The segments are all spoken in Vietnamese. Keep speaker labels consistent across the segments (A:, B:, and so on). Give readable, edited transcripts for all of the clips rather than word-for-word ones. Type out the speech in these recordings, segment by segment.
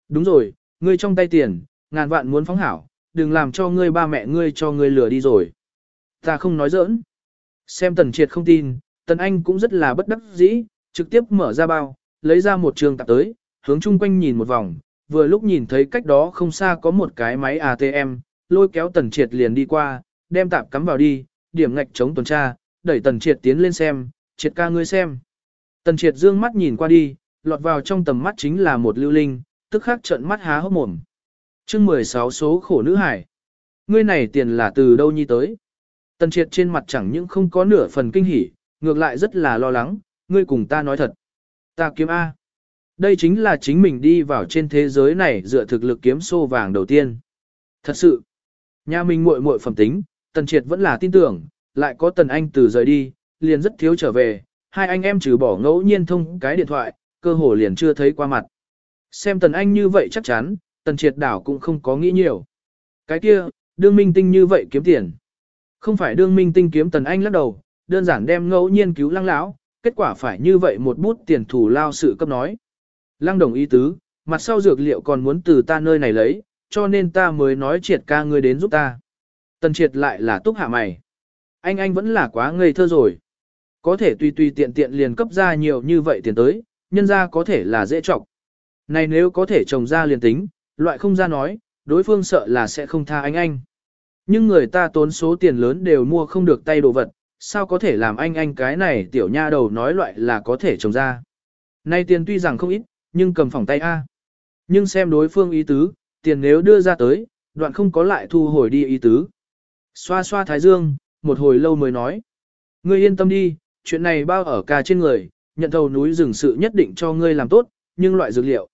A: Đúng rồi, ngươi trong tay tiền, ngàn vạn muốn phóng hảo, đừng làm cho ngươi ba mẹ ngươi cho ngươi lừa đi rồi. Ta không nói giỡn. Xem Tần Triệt không tin, Tần Anh cũng rất là bất đắc dĩ, trực tiếp mở ra bao, lấy ra một trường tạp tới, hướng chung quanh nhìn một vòng, vừa lúc nhìn thấy cách đó không xa có một cái máy ATM, lôi kéo Tần Triệt liền đi qua, đem tạp cắm vào đi, điểm ngạch chống tuần tra, đẩy Tần Triệt tiến lên xem, Triệt ca ngươi xem. Tần Triệt dương mắt nhìn qua đi, lọt vào trong tầm mắt chính là một lưu linh, tức khắc trợn mắt há hốc mồm. Chương 16 số khổ nữ hải. Ngươi này tiền là từ đâu nhi tới? Tần Triệt trên mặt chẳng những không có nửa phần kinh hỉ, ngược lại rất là lo lắng, ngươi cùng ta nói thật. Ta kiếm A. Đây chính là chính mình đi vào trên thế giới này dựa thực lực kiếm xô vàng đầu tiên. Thật sự, nhà mình muội muội phẩm tính, Tần Triệt vẫn là tin tưởng, lại có Tần Anh từ rời đi, liền rất thiếu trở về, hai anh em trừ bỏ ngẫu nhiên thông cái điện thoại, cơ hồ liền chưa thấy qua mặt. Xem Tần Anh như vậy chắc chắn, Tần Triệt đảo cũng không có nghĩ nhiều. Cái kia, đương minh tinh như vậy kiếm tiền. Không phải đương minh tinh kiếm Tần Anh lắc đầu, đơn giản đem ngẫu nhiên cứu Lăng lão, kết quả phải như vậy một bút tiền thủ lao sự cấp nói. Lăng đồng ý tứ, mặt sau dược liệu còn muốn từ ta nơi này lấy, cho nên ta mới nói Triệt ca ngươi đến giúp ta. Tần Triệt lại là túc hạ mày. Anh vẫn là quá ngây thơ rồi. Có thể tùy tùy tiện tiện liền cấp ra nhiều như vậy tiền tới, nhân ra có thể là dễ trọng. Này nếu có thể trồng ra liền tính, loại không ra nói, đối phương sợ là sẽ không tha anh. Nhưng người ta tốn số tiền lớn đều mua không được tay đồ vật, sao có thể làm anh cái này tiểu nha đầu nói loại là có thể trồng ra. Này tiền tuy rằng không ít, nhưng cầm phòng tay A. Nhưng xem đối phương ý tứ, tiền nếu đưa ra tới, đoạn không có lại thu hồi đi ý tứ. Xoa xoa thái dương, một hồi lâu mới nói. Ngươi yên tâm đi, chuyện này bao ở ca trên người, nhận thầu núi rừng sự nhất định cho ngươi làm tốt, nhưng loại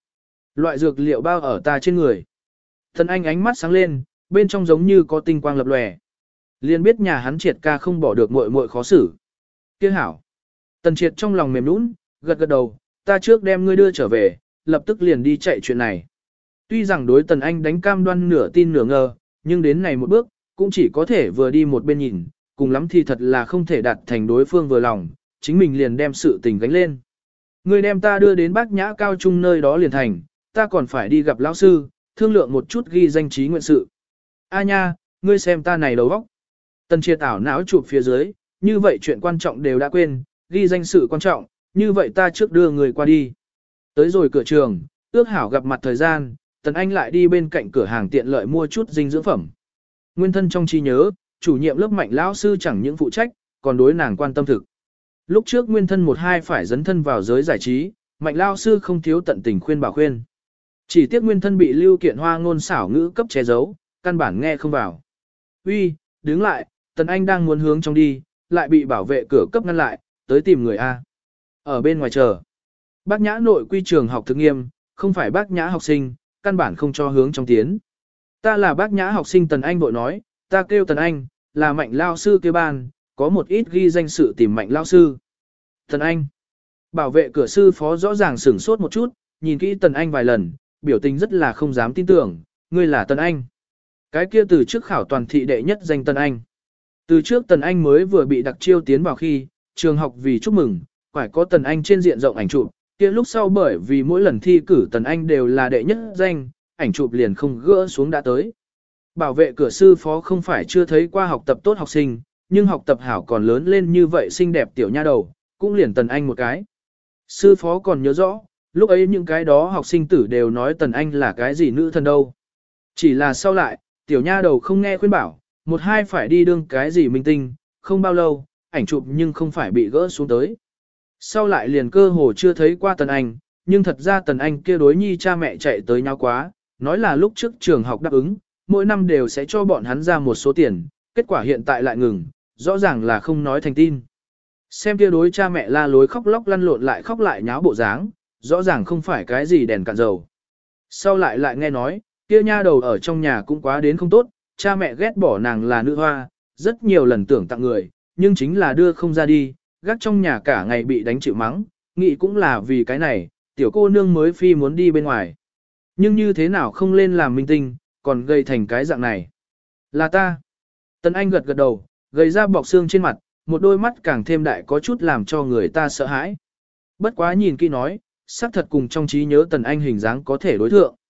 A: dược liệu bao ở ta trên người. Thần Anh ánh mắt sáng lên, bên trong giống như có tinh quang lập lòe. Liền biết nhà hắn Triệt ca không bỏ được muội muội khó xử. Kia hảo. Tần Triệt trong lòng mềm nũng, gật đầu, ta trước đem ngươi đưa trở về, lập tức liền đi chạy chuyện này. Tuy rằng đối Tần Anh đánh cam đoan nửa tin nửa ngờ, nhưng đến này một bước, cũng chỉ có thể vừa đi một bên nhìn, cùng lắm thì thật là không thể đạt thành đối phương vừa lòng, chính mình liền đem sự tình gánh lên. Ngươi đem ta đưa đến Bác Nhã cao trung nơi đó liền thành, ta còn phải đi gặp lão sư, thương lượng một chút ghi danh trí nguyện sự. A nha, ngươi xem ta này đầu óc. Tần Triệt ảo não chụp phía dưới, như vậy chuyện quan trọng đều đã quên, ghi danh sự quan trọng, như vậy ta trước đưa người qua đi. Tới rồi cửa trường, ước hảo gặp mặt thời gian, Tần Anh lại đi bên cạnh cửa hàng tiện lợi mua chút dinh dưỡng phẩm. Nguyên thân trong trí nhớ, chủ nhiệm lớp Mạnh lão sư chẳng những phụ trách, còn đối nàng quan tâm thực. Lúc trước Nguyên thân một hai phải dấn thân vào giới giải trí, Mạnh lão sư không thiếu tận tình khuyên bảo khuyên. Chỉ tiếc Nguyên thân bị Lưu Kiện Hoa ngôn xảo ngữ cấp che giấu, căn bản nghe không vào. Uy, đứng lại, Tần Anh đang muốn hướng trong đi, lại bị bảo vệ cửa cấp ngăn lại, tới tìm người A. Ở bên ngoài chờ. Bác Nhã nội quy trường học thực nghiêm, không phải Bác Nhã học sinh, căn bản không cho hướng trong tiến. Ta là Bác Nhã học sinh Tần Anh vội nói, ta kêu Tần Anh, là Mạnh lao sư kêu ban, có một ít ghi danh sự tìm Mạnh lao sư. Tần Anh. Bảo vệ cửa sư phó rõ ràng sửng sốt một chút, nhìn kỹ Tần Anh vài lần, biểu tình rất là không dám tin tưởng, ngươi là Tần Anh. Cái kia từ trước khảo toàn thị đệ nhất danh Tần Anh. Từ trước Tần Anh mới vừa bị đặc chiêu tiến vào khi, trường học vì chúc mừng, phải có Tần Anh trên diện rộng ảnh chụp, kia lúc sau bởi vì mỗi lần thi cử Tần Anh đều là đệ nhất danh, ảnh chụp liền không gỡ xuống đã tới. Bảo vệ cửa sư phó không phải chưa thấy qua học tập tốt học sinh, nhưng học tập hảo còn lớn lên như vậy xinh đẹp tiểu nha đầu, cũng liền Tần Anh một cái. Sư phó còn nhớ rõ, lúc ấy những cái đó học sinh tử đều nói Tần Anh là cái gì nữ thần đâu. Chỉ là sau lại, tiểu nha đầu không nghe khuyên bảo, một hai phải đi đương cái gì minh tinh, không bao lâu, ảnh chụp nhưng không phải bị gỡ xuống tới. Sau lại liền cơ hồ chưa thấy qua Tần Anh, nhưng thật ra Tần Anh kia đối nhi cha mẹ chạy tới nhau quá, nói là lúc trước trường học đáp ứng, mỗi năm đều sẽ cho bọn hắn ra một số tiền, kết quả hiện tại lại ngừng, rõ ràng là không nói thành tin. Xem kia đối cha mẹ la lối khóc lóc lăn lộn lại khóc lại nháo bộ dáng, rõ ràng không phải cái gì đèn cạn dầu. Sau lại nghe nói, kia nha đầu ở trong nhà cũng quá đến không tốt, cha mẹ ghét bỏ nàng là nữ hoa, rất nhiều lần tưởng tặng người, nhưng chính là đưa không ra đi, gác trong nhà cả ngày bị đánh chịu mắng, nghĩ cũng là vì cái này, tiểu cô nương mới phi muốn đi bên ngoài. Nhưng như thế nào không lên làm minh tinh, còn gây thành cái dạng này. Là ta. Tần Anh gật đầu, gầy ra bọc xương trên mặt, một đôi mắt càng thêm đại có chút làm cho người ta sợ hãi. Bất quá nhìn kỹ nói, xác thật cùng trong trí nhớ Tần Anh hình dáng có thể đối thượng.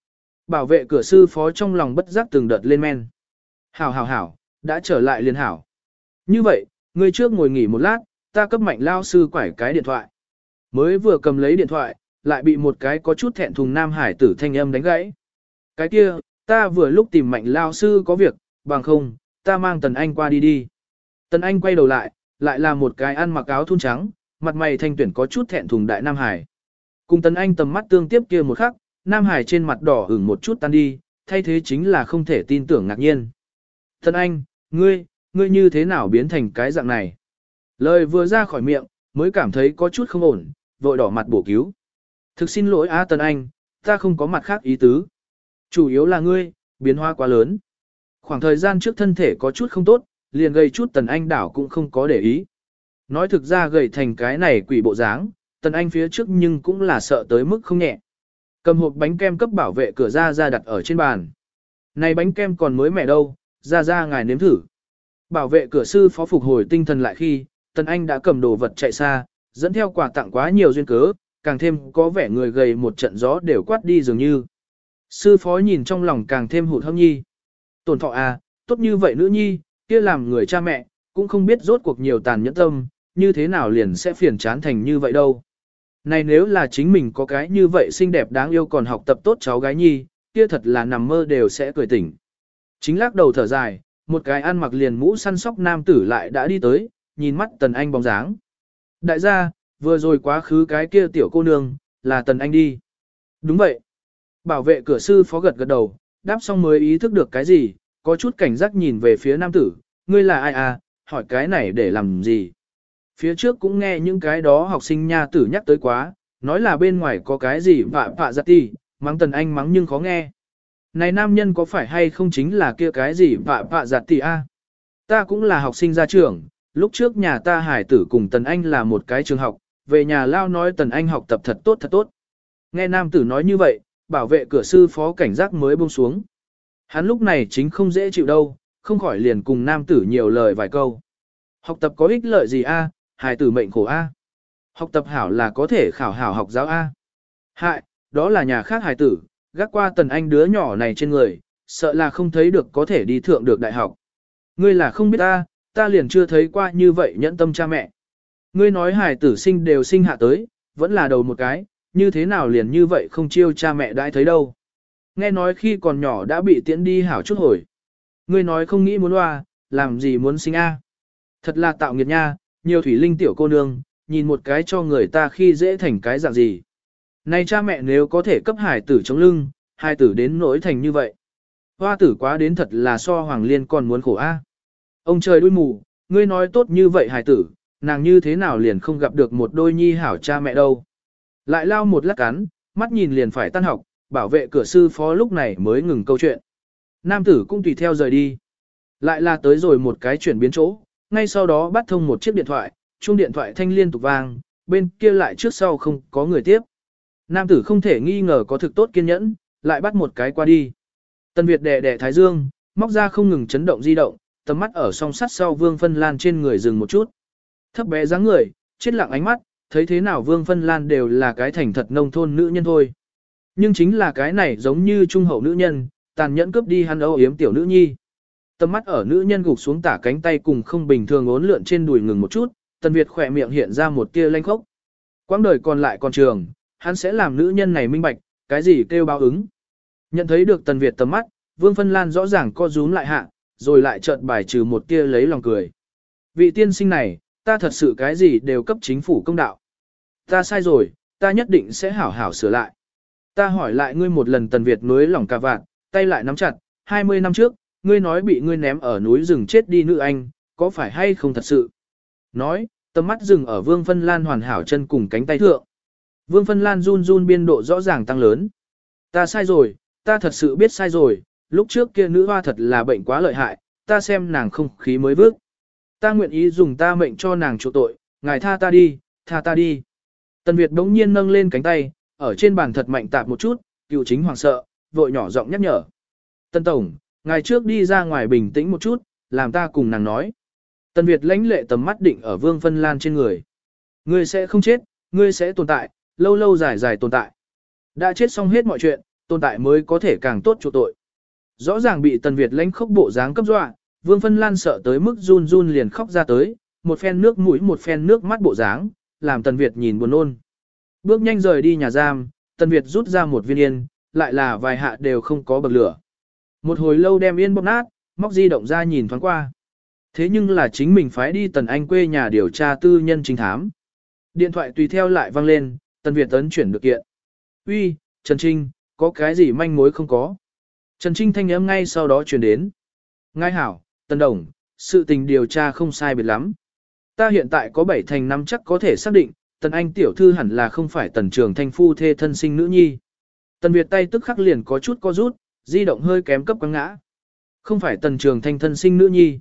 A: Bảo vệ cửa sư phó trong lòng bất giác từng đợt lên men. Hảo hảo hảo, đã trở lại liền hảo. Như vậy, ngươi trước ngồi nghỉ một lát, ta cấp Mạnh lao sư quải cái điện thoại. Mới vừa cầm lấy điện thoại, lại bị một cái có chút thẹn thùng nam hải tử thanh âm đánh gãy. Cái kia, ta vừa lúc tìm Mạnh lao sư có việc, bằng không, ta mang Tần Anh qua đi đi. Tần Anh quay đầu lại là một cái ăn mặc áo thun trắng, mặt mày thanh tuyển có chút thẹn thùng đại nam hải. Cùng Tần Anh tầm mắt tương tiếp kia một khắc, nam hải trên mặt đỏ ửng một chút tan đi, thay thế chính là không thể tin tưởng ngạc nhiên. Tần Anh, ngươi như thế nào biến thành cái dạng này? Lời vừa ra khỏi miệng, mới cảm thấy có chút không ổn, vội đỏ mặt bổ cứu. Thực xin lỗi á Tần Anh, ta không có mặt khác ý tứ. Chủ yếu là ngươi, biến hóa quá lớn. Khoảng thời gian trước thân thể có chút không tốt, liền gây chút Tần Anh đảo cũng không có để ý. Nói thực ra gầy thành cái này quỷ bộ dáng, Tần Anh phía trước nhưng cũng là sợ tới mức không nhẹ. Cầm hộp bánh kem cấp bảo vệ cửa ra đặt ở trên bàn. Này bánh kem còn mới mẻ đâu, ra ngài nếm thử. Bảo vệ cửa sư phó phục hồi tinh thần lại khi, Tần Anh đã cầm đồ vật chạy xa, dẫn theo quà tặng quá nhiều duyên cớ, càng thêm có vẻ người gầy một trận gió đều quát đi dường như. Sư phó nhìn trong lòng càng thêm hụt hẫng nhi. Tổn thọ à, tốt như vậy nữ nhi, kia làm người cha mẹ, cũng không biết rốt cuộc nhiều tàn nhẫn tâm, như thế nào liền sẽ phiền chán thành như vậy đâu. Này nếu là chính mình có cái như vậy xinh đẹp đáng yêu còn học tập tốt cháu gái nhi, kia thật là nằm mơ đều sẽ cười tỉnh. Chính lắc đầu thở dài, một cái ăn mặc liền mũ săn sóc nam tử lại đã đi tới, nhìn mắt Tần Anh bóng dáng. Đại gia, vừa rồi quá khứ cái kia tiểu cô nương, là Tần Anh đi. Đúng vậy. Bảo vệ cửa sư phó gật đầu, đáp xong mới ý thức được cái gì, có chút cảnh giác nhìn về phía nam tử, ngươi là ai à, hỏi cái này để làm gì. Phía trước cũng nghe những cái đó học sinh nha tử nhắc tới quá, nói là bên ngoài có cái gì vạ giặt ti, mắng Tần Anh mắng nhưng khó nghe. Này nam nhân có phải hay không chính là kia cái gì vạ giặt ti a? Ta cũng là học sinh ra trường, lúc trước nhà ta hải tử cùng Tần Anh là một cái trường học, về nhà lao nói Tần Anh học tập thật tốt thật tốt. Nghe nam tử nói như vậy, bảo vệ cửa sư phó cảnh giác mới buông xuống. Hắn lúc này chính không dễ chịu đâu, không khỏi liền cùng nam tử nhiều lời vài câu. Học tập có ích lợi gì a? Hài tử mệnh khổ a. Học tập hảo là có thể khảo hảo học giáo a. Hại, đó là nhà khác hài tử, gác qua Tần Anh đứa nhỏ này trên người, sợ là không thấy được có thể đi thượng được đại học. Ngươi là không biết ta liền chưa thấy qua như vậy nhẫn tâm cha mẹ. Ngươi nói hài tử sinh đều sinh hạ tới, vẫn là đầu một cái, như thế nào liền như vậy không chiêu cha mẹ đãi thấy đâu. Nghe nói khi còn nhỏ đã bị tiễn đi hảo chút hồi. Ngươi nói không nghĩ muốn loa, làm gì muốn sinh a? Thật là tạo nghiệt nha, nhiều thủy linh tiểu cô nương, nhìn một cái cho người ta khi dễ thành cái dạng gì. Này cha mẹ nếu có thể cấp hài tử chống lưng, hài tử đến nỗi thành như vậy. Hoa tử quá đến thật là so Hoàng Liên còn muốn khổ a. Ông trời đuôi mù, ngươi nói tốt như vậy hài tử, nàng như thế nào liền không gặp được một đôi nhi hảo cha mẹ đâu. Lại lao một lát cắn, mắt nhìn liền phải tan học, bảo vệ cửa sư phó lúc này mới ngừng câu chuyện. Nam tử cũng tùy theo rời đi. Lại là tới rồi một cái chuyển biến chỗ, ngay sau đó bắt thông một chiếc điện thoại, chuông điện thoại thanh liên tục vang, bên kia lại trước sau không có người tiếp. Nam tử không thể nghi ngờ có thực tốt kiên nhẫn, lại bắt một cái qua đi. Tân Việt đè đè thái dương, móc ra không ngừng chấn động di động, tầm mắt ở song sắt sau Vương Phân Lan trên người dừng một chút. Thấp bé dáng người, chết lặng ánh mắt, thấy thế nào Vương Phân Lan đều là cái thành thật nông thôn nữ nhân thôi. Nhưng chính là cái này giống như trung hậu nữ nhân, tàn nhẫn cướp đi hắn âu yếm tiểu nữ nhi. Tầm mắt ở nữ nhân gục xuống tả cánh tay cùng không bình thường ốn lượn trên đùi ngừng một chút, Tần Việt khỏe miệng hiện ra một tia lanh khốc. Quãng đời còn lại còn trường, hắn sẽ làm nữ nhân này minh bạch, cái gì kêu báo ứng. Nhận thấy được Tần Việt tầm mắt, Vương Phân Lan rõ ràng co rúm lại hạ, rồi lại chợt bài trừ một tia lấy lòng cười. Vị tiên sinh này, ta thật sự cái gì đều cấp chính phủ công đạo. Ta sai rồi, ta nhất định sẽ hảo hảo sửa lại. Ta hỏi lại ngươi một lần. Tần Việt nuối lỏng cà vạt, tay lại nắm chặt, 20 năm trước, ngươi nói bị ngươi ném ở núi rừng chết đi nữ anh, có phải hay không thật sự? Nói, tầm mắt dừng ở Vương Phân Lan hoàn hảo chân cùng cánh tay thượng. Vương Phân Lan run run biên độ rõ ràng tăng lớn. Ta sai rồi, ta thật sự biết sai rồi, lúc trước kia nữ hoa thật là bệnh quá lợi hại, ta xem nàng không khí mới vước. Ta nguyện ý dùng ta mệnh cho nàng chỗ tội, ngài tha ta đi, tha ta đi. Tần Việt đống nhiên nâng lên cánh tay, ở trên bàn thật mạnh tạp một chút, cựu chính hoàng sợ, vội nhỏ giọng nhắc nhở. Tân Tổng, ngài trước đi ra ngoài bình tĩnh một chút, làm ta cùng nàng nói. Tần Việt lãnh lệ tầm mắt định ở Vương Phân Lan trên người. Ngươi sẽ không chết, ngươi sẽ tồn tại, lâu lâu dài dài tồn tại. Đã chết xong hết mọi chuyện, tồn tại mới có thể càng tốt chỗ tội. Rõ ràng bị Tần Việt lãnh khốc bộ dáng cấp dọa, Vương Phân Lan sợ tới mức run run liền khóc ra tới, một phen nước mũi một phen nước mắt bộ dáng, làm Tần Việt nhìn buồn nôn. Bước nhanh rời đi nhà giam, Tần Việt rút ra một viên yên, lại là vài hạ đều không có bậc lửa. Một hồi lâu đem yên bóp nát, móc di động ra nhìn thoáng qua. Thế nhưng là chính mình phái đi Tần Anh quê nhà điều tra tư nhân trinh thám. Điện thoại tùy theo lại vang lên, Tần Việt ấn chuyển được kiện. Uy, Trần Trinh, có cái gì manh mối không có? Trần Trinh thanh âm ngay sau đó truyền đến. Ngài hảo, Tần Đồng, sự tình điều tra không sai biệt lắm. Ta hiện tại có 7 thành 5 chắc có thể xác định, Tần Anh tiểu thư hẳn là không phải Tần Trường Thanh phu thê thân sinh nữ nhi. Tần Việt tay tức khắc liền có chút co rút, di động hơi kém cấp quăng ngã. Không phải Tần Trường Thanh thân sinh nữ nhi.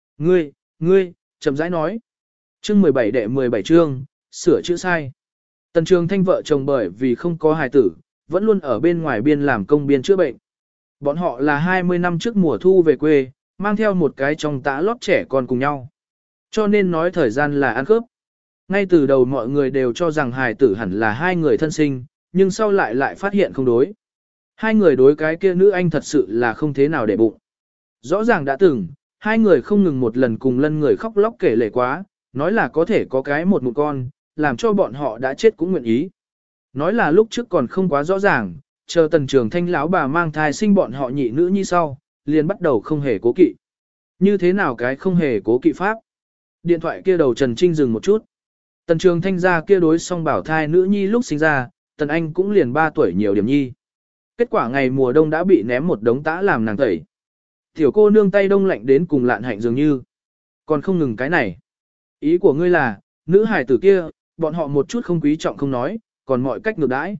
A: Ngươi, chậm rãi nói. Chương 17 đệ 17 chương, sửa chữ sai. Tần Trường Thanh vợ chồng bởi vì không có hài tử, vẫn luôn ở bên ngoài biên làm công biên chữa bệnh. Bọn họ là 20 năm trước mùa thu về quê, mang theo một cái trong tã lót trẻ con cùng nhau. Cho nên nói thời gian là ăn khớp. Ngay từ đầu mọi người đều cho rằng hài tử hẳn là hai người thân sinh, nhưng sau lại phát hiện không đối. Hai người đối cái kia nữ anh thật sự là không thế nào để bụng. Rõ ràng đã từng, hai người không ngừng một lần cùng lân người khóc lóc kể lể quá, nói là có thể có cái một con, làm cho bọn họ đã chết cũng nguyện ý. Nói là lúc trước còn không quá rõ ràng, chờ Tần Trường Thanh lão bà mang thai sinh bọn họ nhị nữ như sau, liền bắt đầu không hề cố kỵ. Như thế nào cái không hề cố kỵ pháp? Điện thoại kia đầu Trần Trinh dừng một chút. Tần Trường Thanh ra kia đối song bảo thai nữ nhi lúc sinh ra, Tần Anh cũng liền 3 tuổi nhiều điểm nhi. Kết quả ngày mùa đông đã bị ném một đống tã làm nàng tẩy. Tiểu cô nương tay đông lạnh đến cùng lạn hạnh dường như. Còn không ngừng cái này. Ý của ngươi là, nữ hài tử kia, bọn họ một chút không quý trọng không nói, còn mọi cách ngược đãi.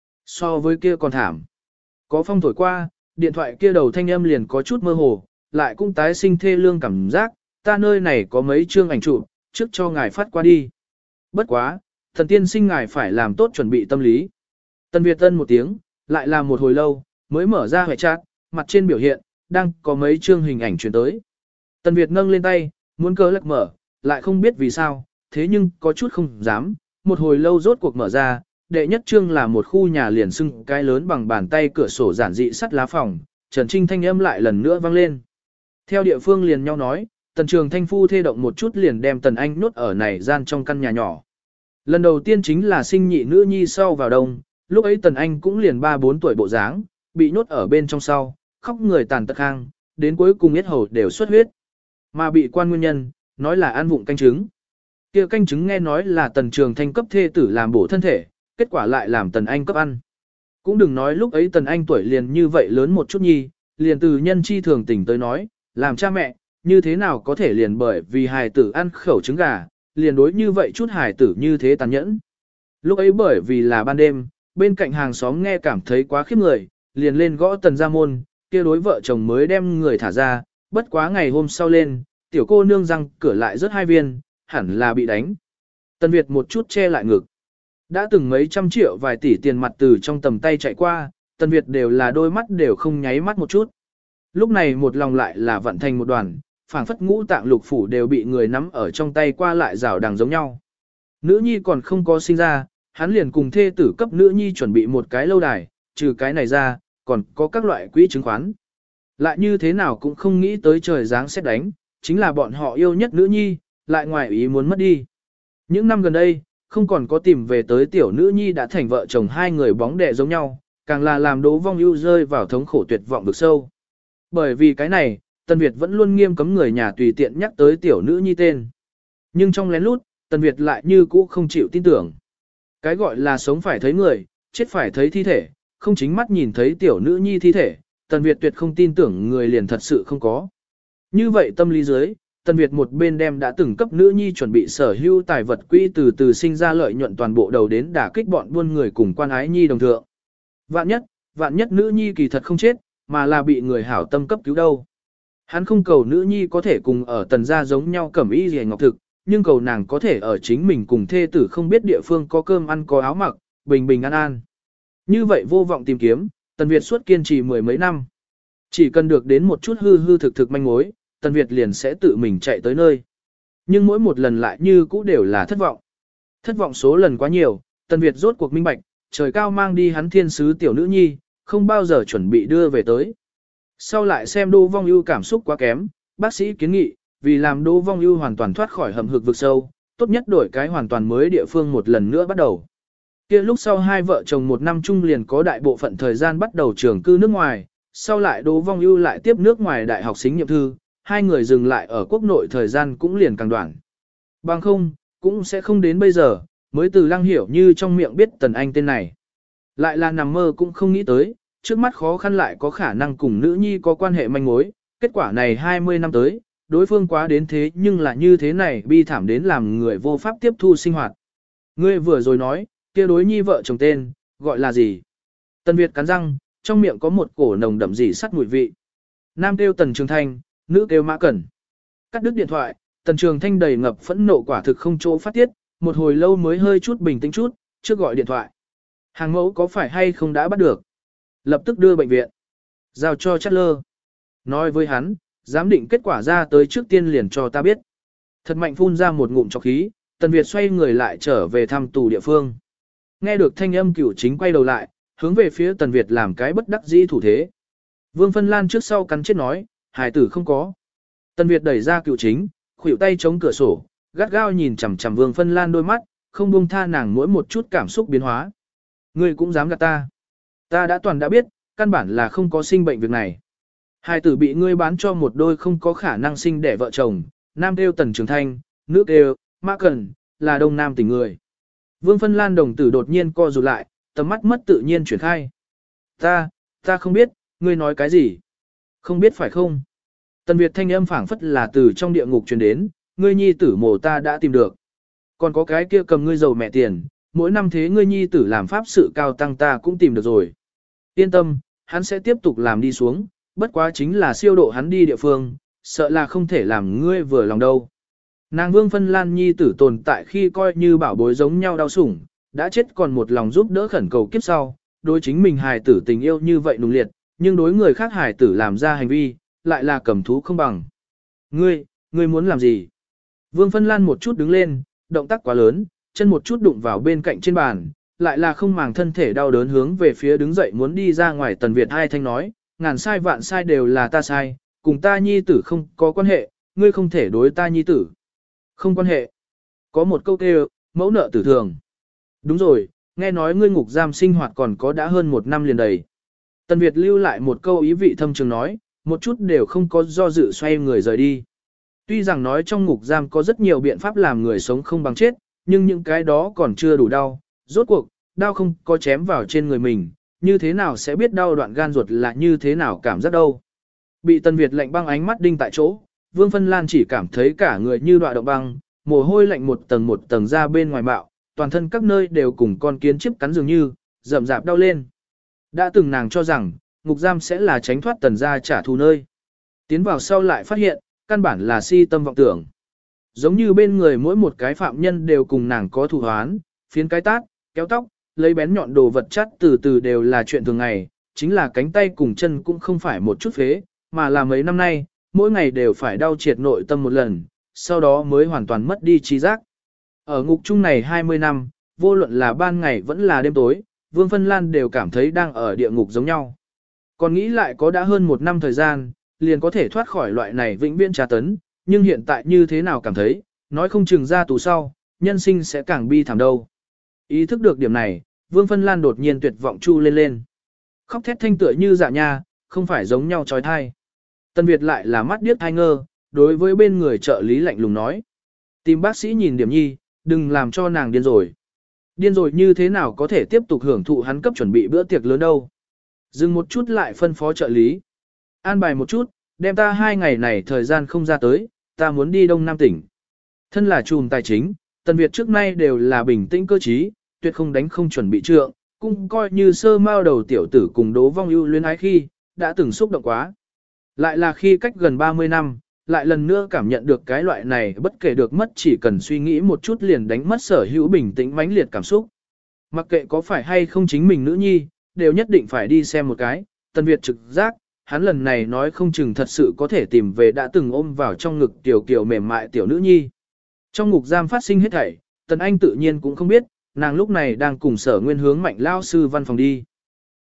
A: So với kia còn thảm. Có phong thổi qua, điện thoại kia đầu thanh âm liền có chút mơ hồ, lại cũng tái sinh thê lương cảm giác, ta nơi này có mấy chương ảnh chụp, trước cho ngài phát qua đi. Bất quá, thần tiên sinh ngài phải làm tốt chuẩn bị tâm lý. Tần Việt Tân một tiếng, lại làm một hồi lâu, mới mở ra hệ chat, mặt trên biểu hiện, đang có mấy chương hình ảnh chuyển tới. Tần Việt nâng lên tay, muốn cớ lật mở, lại không biết vì sao, thế nhưng có chút không dám, một hồi lâu rốt cuộc mở ra, đệ nhất chương là một khu nhà liền sưng cái lớn bằng bàn tay cửa sổ giản dị sắt lá phòng, Trần Trinh thanh âm lại lần nữa vang lên. Theo địa phương liền nhau nói, Tần Trường Thanh phu thê động một chút liền đem Tần Anh nhốt ở này gian trong căn nhà nhỏ. Lần đầu tiên chính là sinh nhị nữ nhi sau vào đông, lúc ấy Tần Anh cũng liền 3-4 tuổi bộ dáng, bị nhốt ở bên trong sau, khóc người tàn tật khang, đến cuối cùng yết hầu đều xuất huyết. Mà bị quan nguyên nhân, nói là ăn vụng canh trứng. Kia canh trứng nghe nói là Tần Trường Thanh cấp thê tử làm bổ thân thể, kết quả lại làm Tần Anh cấp ăn. Cũng đừng nói lúc ấy Tần Anh tuổi liền như vậy lớn một chút nhi, liền từ nhân chi thường tình tới nói, làm cha mẹ, như thế nào có thể liền bởi vì hài tử ăn khẩu trứng gà, liền đối như vậy chút hài tử như thế tàn nhẫn. Lúc ấy bởi vì là ban đêm, bên cạnh hàng xóm nghe cảm thấy quá khiếp người, liền lên gõ Tần gia môn, kia đối vợ chồng mới đem người thả ra, bất quá ngày hôm sau lên, tiểu cô nương răng cửa lại rớt 2 viên, hẳn là bị đánh. Tần Việt một chút che lại ngực. Đã từng mấy trăm triệu vài tỷ tiền mặt từ trong tầm tay chạy qua, Tần Việt đều là đôi mắt đều không nháy mắt một chút. Lúc này một lòng lại là vận thành một đoàn, phảng phất ngũ tạng lục phủ đều bị người nắm ở trong tay qua lại rào đằng giống nhau. Nữ nhi còn không có sinh ra, hắn liền cùng thê tử cấp nữ nhi chuẩn bị một cái lâu đài, trừ cái này ra, còn có các loại quỹ chứng khoán. Lại như thế nào cũng không nghĩ tới trời giáng xét đánh, chính là bọn họ yêu nhất nữ nhi, lại ngoài ý muốn mất đi. Những năm gần đây, không còn có tìm về tới tiểu nữ nhi đã thành vợ chồng hai người bóng đè giống nhau, càng là làm Đỗ Vong Ưu rơi vào thống khổ tuyệt vọng vực sâu. Bởi vì cái này, Tần Việt vẫn luôn nghiêm cấm người nhà tùy tiện nhắc tới tiểu nữ nhi tên. Nhưng trong lén lút, Tần Việt lại như cũ không chịu tin tưởng. Cái gọi là sống phải thấy người, chết phải thấy thi thể, không chính mắt nhìn thấy tiểu nữ nhi thi thể, Tần Việt tuyệt không tin tưởng người liền thật sự không có. Như vậy tâm lý dưới, Tần Việt một bên đem đã từng cấp nữ nhi chuẩn bị sở hữu tài vật quỹ từ từ sinh ra lợi nhuận toàn bộ đầu đến đả kích bọn buôn người cùng quan ái nhi đồng thượng. Vạn nhất nữ nhi kỳ thật không chết, mà là bị người hảo tâm cấp cứu đâu. Hắn không cầu nữ nhi có thể cùng ở Tần gia giống nhau cẩm y rìa ngọc thực, nhưng cầu nàng có thể ở chính mình cùng thê tử không biết địa phương có cơm ăn có áo mặc, bình bình an an. Như vậy vô vọng tìm kiếm, Tần Việt suốt kiên trì 10 mấy năm. Chỉ cần được đến một chút hư thực manh mối, Tần Việt liền sẽ tự mình chạy tới nơi. Nhưng mỗi một lần lại như cũ đều là thất vọng. Thất vọng số lần quá nhiều, Tần Việt rốt cuộc minh bạch, trời cao mang đi hắn thiên sứ tiểu nữ nhi, không bao giờ chuẩn bị đưa về tới. Sau lại xem Đỗ Vong Ưu cảm xúc quá kém, bác sĩ kiến nghị, vì làm Đỗ Vong Ưu hoàn toàn thoát khỏi hầm hực vực sâu, tốt nhất đổi cái hoàn toàn mới địa phương một lần nữa bắt đầu. Kia lúc sau hai vợ chồng một năm chung liền có đại bộ phận thời gian bắt đầu trường cư nước ngoài, sau lại Đỗ Vong Ưu lại tiếp nước ngoài đại học xính nhiệm thư, hai người dừng lại ở quốc nội thời gian cũng liền càng đoạn. Bằng không, cũng sẽ không đến bây giờ, mới từ Lăng Hiểu Như trong miệng biết Tần Anh tên này. Lại là nằm mơ cũng không nghĩ tới, trước mắt khó khăn lại có khả năng cùng nữ nhi có quan hệ manh mối, kết quả này 20 năm tới, đối phương quá đến thế nhưng là như thế này bi thảm đến làm người vô pháp tiếp thu sinh hoạt. Ngươi vừa rồi nói, kia đối nhi vợ chồng tên, gọi là gì? Tần Việt cắn răng, trong miệng có một cổ nồng đậm dị sắt mùi vị. Nam kêu Tần Trường Thanh, nữ kêu Mã Cẩn. Cắt đứt điện thoại, Tần Trường Thanh đầy ngập phẫn nộ quả thực không chỗ phát tiết, một hồi lâu mới hơi chút bình tĩnh chút, trước gọi điện thoại. Hàng mẫu có phải hay không đã bắt được? Lập tức đưa bệnh viện. Giao cho Chatler. Nói với hắn, giám định kết quả ra tới trước tiên liền cho ta biết. Thật mạnh phun ra một ngụm trọc khí, Tần Việt xoay người lại trở về thăm tù địa phương. Nghe được thanh âm cửu chính quay đầu lại, hướng về phía Tần Việt làm cái bất đắc dĩ thủ thế. Vương Phân Lan trước sau cắn chết nói, hải tử không có. Tần Việt đẩy ra cửu chính, khuỷu tay chống cửa sổ, gắt gao nhìn chằm chằm Vương Phân Lan đôi mắt, không buông tha nàng mỗi một chút cảm xúc biến hóa. Ngươi cũng dám gạt ta. Ta đã toàn đã biết, căn bản là không có sinh bệnh việc này. Hai tử bị ngươi bán cho một đôi không có khả năng sinh đẻ vợ chồng, nam kêu Tần Trường Thanh, nữ kêu Mã Cẩn, là đông nam tình người. Vương Phân Lan đồng tử đột nhiên co rụt lại, tầm mắt mất tự nhiên chuyển khai. Ta không biết, ngươi nói cái gì? Không biết phải không? Tần Việt thanh âm phảng phất là từ trong địa ngục truyền đến, ngươi nhi tử mồ ta đã tìm được. Còn có cái kia cầm ngươi giàu mẹ tiền, mỗi năm thế ngươi nhi tử làm pháp sự cao tăng ta cũng tìm được rồi. Yên tâm, hắn sẽ tiếp tục làm đi xuống, bất quá chính là siêu độ hắn đi địa phương, sợ là không thể làm ngươi vừa lòng đâu. Nàng Vương Phân Lan nhi tử tồn tại khi coi như bảo bối giống nhau đau sủng, đã chết còn một lòng giúp đỡ khẩn cầu kiếp sau, đối chính mình hài tử tình yêu như vậy nùng liệt, nhưng đối người khác hài tử làm ra hành vi, lại là cầm thú không bằng. Ngươi muốn làm gì? Vương Phân Lan một chút đứng lên, động tác quá lớn, chân một chút đụng vào bên cạnh trên bàn, lại là không màng thân thể đau đớn hướng về phía đứng dậy muốn đi ra ngoài. Tần Việt hai thanh nói, ngàn sai vạn sai đều là ta sai, cùng ta nhi tử không có quan hệ, ngươi không thể đối ta nhi tử. Không quan hệ. Có một câu kêu, mẫu nợ tử thường. Đúng rồi, nghe nói ngươi ngục giam sinh hoạt còn có đã hơn một năm liền đầy. Tần Việt lưu lại một câu ý vị thâm trường nói, một chút đều không có do dự xoay người rời đi. Tuy rằng nói trong ngục giam có rất nhiều biện pháp làm người sống không bằng chết, nhưng những cái đó còn chưa đủ đau. Rốt cuộc, đau không có chém vào trên người mình, như thế nào sẽ biết đau đoạn gan ruột là như thế nào cảm giác đâu. Bị Tần Việt lạnh băng ánh mắt đinh tại chỗ, Vương Phân Lan chỉ cảm thấy cả người như đọa động băng, mồ hôi lạnh một tầng ra bên ngoài bạo, toàn thân các nơi đều cùng con kiến chiếc cắn dường như, rậm rạp đau lên. Đã từng nàng cho rằng, ngục giam sẽ là tránh thoát Tần gia trả thù nơi. Tiến vào sau lại phát hiện, căn bản là si tâm vọng tưởng. Giống như bên người mỗi một cái phạm nhân đều cùng nàng có thù hoán, phiến cái tát, kéo tóc, lấy bén nhọn đồ vật chắt từ từ đều là chuyện thường ngày, chính là cánh tay cùng chân cũng không phải một chút phế, mà là mấy năm nay, mỗi ngày đều phải đau triệt nội tâm một lần, sau đó mới hoàn toàn mất đi trí giác. Ở ngục chung này 20 năm, vô luận là ban ngày vẫn là đêm tối, Vương Phân Lan đều cảm thấy đang ở địa ngục giống nhau. Còn nghĩ lại có đã hơn một năm thời gian, liền có thể thoát khỏi loại này vĩnh viễn tra tấn, nhưng hiện tại như thế nào cảm thấy, nói không chừng ra tù sau, nhân sinh sẽ càng bi thảm đâu. Ý thức được điểm này, Vương Phân Lan đột nhiên tuyệt vọng chu lên lên. Khóc thét thanh tựa như dạ nha, không phải giống nhau trói thai. Tần Việt lại là mắt điếc thai ngơ, đối với bên người trợ lý lạnh lùng nói. Tìm bác sĩ nhìn điểm nhi, đừng làm cho nàng điên rồi. Điên rồi như thế nào có thể tiếp tục hưởng thụ hắn cấp chuẩn bị bữa tiệc lớn đâu. Dừng một chút lại phân phó trợ lý. An bài một chút, đem ta 2 ngày này thời gian không ra tới, ta muốn đi Đông Nam tỉnh. Thân là trùm tài chính, Tần Việt trước nay đều là bình tĩnh cơ trí, tuyệt không đánh không chuẩn bị trượng, cũng coi như sơ mao đầu tiểu tử cùng Đỗ Vong Ưu luyến ái khi, đã từng xúc động quá. Lại là khi cách gần 30 năm, lại lần nữa cảm nhận được cái loại này bất kể được mất chỉ cần suy nghĩ một chút liền đánh mất sở hữu bình tĩnh mãnh liệt cảm xúc. Mặc kệ có phải hay không chính mình nữ nhi, đều nhất định phải đi xem một cái. Tần Việt trực giác, hắn lần này nói không chừng thật sự có thể tìm về đã từng ôm vào trong ngực tiểu kiều mềm mại tiểu nữ nhi. Trong ngục giam phát sinh hết thảy, Tần Anh tự nhiên cũng không biết, nàng lúc này đang cùng Sở Nguyên hướng Mạnh lao sư văn phòng đi.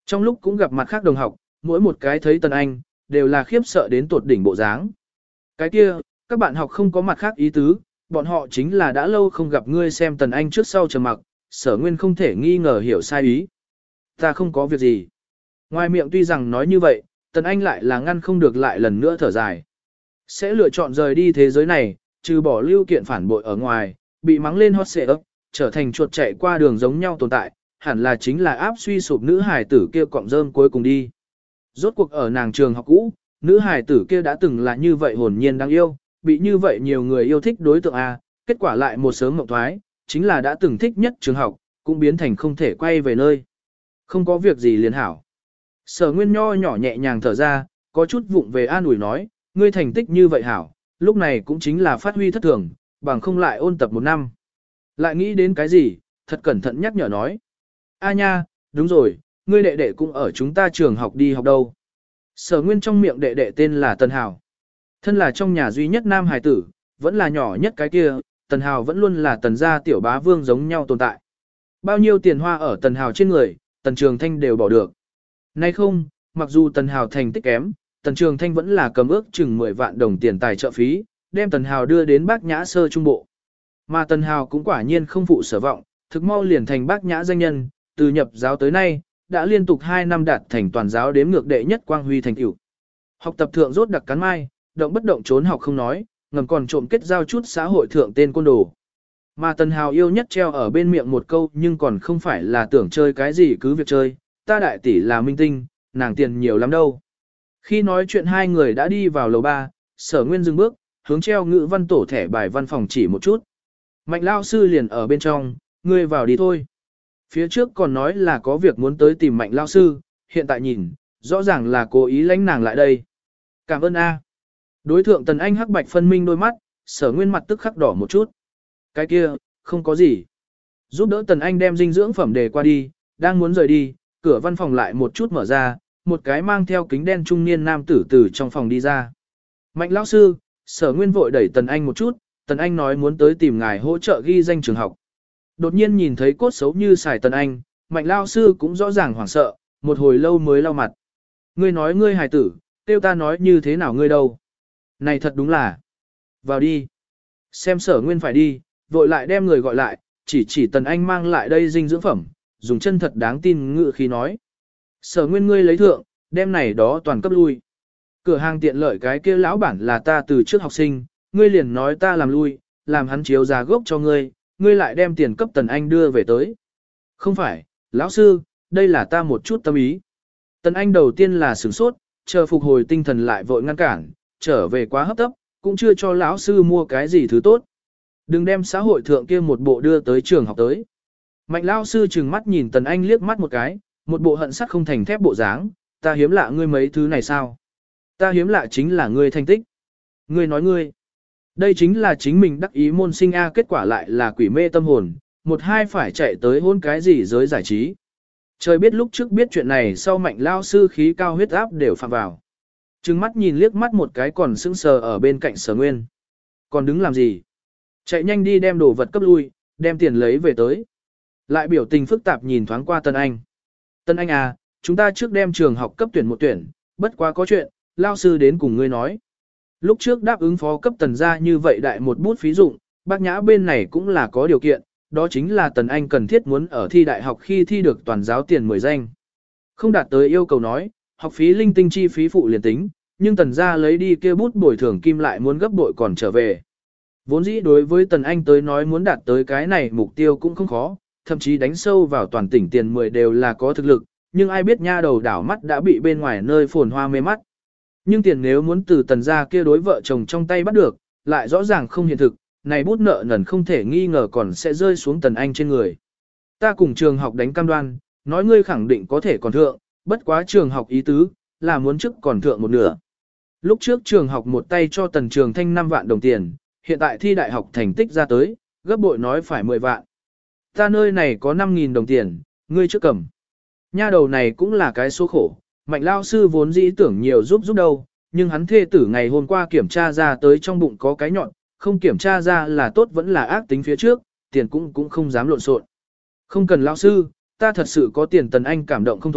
A: Trong lúc cũng gặp mặt khác đồng học, mỗi một cái thấy Tần Anh, đều là khiếp sợ đến tột đỉnh bộ dáng. Cái kia, các bạn học không có mặt khác ý tứ, bọn họ chính là đã lâu không gặp ngươi xem Tần Anh trước sau trầm mặc, Sở Nguyên không thể nghi ngờ hiểu sai ý. Ta không có việc gì. Ngoài miệng tuy rằng nói như vậy, Tần Anh lại là ngăn không được lại lần nữa thở dài. Sẽ lựa chọn rời đi thế giới này, trừ bỏ lưu kiện phản bội ở ngoài, bị mắng lên hot xệ ấp, trở thành chuột chạy qua đường giống nhau tồn tại, hẳn là chính là áp suy sụp nữ hài tử kia cọng rơm cuối cùng đi. Rốt cuộc ở nàng trường học cũ, nữ hài tử kia đã từng là như vậy hồn nhiên đáng yêu, bị như vậy nhiều người yêu thích đối tượng A, kết quả lại một sớm mộng thoái, chính là đã từng thích nhất trường học, cũng biến thành không thể quay về nơi. Không có việc gì liền hảo. Sở Nguyên nho nhỏ nhẹ nhàng thở ra, có chút vụng về an ủi nói, ngươi thành tích như vậy hảo, lúc này cũng chính là phát huy thất thường, bằng không lại ôn tập 1 năm. Lại nghĩ đến cái gì, thật cẩn thận nhắc nhở nói. A nha, đúng rồi, ngươi đệ đệ cũng ở chúng ta trường học đi học đâu. Sở Nguyên trong miệng đệ đệ tên là Tần Hào. Thân là trong nhà duy nhất nam hài tử, vẫn là nhỏ nhất cái kia, Tần Hào vẫn luôn là Tần gia tiểu bá vương giống nhau tồn tại. Bao nhiêu tiền hoa ở Tần Hào trên người, Tần Trường Thanh đều bỏ được. Nay không, mặc dù Tần Hào thành tích kém, Tần Trường Thanh vẫn là cầm ước chừng 10 vạn đồng tiền tài trợ phí, đem Tần Hào đưa đến Bác Nhã sơ trung bộ. Mà Tần Hào cũng quả nhiên không phụ sở vọng, thực mau liền thành Bác Nhã danh nhân, từ nhập giáo tới nay, đã liên tục 2 năm đạt thành toàn giáo đếm ngược đệ nhất quang huy thành tựu. Học tập thượng rốt đặc cắn mai, động bất động trốn học không nói, ngầm còn trộm kết giao chút xã hội thượng tên côn đồ. Mà Tần Hào yêu nhất treo ở bên miệng một câu nhưng còn không phải là tưởng chơi cái gì cứ việc chơi, ta đại tỷ là minh tinh, nàng tiền nhiều lắm đâu. Khi nói chuyện hai người đã đi vào lầu 3, Sở Nguyên dừng bước, hướng treo ngữ văn tổ thẻ bài văn phòng chỉ một chút. Mạnh lao sư liền ở bên trong, ngươi vào đi thôi. Phía trước còn nói là có việc muốn tới tìm Mạnh lao sư, hiện tại nhìn, rõ ràng là cố ý lánh nàng lại đây. Cảm ơn A. Đối thượng Tần Anh hắc bạch phân minh đôi mắt, Sở Nguyên mặt tức khắc đỏ một chút. Cái kia, không có gì. Giúp đỡ Tần Anh đem dinh dưỡng phẩm đề qua đi, đang muốn rời đi, cửa văn phòng lại một chút mở ra, một cái mang theo kính đen trung niên nam tử từ trong phòng đi ra. Mạnh lão sư, Sở Nguyên vội đẩy Tần Anh một chút, Tần Anh nói muốn tới tìm ngài hỗ trợ ghi danh trường học. Đột nhiên nhìn thấy cốt xấu như xài Tần Anh, Mạnh lão sư cũng rõ ràng hoảng sợ, một hồi lâu mới lau mặt. Ngươi nói ngươi hài tử, tiêu ta nói như thế nào ngươi đâu. Này thật đúng là. Vào đi. Xem Sở Nguyên phải đi, vội lại đem người gọi lại, chỉ Tần Anh mang lại đây dinh dưỡng phẩm, dùng chân thật đáng tin ngự khí nói. Sở Nguyên ngươi lấy thượng, đem này đó toàn cấp lui. Cửa hàng tiện lợi cái kia lão bản là ta từ trước học sinh, ngươi liền nói ta làm lui, làm hắn chiếu giá gốc cho ngươi, ngươi lại đem tiền cấp Tần Anh đưa về tới. Không phải, lão sư, đây là ta một chút tâm ý. Tần Anh đầu tiên là sửng sốt, chờ phục hồi tinh thần lại vội ngăn cản, trở về quá hấp tấp, cũng chưa cho lão sư mua cái gì thứ tốt. Đừng đem xã hội thượng kia một bộ đưa tới trường học tới. Mạnh lão sư trừng mắt nhìn Tần Anh liếc mắt một cái, một bộ hận sắt không thành thép bộ dáng, ta hiếm lạ ngươi mấy thứ này sao? Ta hiếm lạ chính là ngươi thành tích. Ngươi nói ngươi. Đây chính là chính mình đắc ý môn sinh A, kết quả lại là quỷ mê tâm hồn, một hai phải chạy tới hôn cái gì giới giải trí. Trời biết lúc trước biết chuyện này sau Mạnh lao sư khí cao huyết áp đều phạm vào. Trừng mắt nhìn liếc mắt một cái còn sững sờ ở bên cạnh Sở Nguyên. Còn đứng làm gì? Chạy nhanh đi đem đồ vật cấp lui, đem tiền lấy về tới. Lại biểu tình phức tạp nhìn thoáng qua Tân Anh. Tân Anh à, chúng ta trước đem trường học cấp tuyển một tuyển, bất quá có chuyện, lao sư đến cùng ngươi nói. Lúc trước đáp ứng phó cấp Tần gia như vậy đại một bút phí dụng, bác nhã bên này cũng là có điều kiện, đó chính là Tần Anh cần thiết muốn ở thi đại học khi thi được toàn giáo tiền 10 danh. Không đạt tới yêu cầu nói, học phí linh tinh chi phí phụ liền tính, nhưng Tần gia lấy đi kia bút bồi thường kim lại muốn gấp bội còn trở về. Vốn dĩ đối với Tần Anh tới nói muốn đạt tới cái này mục tiêu cũng không khó, thậm chí đánh sâu vào toàn tỉnh tiền 10 đều là có thực lực, nhưng ai biết nha đầu đảo mắt đã bị bên ngoài nơi phồn hoa mê mắt. Nhưng tiền nếu muốn từ Tần gia kia đối vợ chồng trong tay bắt được, lại rõ ràng không hiện thực, này bút nợ nần không thể nghi ngờ còn sẽ rơi xuống Tần Anh trên người. Ta cùng trường học đánh cam đoan, nói ngươi khẳng định có thể còn thượng, bất quá trường học ý tứ, là muốn trước còn thượng một nửa. Lúc trước trường học một tay cho Tần Trường Thanh 5 vạn đồng tiền, hiện tại thi đại học thành tích ra tới, gấp bội nói phải 10 vạn. Ta nơi này có 5.000 đồng tiền, ngươi trước cầm. Nha đầu này cũng là cái số khổ, Mạnh lao sư vốn dĩ tưởng nhiều giúp đâu, nhưng hắn thê tử ngày hôm qua kiểm tra ra tới trong bụng có cái nhọn, không kiểm tra ra là tốt vẫn là ác tính phía trước, tiền cũng không dám lộn xộn. Không cần lao sư, ta thật sự có tiền. Tần Anh cảm động không thôi,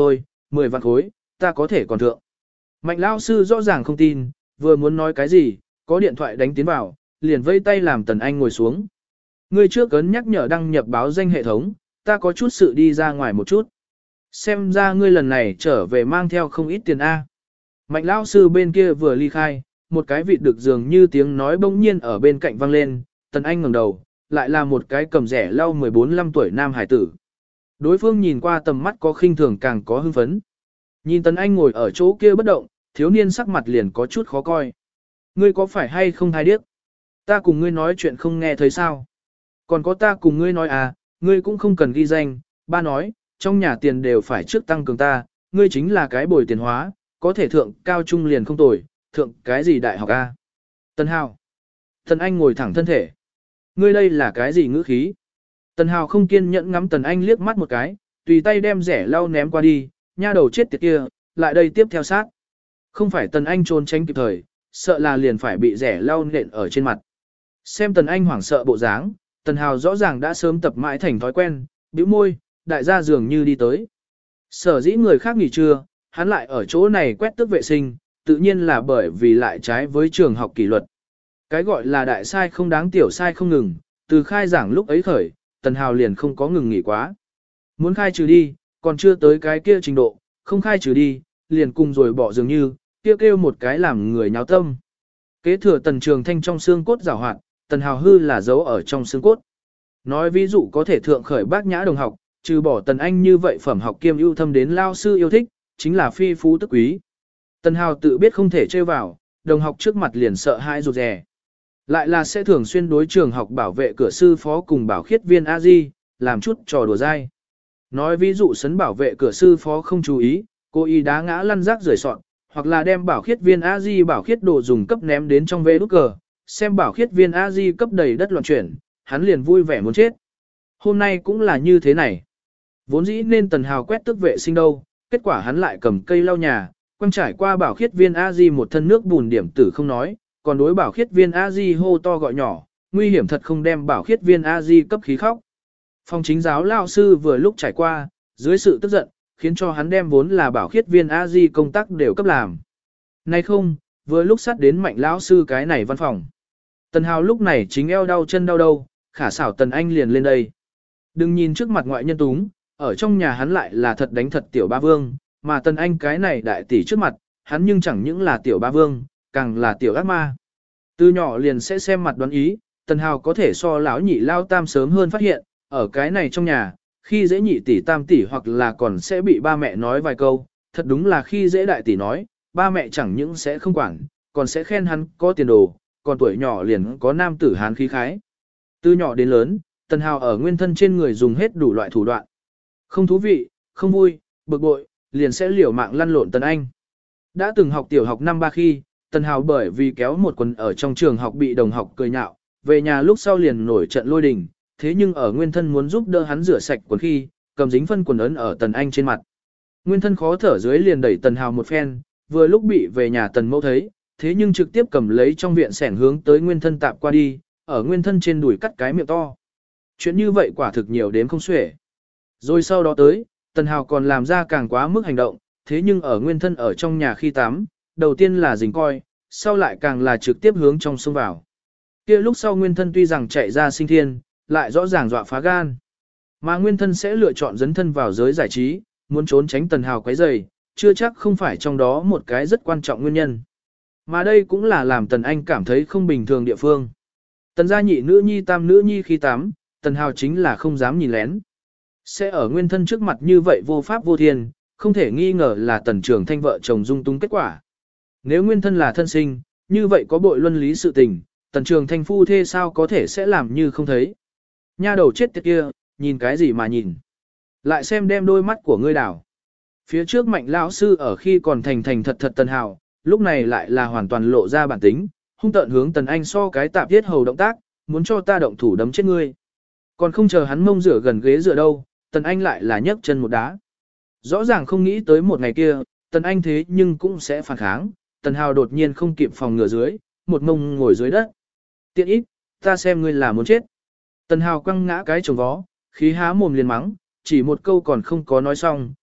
A: 10 vạn khối, ta có thể còn thượng. Mạnh lao sư rõ ràng không tin, vừa muốn nói cái gì, có điện thoại đánh tiến vào, liền vây tay làm Tần Anh ngồi xuống. Ngươi trước ấn nhắc nhở đăng nhập báo danh hệ thống, ta có chút sự đi ra ngoài một chút. Xem ra ngươi lần này trở về mang theo không ít tiền A. Mạnh lao sư bên kia vừa ly khai, một cái vịt được dường như tiếng nói bỗng nhiên ở bên cạnh vang lên, Tần Anh ngẩng đầu, lại là một cái cầm rẻ lau 14-15 tuổi nam hải tử. Đối phương nhìn qua tầm mắt có khinh thường càng có hưng phấn. Nhìn Tần Anh ngồi ở chỗ kia bất động, thiếu niên sắc mặt liền có chút khó coi. Ngươi có phải hay không thai điếc? Ta cùng ngươi nói chuyện không nghe thấy sao? Còn có ta cùng ngươi nói à, ngươi cũng không cần ghi danh, ba nói, trong nhà tiền đều phải trước tăng cường ta, ngươi chính là cái bồi tiền hóa, có thể thượng cao trung liền không tồi, thượng cái gì đại học a? Tần Hào. Tần Anh ngồi thẳng thân thể. Ngươi đây là cái gì ngữ khí? Tần Hào không kiên nhẫn ngắm Tần Anh liếc mắt một cái, tùy tay đem rẻ lau ném qua đi, nha đầu chết tiệt kia, lại đây tiếp theo sát. Không phải Tần Anh trốn tránh kịp thời, sợ là liền phải bị rẻ lau nện ở trên mặt. Xem Tần Anh hoảng sợ bộ dáng, Tần Hào rõ ràng đã sớm tập mãi thành thói quen, bĩu môi, đại gia dường như đi tới. Sở dĩ người khác nghỉ trưa, hắn lại ở chỗ này quét tước vệ sinh, tự nhiên là bởi vì lại trái với trường học kỷ luật. Cái gọi là đại sai không đáng tiểu sai không ngừng, từ khai giảng lúc ấy khởi, Tần Hào liền không có ngừng nghỉ quá. Muốn khai trừ đi, còn chưa tới cái kia trình độ, không khai trừ đi, liền cùng rồi bỏ dường như, kêu một cái làm người nháo tâm. Kế thừa Tần Trường Thanh trong xương cốt giảo hoạt, Tần Hào hư là giấu ở trong xương cốt. Nói ví dụ có thể thượng khởi bác nhã đồng học, trừ bỏ Tần Anh như vậy phẩm học kiêm ưu thâm đến lao sư yêu thích, chính là phi phú tức quý. Tần Hào tự biết không thể chơi vào, đồng học trước mặt liền sợ hãi rụt rè. Lại là sẽ thường xuyên đối trường học bảo vệ cửa sư phó cùng bảo khiết viên A-di, làm chút trò đùa dai. Nói ví dụ sấn bảo vệ cửa sư phó không chú ý, cô y đá ngã lăn rác rời soạn, hoặc là đem bảo khiết viên A-di bảo khiết đồ dùng cấp ném đến trong vê đút cờ, xem bảo khiết viên A-di cấp đầy đất loạn chuyển, hắn liền vui vẻ muốn chết. Hôm nay cũng là như thế này. Vốn dĩ nên Tần Hào quét tước vệ sinh đâu, kết quả hắn lại cầm cây lau nhà, quăng trải qua bảo khiết viên A-di một thân nước bùn điểm tử không nói, còn đối bảo khiết viên A-di hô to gọi nhỏ, nguy hiểm thật không đem bảo khiết viên A-di cấp khí khóc. Phòng chính giáo lao sư vừa lúc trải qua, dưới sự tức giận, khiến cho hắn đem vốn là bảo khiết viên A-di công tác đều cấp làm. Nay không, vừa lúc sát đến mạnh lão sư cái này văn phòng. Tần Hào lúc này chính eo đau chân đau đâu, khả xảo Tần Anh liền lên đây. Đừng nhìn trước mặt ngoại nhân túng, ở trong nhà hắn lại là thật đánh thật tiểu ba vương, mà Tần Anh cái này đại tỷ trước mặt, hắn nhưng chẳng những là tiểu ba vương, càng là tiểu ác ma. Từ nhỏ liền sẽ xem mặt đoán ý, Tần Hào có thể so lão nhị lao tam sớm hơn phát hiện, ở cái này trong nhà, khi dễ nhị tỷ tam tỷ hoặc là còn sẽ bị ba mẹ nói vài câu, thật đúng là khi dễ đại tỷ nói, ba mẹ chẳng những sẽ không quản, còn sẽ khen hắn có tiền đồ, còn tuổi nhỏ liền có nam tử hán khí khái. Từ nhỏ đến lớn, Tần Hào ở nguyên thân trên người dùng hết đủ loại thủ đoạn. Không thú vị, không vui, bực bội, liền sẽ liều mạng lăn lộn Tần Anh. Đã từng học tiểu học năm ba khi, Tần Hào bởi vì kéo một quần ở trong trường học bị đồng học cười nhạo, về nhà lúc sau liền nổi trận lôi đình, thế nhưng ở nguyên thân muốn giúp đỡ hắn rửa sạch quần khi, cầm dính phân quần ấn ở Tần Anh trên mặt. Nguyên thân khó thở dưới liền đẩy Tần Hào một phen, vừa lúc bị về nhà Tần Mẫu thấy, thế nhưng trực tiếp cầm lấy trong viện sẻn hướng tới nguyên thân tạp qua đi, ở nguyên thân trên đùi cắt cái miệng to. Chuyện như vậy quả thực nhiều đến không xuể. Rồi sau đó tới, Tần Hào còn làm ra càng quá mức hành động, thế nhưng ở nguyên thân ở trong nhà khi tắm, đầu tiên là dình coi, sau lại càng là trực tiếp hướng trong sông vào. Kia lúc sau nguyên thân tuy rằng chạy ra sinh thiên, lại rõ ràng dọa phá gan. Mà nguyên thân sẽ lựa chọn dấn thân vào giới giải trí, muốn trốn tránh Tần Hào quấy rầy, chưa chắc không phải trong đó một cái rất quan trọng nguyên nhân. Mà đây cũng là làm Tần Anh cảm thấy không bình thường địa phương. Tần gia nhị nữ nhi tam nữ nhi khi tắm, Tần Hào chính là không dám nhìn lén. Sẽ ở nguyên thân trước mặt như vậy vô pháp vô thiên, không thể nghi ngờ là Tần Trường Thanh vợ chồng dung túng kết quả. Nếu nguyên thân là thân sinh, như vậy có bội luân lý sự tình, Tần Trường Thanh phu thê sao có thể sẽ làm như không thấy. Nha đầu chết tiệt kia, nhìn cái gì mà nhìn. Lại xem đem đôi mắt của ngươi đảo. Phía trước mạnh lão sư ở khi còn thành thành thật thật Tần Hào, lúc này lại là hoàn toàn lộ ra bản tính, hung tợn hướng Tần Anh so cái tạp thiết hầu động tác, muốn cho ta động thủ đấm chết ngươi. Còn không chờ hắn mông rửa gần ghế dựa đâu, Tần Anh lại là nhấc chân một đá. Rõ ràng không nghĩ tới một ngày kia, Tần Anh thế nhưng cũng sẽ phản kháng, Tần Hào đột nhiên không kịp phòng ngừa dưới, một mông ngồi dưới đất. Tiện ít, ta xem ngươi là muốn chết. Tần Hào quăng ngã cái chồng vó, khí há mồm liền mắng, chỉ một câu còn không có nói xong,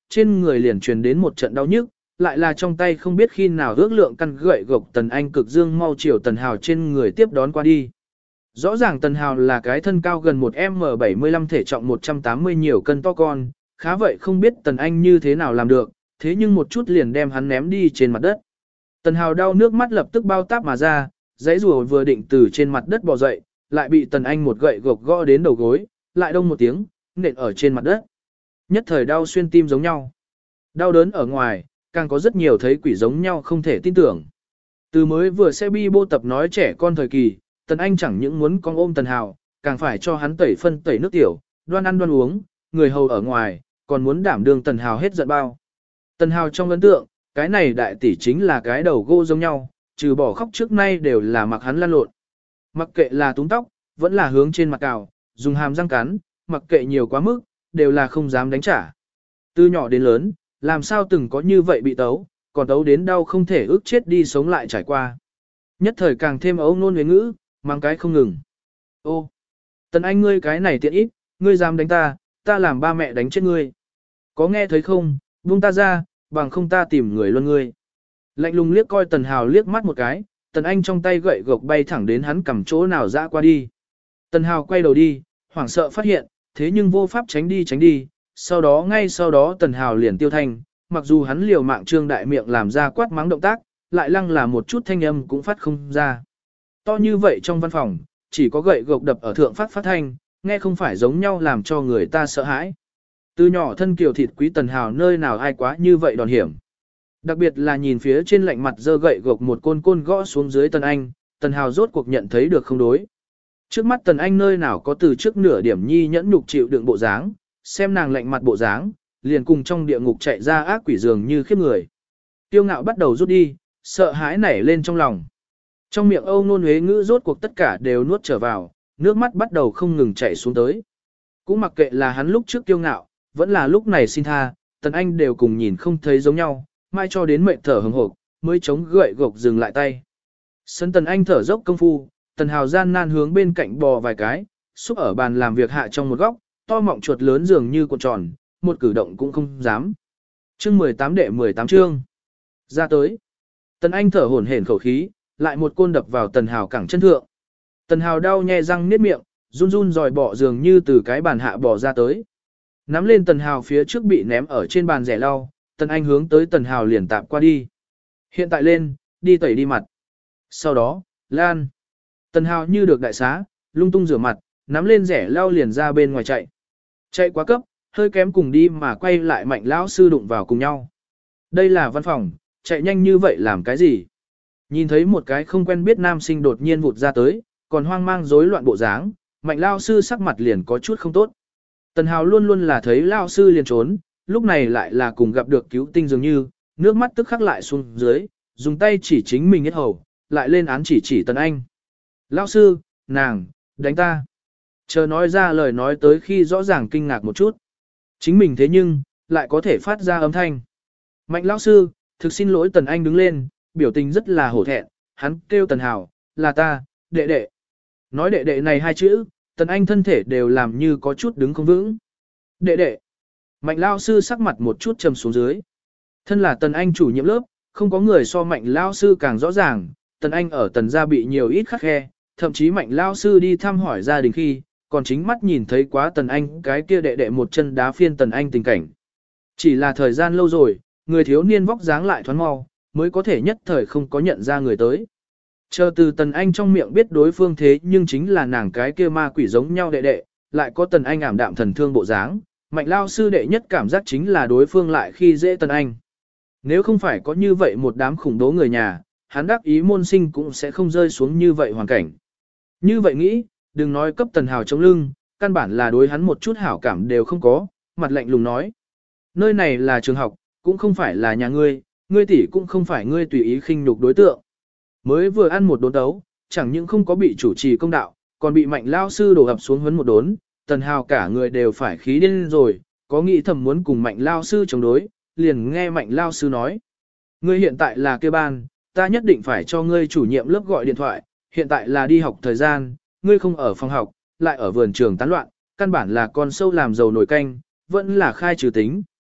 A: trên người liền truyền đến một trận đau nhức, lại là trong tay không biết khi nào ước lượng căn gậy gộc Tần Anh cực dương mau chiều Tần Hào trên người tiếp đón qua đi. Rõ ràng Tần Hào là cái thân cao gần 1m75 thể trọng 180 nhiều cân to con, khá vậy không biết Tần Anh như thế nào làm được, thế nhưng một chút liền đem hắn ném đi trên mặt đất. Tần Hào đau nước mắt lập tức bao táp mà ra, giấy rùa vừa định từ trên mặt đất bò dậy, lại bị Tần Anh một gậy gộc gõ đến đầu gối, lại đông một tiếng, nện ở trên mặt đất. Nhất thời đau xuyên tim giống nhau. Đau đớn ở ngoài, càng có rất nhiều thấy quỷ giống nhau không thể tin tưởng. Từ mới vừa xe bi bô tập nói trẻ con thời kỳ, Tần Anh chẳng những muốn con ôm Tần Hào, càng phải cho hắn tẩy phân tẩy nước tiểu, đoan ăn đoan uống, người hầu ở ngoài, còn muốn đảm đương Tần Hào hết giận bao. Tần Hào trong ấn tượng, cái này đại tỷ chính là cái đầu gỗ giống nhau, trừ bỏ khóc trước nay đều là mặc hắn lăn lộn. Mặc kệ là túm tóc, vẫn là hướng trên mặt cào, dùng hàm răng cắn, mặc kệ nhiều quá mức, đều là không dám đánh trả. Từ nhỏ đến lớn, làm sao từng có như vậy bị tấu, còn tấu đến đau không thể ước chết đi sống lại trải qua. Nhất thời càng thêm ấu nôn huyến ngữ, mang cái không ngừng. Ô, Tần Anh ngươi cái này tiện ít, ngươi dám đánh ta, ta làm ba mẹ đánh chết ngươi. Có nghe thấy không, buông ta ra, bằng không ta tìm người luôn ngươi. Lạnh lùng liếc coi Tần Hào liếc mắt một cái, Tần Anh trong tay gậy gộc bay thẳng đến hắn cầm chỗ nào dã qua đi. Tần Hào quay đầu đi, hoảng sợ phát hiện, thế nhưng vô pháp tránh đi, ngay sau đó Tần Hào liền tiêu thanh, mặc dù hắn liều mạng trương đại miệng làm ra quát mắng động tác, lại lăng là một chút thanh âm cũng phát không ra. To như vậy trong văn phòng, chỉ có gậy gộc đập ở thượng phát thanh, nghe không phải giống nhau làm cho người ta sợ hãi. Từ nhỏ thân kiều thịt quý Tần Hào nơi nào ai quá như vậy đòn hiểm. Đặc biệt là nhìn phía trên lạnh mặt dơ gậy gộc một côn gõ xuống dưới Tần Anh, Tần Hào rốt cuộc nhận thấy được không đối. Trước mắt Tần Anh nơi nào có từ trước nửa điểm nhi nhẫn nhục chịu đựng bộ dáng, xem nàng lạnh mặt bộ dáng, liền cùng trong địa ngục chạy ra ác quỷ dường như khiếp người. Tiêu ngạo bắt đầu rút đi, sợ hãi nảy lên trong lòng. Trong miệng âu nôn huế ngữ rốt cuộc tất cả đều nuốt trở vào, nước mắt bắt đầu không ngừng chảy xuống tới. Cũng mặc kệ là hắn lúc trước kiêu ngạo, vẫn là lúc này xin tha, Tần Anh đều cùng nhìn không thấy giống nhau, mai cho đến mệt thở hừng hộp, mới chống gậy gộc dừng lại tay. Sân Tần Anh thở dốc công phu, Tần Hào gian nan hướng bên cạnh bò vài cái, xúc ở bàn làm việc hạ trong một góc, to mọng chuột lớn dường như cuộn tròn, một cử động cũng không dám. Chương 18 đệ 18 chương. Ra tới. Tần Anh thở hổn hển khẩu khí, lại một côn đập vào Tần Hào cẳng chân thượng. Tần Hào đau nhè răng niết miệng, run run dòi bỏ dường như từ cái bàn hạ bò ra tới. Nắm lên Tần Hào phía trước bị ném ở trên bàn rẻ lau, Tần Anh hướng tới Tần Hào liền tạp qua đi. Hiện tại lên, đi tẩy đi mặt. Sau đó, lan. Tần Hào như được đại xá, lung tung rửa mặt, nắm lên rẻ lau liền ra bên ngoài chạy. Chạy quá cấp, hơi kém cùng đi mà quay lại Mạnh lão sư đụng vào cùng nhau. Đây là văn phòng, chạy nhanh như vậy làm cái gì? Nhìn thấy một cái không quen biết nam sinh đột nhiên vụt ra tới, còn hoang mang rối loạn bộ dáng, Mạnh lão sư sắc mặt liền có chút không tốt. Tần Hào luôn luôn là thấy lão sư liền trốn, lúc này lại là cùng gặp được cứu tinh dường như, nước mắt tức khắc lại xuống dưới, dùng tay chỉ chính mình hết hầu, lại lên án chỉ Tần Anh. Lão sư, nàng, đánh ta. Chờ nói ra lời nói tới khi rõ ràng kinh ngạc một chút. Chính mình thế nhưng, lại có thể phát ra âm thanh. Mạnh lão sư, thực xin lỗi Tần Anh đứng lên, biểu tình rất là hổ thẹn, hắn kêu Tần Hào, là ta, đệ đệ. Nói đệ đệ này hai chữ, Tần Anh thân thể đều làm như có chút đứng không vững. Đệ đệ. Mạnh lão sư sắc mặt một chút trầm xuống dưới. Thân là Tần Anh chủ nhiệm lớp, không có người so Mạnh lão sư càng rõ ràng, Tần Anh ở Tần gia bị nhiều ít khắc khe, thậm chí Mạnh lão sư đi thăm hỏi gia đình khi, còn chính mắt nhìn thấy quá Tần Anh cái kia đệ đệ một chân đá phiên Tần Anh tình cảnh. Chỉ là thời gian lâu rồi, người thiếu niên vóc dáng lại thoáng mau, mới có thể nhất thời không có nhận ra người tới. Chờ từ Tần Anh trong miệng biết đối phương thế nhưng chính là nàng cái kia ma quỷ giống nhau đệ đệ, lại có Tần Anh ảm đạm thần thương bộ dáng, Mạnh lao sư đệ nhất cảm giác chính là đối phương lại khi dễ Tần Anh. Nếu không phải có như vậy một đám khủng bố người nhà, hắn đắc ý môn sinh cũng sẽ không rơi xuống như vậy hoàn cảnh. Như vậy nghĩ, đừng nói cấp Tần Hào chống lưng, căn bản là đối hắn một chút hảo cảm đều không có, mặt lạnh lùng nói. Nơi này là trường học, cũng không phải là nhà ngươi, ngươi tỷ cũng không phải ngươi tùy ý khinh nhục đối tượng. Mới vừa ăn một đốn đấu, chẳng những không có bị chủ trì công đạo, còn bị Mạnh lao sư đổ ập xuống huấn một đốn, Tần Hào cả người đều phải khí điên rồi, có nghĩ thầm muốn cùng Mạnh lao sư chống đối, liền nghe Mạnh lao sư nói. Ngươi hiện tại là kê ban, ta nhất định phải cho ngươi chủ nhiệm lớp gọi điện thoại, hiện tại là đi học thời gian, ngươi không ở phòng học, lại ở vườn trường tán loạn, căn bản là con sâu làm dầu nồi canh, vẫn là khai trừ tính.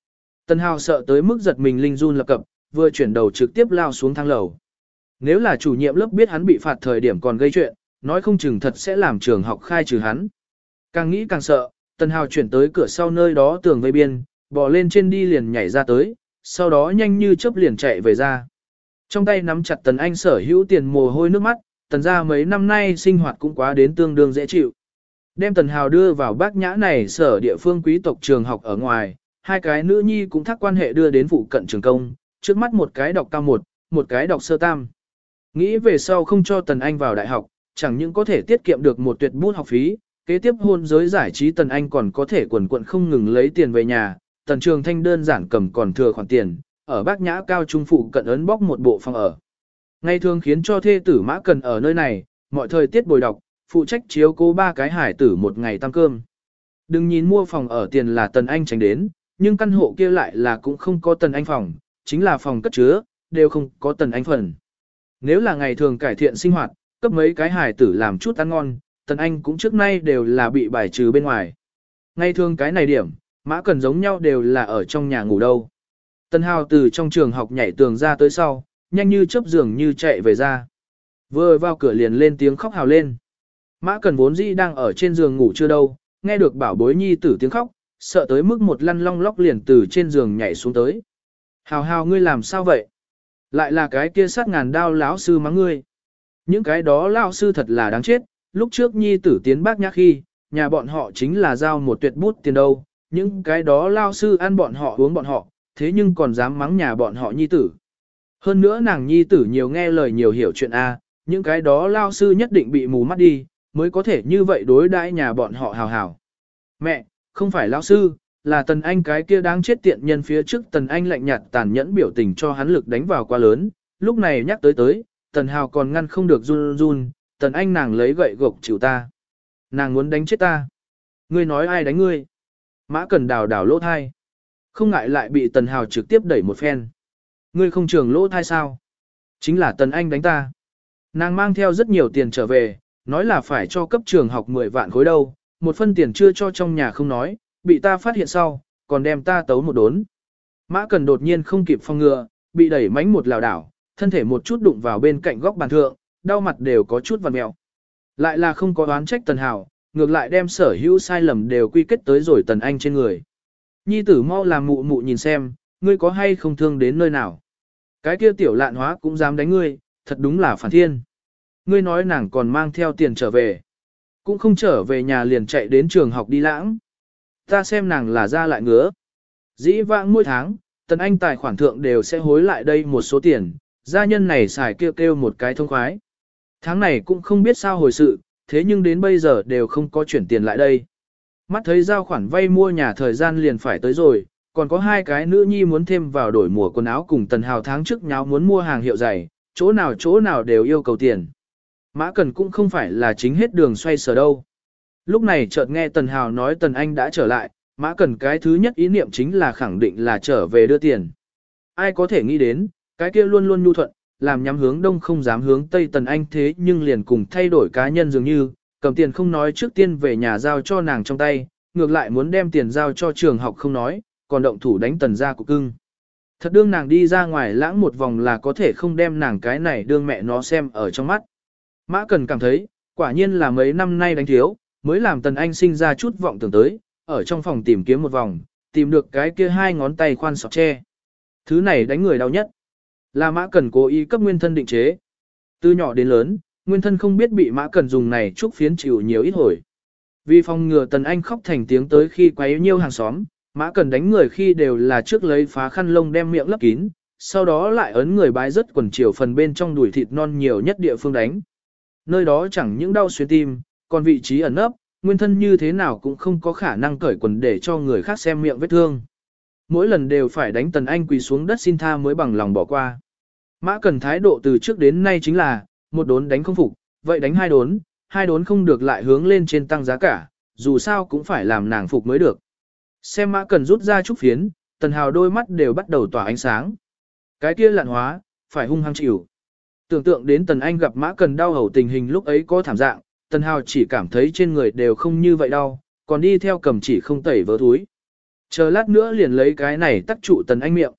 A: Tần Hào sợ tới mức giật mình linh run lập cập, vừa chuyển đầu trực tiếp lao xuống thang lầu. Nếu là chủ nhiệm lớp biết hắn bị phạt thời điểm còn gây chuyện, nói không chừng thật sẽ làm trường học khai trừ hắn. Càng nghĩ càng sợ, Tần Hào chuyển tới cửa sau nơi đó tường vây biên, bò lên trên đi liền nhảy ra tới, sau đó nhanh như chớp liền chạy về ra. Trong tay nắm chặt Tần Anh sở hữu tiền mồ hôi nước mắt, Tần gia mấy năm nay sinh hoạt cũng quá đến tương đương dễ chịu. Đem Tần Hào đưa vào Bác Nhã này sở địa phương quý tộc trường học ở ngoài, hai cái nữ nhi cũng thắc quan hệ đưa đến phụ cận trường công, trước mắt một cái đọc cao một, một cái đọc sơ tam. Nghĩ về sau không cho Tần Anh vào đại học, chẳng những có thể tiết kiệm được một tuyệt bút học phí, kế tiếp hôn giới giải trí Tần Anh còn có thể quần quận không ngừng lấy tiền về nhà, Tần Trường Thanh đơn giản cầm còn thừa khoản tiền, ở Bác Nhã cao trung phụ cận ấn bóc một bộ phòng ở. Ngày thường khiến cho thê tử Mã Cần ở nơi này, mọi thời tiết bồi đọc, phụ trách chiếu cố ba cái hải tử một ngày tăng cơm. Đừng nhìn mua phòng ở tiền là Tần Anh tránh đến, nhưng căn hộ kia lại là cũng không có Tần Anh phòng, chính là phòng cất chứa, đều không có Tần Anh phần. Nếu là ngày thường cải thiện sinh hoạt, cấp mấy cái hải tử làm chút ăn ngon, Tần Anh cũng trước nay đều là bị bài trừ bên ngoài. Ngày thường cái này điểm, Mã Cần giống nhau đều là ở trong nhà ngủ đâu. Tần Hào từ trong trường học nhảy tường ra tới sau, nhanh như chớp giường như chạy về ra. Vừa vào cửa liền lên tiếng khóc hào lên. Mã Cần vốn dĩ đang ở trên giường ngủ chưa đâu, nghe được bảo bối nhi tử tiếng khóc, sợ tới mức một lăn long lóc liền từ trên giường nhảy xuống tới. Hào hào ngươi làm sao vậy? Lại là cái kia sát ngàn đao lão sư mắng ngươi. Những cái đó lão sư thật là đáng chết, lúc trước nhi tử tiến Bác Nhã khi, nhà bọn họ chính là giao một tuyệt bút tiền đâu, những cái đó lão sư ăn bọn họ uống bọn họ, thế nhưng còn dám mắng nhà bọn họ nhi tử. Hơn nữa nàng nhi tử nhiều nghe lời nhiều hiểu chuyện A, những cái đó lão sư nhất định bị mù mắt đi, mới có thể như vậy đối đãi nhà bọn họ hào hào. Mẹ, không phải lão sư, là Tần Anh cái kia đáng chết tiện nhân phía trước Tần Anh lạnh nhạt tàn nhẫn biểu tình cho hắn lực đánh vào quá lớn, lúc này nhắc tới, Tần Hào còn ngăn không được run run, Tần Anh nàng lấy gậy gộc chịu ta. Nàng muốn đánh chết ta. Ngươi nói ai đánh ngươi? Mã Cần đào đào lỗ thai. Không ngại lại bị Tần Hào trực tiếp đẩy một phen. Ngươi không trường lỗ thai sao? Chính là Tần Anh đánh ta. Nàng mang theo rất nhiều tiền trở về, nói là phải cho cấp trường học 10 vạn khối đâu, một phân tiền chưa cho trong nhà không nói, bị ta phát hiện sau, còn đem ta tấu một đốn. Mã Cần đột nhiên không kịp phòng ngừa, bị đẩy mánh một lảo đảo, thân thể một chút đụng vào bên cạnh góc bàn thượng, đau mặt đều có chút vằn mèo. Lại là không có oán trách Tần Hào, ngược lại đem sở hữu sai lầm đều quy kết tới rồi Tần Anh trên người. Nhi tử mau làm mụ mụ nhìn xem, ngươi có hay không thương đến nơi nào. Cái kia tiểu lạn hóa cũng dám đánh ngươi, thật đúng là phản thiên. Ngươi nói nàng còn mang theo tiền trở về. Cũng không trở về nhà liền chạy đến trường học đi lãng. Ta xem nàng là ra lại ngứa. Dĩ vãng mỗi tháng, Tần Anh tài khoản thượng đều sẽ hối lại đây một số tiền, gia nhân này xài kêu một cái thông khoái. Tháng này cũng không biết sao hồi sự, thế nhưng đến bây giờ đều không có chuyển tiền lại đây. Mắt thấy giao khoản vay mua nhà thời gian liền phải tới rồi, còn có hai cái nữ nhi muốn thêm vào đổi mùa quần áo cùng Tần Hào tháng trước nháo muốn mua hàng hiệu giày, chỗ nào đều yêu cầu tiền. Mã Cần cũng không phải là chính hết đường xoay sở đâu. Lúc này chợt nghe Tần Hào nói Tần Anh đã trở lại, Mã Cần cái thứ nhất ý niệm chính là khẳng định là trở về đưa tiền. Ai có thể nghĩ đến, cái kia luôn luôn nhu thuận, làm nhắm hướng đông không dám hướng tây Tần Anh thế nhưng liền cùng thay đổi cá nhân dường như, cầm tiền không nói trước tiên về nhà giao cho nàng trong tay, ngược lại muốn đem tiền giao cho trường học không nói, còn động thủ đánh Tần gia của cưng. Thật đương nàng đi ra ngoài lãng một vòng là có thể không đem nàng cái này đương mẹ nó xem ở trong mắt. Mã Cần cảm thấy, quả nhiên là mấy năm nay đánh thiếu, mới làm Tần Anh sinh ra chút vọng tưởng tới, ở trong phòng tìm kiếm một vòng, tìm được cái kia hai ngón tay khoan sọt tre. Thứ này đánh người đau nhất. Là Mã Cần cố ý cấp Nguyên Thân định chế. Từ nhỏ đến lớn, Nguyên Thân không biết bị Mã Cần dùng này chúc phiến chịu nhiều ít hồi. Vì phòng ngừa Tần Anh khóc thành tiếng tới khi quấy nhiêu hàng xóm, Mã Cần đánh người khi đều là trước lấy phá khăn lông đem miệng lấp kín, sau đó lại ấn người bái rất quần chiều phần bên trong đùi thịt non nhiều nhất địa phương đánh. Nơi đó chẳng những đau xuyên tim, còn vị trí ẩn nấp, Nguyên Thân như thế nào cũng không có khả năng cởi quần để cho người khác xem miệng vết thương. Mỗi lần đều phải đánh Tần Anh quỳ xuống đất xin tha mới bằng lòng bỏ qua. Mã Cần thái độ từ trước đến nay chính là, một đốn đánh không phục, vậy đánh hai đốn không được lại hướng lên trên tăng giá cả, dù sao cũng phải làm nàng phục mới được. Xem Mã Cần rút ra trúc phiến, Tần Hào đôi mắt đều bắt đầu tỏa ánh sáng. Cái kia lạn hóa, phải hung hăng chịu. Tưởng tượng đến Tần Anh gặp Mã Cần đau hầu tình hình lúc ấy có thảm dạng, Tần Hào chỉ cảm thấy trên người đều không như vậy đau, còn đi theo cầm chỉ không tẩy vớ túi. Chờ lát nữa liền lấy cái này tắc trụ Tần Anh miệng.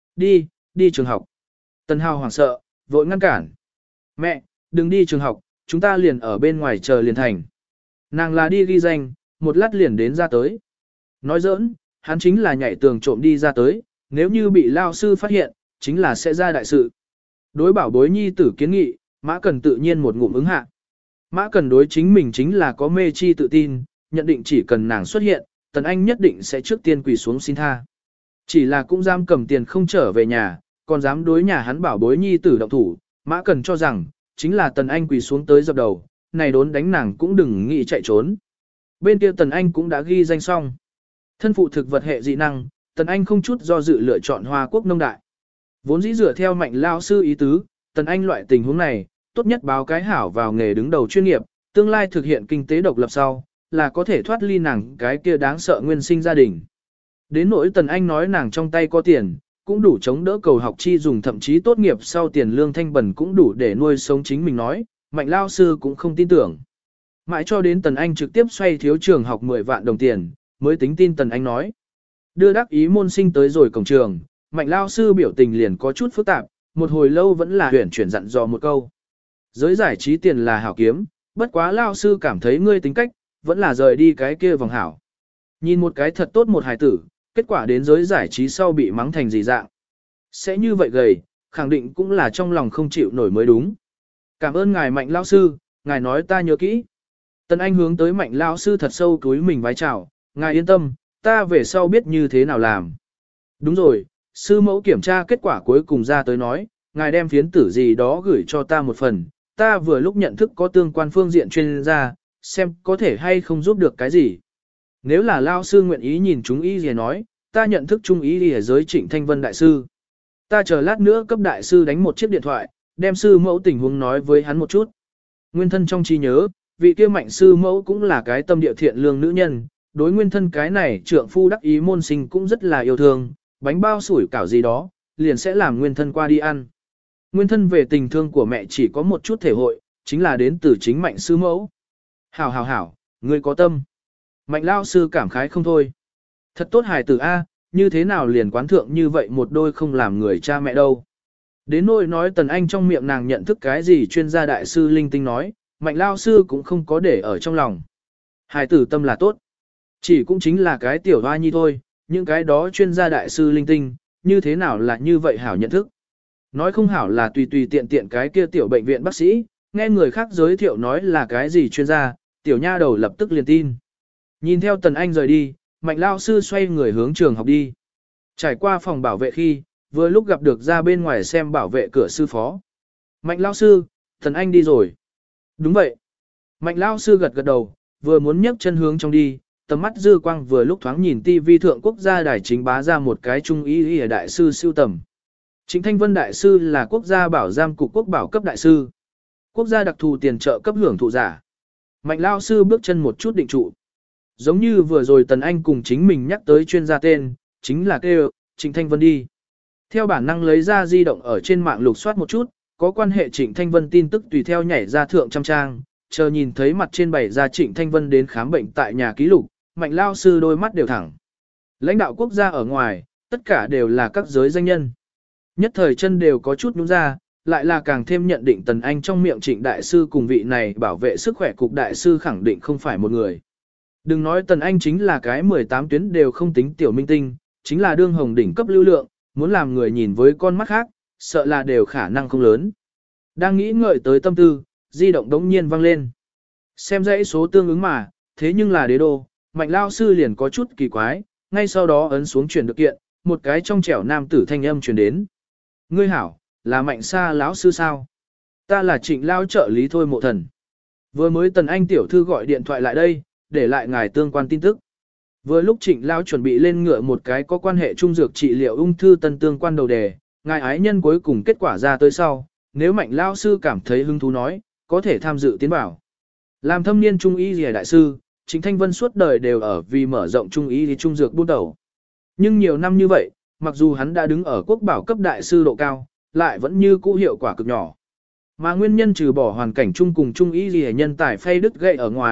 A: Đi trường học. Tần Hào hoảng sợ, vội ngăn cản. Mẹ, đừng đi trường học, chúng ta liền ở bên ngoài chờ liền thành. Nàng là đi ghi danh, một lát liền đến ra tới. Nói giỡn, hắn chính là nhảy tường trộm đi ra tới, nếu như bị lao sư phát hiện, chính là sẽ ra đại sự. Đối bảo bối nhi tử kiến nghị, Mã Cần tự nhiên một ngụm ứng hạ. Mã Cần đối chính mình chính là có mê chi tự tin, nhận định chỉ cần nàng xuất hiện, Tần Anh nhất định sẽ trước tiên quỳ xuống xin tha. Chỉ là cũng dám cầm tiền không trở về nhà, còn dám đối nhà hắn bảo bối nhi tử động thủ, Mã Cần cho rằng, chính là Tần Anh quỳ xuống tới dập đầu, này đốn đánh nàng cũng đừng nghĩ chạy trốn. Bên kia Tần Anh cũng đã ghi danh xong. Thân phụ thực vật hệ dị năng, Tần Anh không chút do dự lựa chọn Hoa Quốc nông đại. Vốn dĩ dựa theo Mạnh lao sư ý tứ, Tần Anh loại tình huống này, tốt nhất báo cái hảo vào nghề đứng đầu chuyên nghiệp, tương lai thực hiện kinh tế độc lập sau, là có thể thoát ly nàng cái kia đáng sợ nguyên sinh gia đình. Đến nỗi Tần Anh nói nàng trong tay có tiền, cũng đủ chống đỡ cầu học chi dùng, thậm chí tốt nghiệp sau tiền lương thanh bẩn cũng đủ để nuôi sống chính mình nói, Mạnh lao sư cũng không tin tưởng. Mãi cho đến Tần Anh trực tiếp xoay thiếu trường học 10 vạn đồng tiền, mới tính tin Tần Anh nói. Đưa đắc ý môn sinh tới rồi cổng trường, Mạnh lao sư biểu tình liền có chút phức tạp, một hồi lâu vẫn là huyển chuyển dặn dò một câu. Giới giải trí tiền là hảo kiếm, bất quá lao sư cảm thấy ngươi tính cách, vẫn là rời đi cái kia vòng hảo. Nhìn một cái thật tốt một hài tử, kết quả đến giới giải trí sau bị mắng thành gì dạng. Sẽ như vậy gầy, khẳng định cũng là trong lòng không chịu nổi mới đúng. Cảm ơn ngài Mạnh lao sư, ngài nói ta nhớ kỹ. Tần Anh hướng tới Mạnh lao sư thật sâu túi mình vái chào, ngài yên tâm, ta về sau biết như thế nào làm. Đúng rồi, sư mẫu kiểm tra kết quả cuối cùng ra tới nói, ngài đem phiến tử gì đó gửi cho ta một phần, ta vừa lúc nhận thức có tương quan phương diện chuyên gia, xem có thể hay không giúp được cái gì. Nếu là lao sư nguyện ý nhìn chúng ý gì nói, ta nhận thức trung ý ở giới Trịnh Thanh Vân đại sư. Ta chờ lát nữa cấp đại sư đánh một chiếc điện thoại, đem sư mẫu tình huống nói với hắn một chút. Nguyên thân trong trí nhớ, vị kia Mạnh sư mẫu cũng là cái tâm địa thiện lương nữ nhân, đối nguyên thân cái này trượng phu đắc ý môn sinh cũng rất là yêu thương, bánh bao sủi cảo gì đó, liền sẽ làm nguyên thân qua đi ăn. Nguyên thân về tình thương của mẹ chỉ có một chút thể hội, chính là đến từ chính Mạnh sư mẫu. Hảo, ngươi có tâm. Mạnh lao sư cảm khái không thôi. Thật tốt hài tử A, như thế nào liền quán thượng như vậy một đôi không làm người cha mẹ đâu. Đến nỗi nói Tần Anh trong miệng nàng nhận thức cái gì chuyên gia đại sư linh tinh nói, Mạnh lao sư cũng không có để ở trong lòng. Hài tử tâm là tốt. Chỉ cũng chính là cái tiểu hoa nhi thôi, những cái đó chuyên gia đại sư linh tinh, như thế nào là như vậy hảo nhận thức. Nói không hảo là tùy tùy tiện tiện cái kia tiểu bệnh viện bác sĩ, nghe người khác giới thiệu nói là cái gì chuyên gia, tiểu nha đầu lập tức liền tin. Nhìn theo Tần Anh rời đi, Mạnh lao sư xoay người hướng trường học đi. Trải qua phòng bảo vệ khi, vừa lúc gặp được ra bên ngoài xem bảo vệ cửa sư phó. Mạnh lao sư, Tần Anh đi rồi. Đúng vậy. Mạnh lao sư gật gật đầu, vừa muốn nhấc chân hướng trong đi, tầm mắt dư quang vừa lúc thoáng nhìn TV thượng quốc gia đài chính bá ra một cái trung ý ở đại sư siêu tầm. Trịnh Thanh Vân đại sư là quốc gia bảo giam cục quốc bảo cấp đại sư. Quốc gia đặc thù tiền trợ cấp hưởng thụ giả. Mạnh lao sư bước chân một chút định trụ. Giống như vừa rồi Tần Anh cùng chính mình nhắc tới chuyên gia tên, chính là kêu, Trịnh Thanh Vân đi. Theo bản năng lấy ra di động ở trên mạng lục soát một chút, có quan hệ Trịnh Thanh Vân tin tức tùy theo nhảy ra thượng trăm trang, chờ nhìn thấy mặt trên bày ra Trịnh Thanh Vân đến khám bệnh tại nhà ký lục, Mạnh lao sư đôi mắt đều thẳng. Lãnh đạo quốc gia ở ngoài, tất cả đều là các giới danh nhân. Nhất thời chân đều có chút nhúng ra, lại là càng thêm nhận định Tần Anh trong miệng Trịnh đại sư cùng vị này bảo vệ sức khỏe cục đại sư khẳng định không phải một người. Đừng nói Tần Anh chính là cái 18 tuyến đều không tính tiểu minh tinh, chính là đương hồng đỉnh cấp lưu lượng, muốn làm người nhìn với con mắt khác, sợ là đều khả năng không lớn. Đang nghĩ ngợi tới tâm tư, di động đống nhiên vang lên. Xem dãy số tương ứng mà, thế nhưng là đế đô, Mạnh lao sư liền có chút kỳ quái, ngay sau đó ấn xuống chuyển được kiện, một cái trong trẻo nam tử thanh âm truyền đến. Ngươi hảo, là Mạnh Sa lão sư sao? Ta là Trịnh lao trợ lý thôi mộ thần. Vừa mới Tần Anh tiểu thư gọi điện thoại lại đây, để lại ngài tương quan tin tức. Vừa lúc Trịnh lao chuẩn bị lên ngựa một cái có quan hệ trung dược trị liệu ung thư tân tương quan đầu đề, ngài ái nhân cuối cùng kết quả ra tới sau, nếu Mạnh lao sư cảm thấy hứng thú nói, có thể tham dự tiến bảo. Làm thâm niên trung y rìa đại sư, Trịnh Thanh Vân suốt đời đều ở vì mở rộng trung y thì trung dược buôn đầu. Nhưng nhiều năm như vậy, mặc dù hắn đã đứng ở quốc bảo cấp đại sư độ cao, lại vẫn như cũ hiệu quả cực nhỏ. Mà nguyên nhân trừ bỏ hoàn cảnh chung cùng trung y rìa nhân tài phay đứt gậy ở ngoài,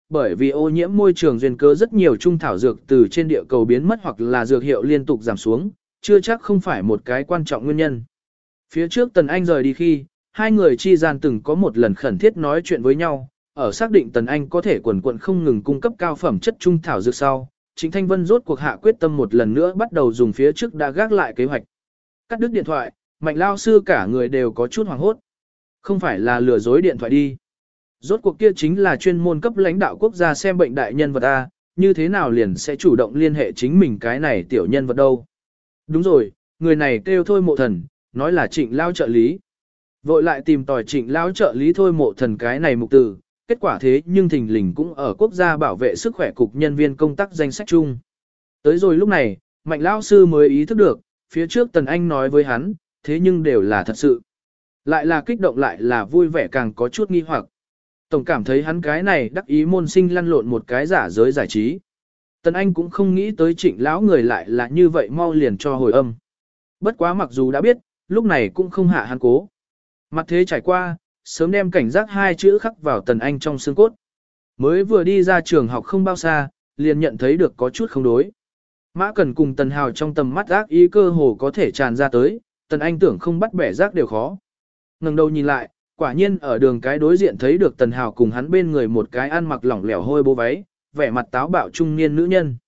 A: bởi vì ô nhiễm môi trường duyên cớ rất nhiều trung thảo dược từ trên địa cầu biến mất hoặc là dược hiệu liên tục giảm xuống, chưa chắc không phải một cái quan trọng nguyên nhân. Phía trước Tần Anh rời đi khi, hai người chi gian từng có một lần khẩn thiết nói chuyện với nhau, ở xác định Tần Anh có thể quần quận không ngừng cung cấp cao phẩm chất trung thảo dược sau, Trịnh Thanh Vân rốt cuộc hạ quyết tâm một lần nữa bắt đầu dùng phía trước đã gác lại kế hoạch. Cắt đứt điện thoại, Mạnh lao sư cả người đều có chút hoảng hốt. Không phải là lừa dối điện thoại đi. Rốt cuộc kia chính là chuyên môn cấp lãnh đạo quốc gia xem bệnh đại nhân vật A, như thế nào liền sẽ chủ động liên hệ chính mình cái này tiểu nhân vật đâu. Đúng rồi, người này kêu Thôi Mộ Thần, nói là Trịnh lao trợ lý. Vội lại tìm tòi Trịnh lao trợ lý Thôi Mộ Thần cái này mục từ, kết quả thế nhưng thình lình cũng ở quốc gia bảo vệ sức khỏe cục nhân viên công tác danh sách chung. Tới rồi lúc này, Mạnh lao sư mới ý thức được, phía trước Tần Anh nói với hắn, thế nhưng đều là thật sự. Lại là kích động lại là vui vẻ càng có chút nghi hoặc. Tổng cảm thấy hắn cái này đắc ý môn sinh lăn lộn một cái giả giới giải trí. Tần Anh cũng không nghĩ tới Trịnh lão người lại là như vậy mau liền cho hồi âm. Bất quá mặc dù đã biết, lúc này cũng không hạ hắn cố. Mặt thế trải qua, sớm đem cảnh giác hai chữ khắc vào Tần Anh trong xương cốt. Mới vừa đi ra trường học không bao xa, liền nhận thấy được có chút không đối. Mã Cần cùng Tần Hào trong tầm mắt ác ý cơ hồ có thể tràn ra tới, Tần Anh tưởng không bắt bẻ rác đều khó. Ngẩng đầu nhìn lại, quả nhiên ở đường cái đối diện thấy được Tần Hào cùng hắn bên người một cái ăn mặc lỏng lẻo hôi bố váy, vẻ mặt táo bạo trung niên nữ nhân.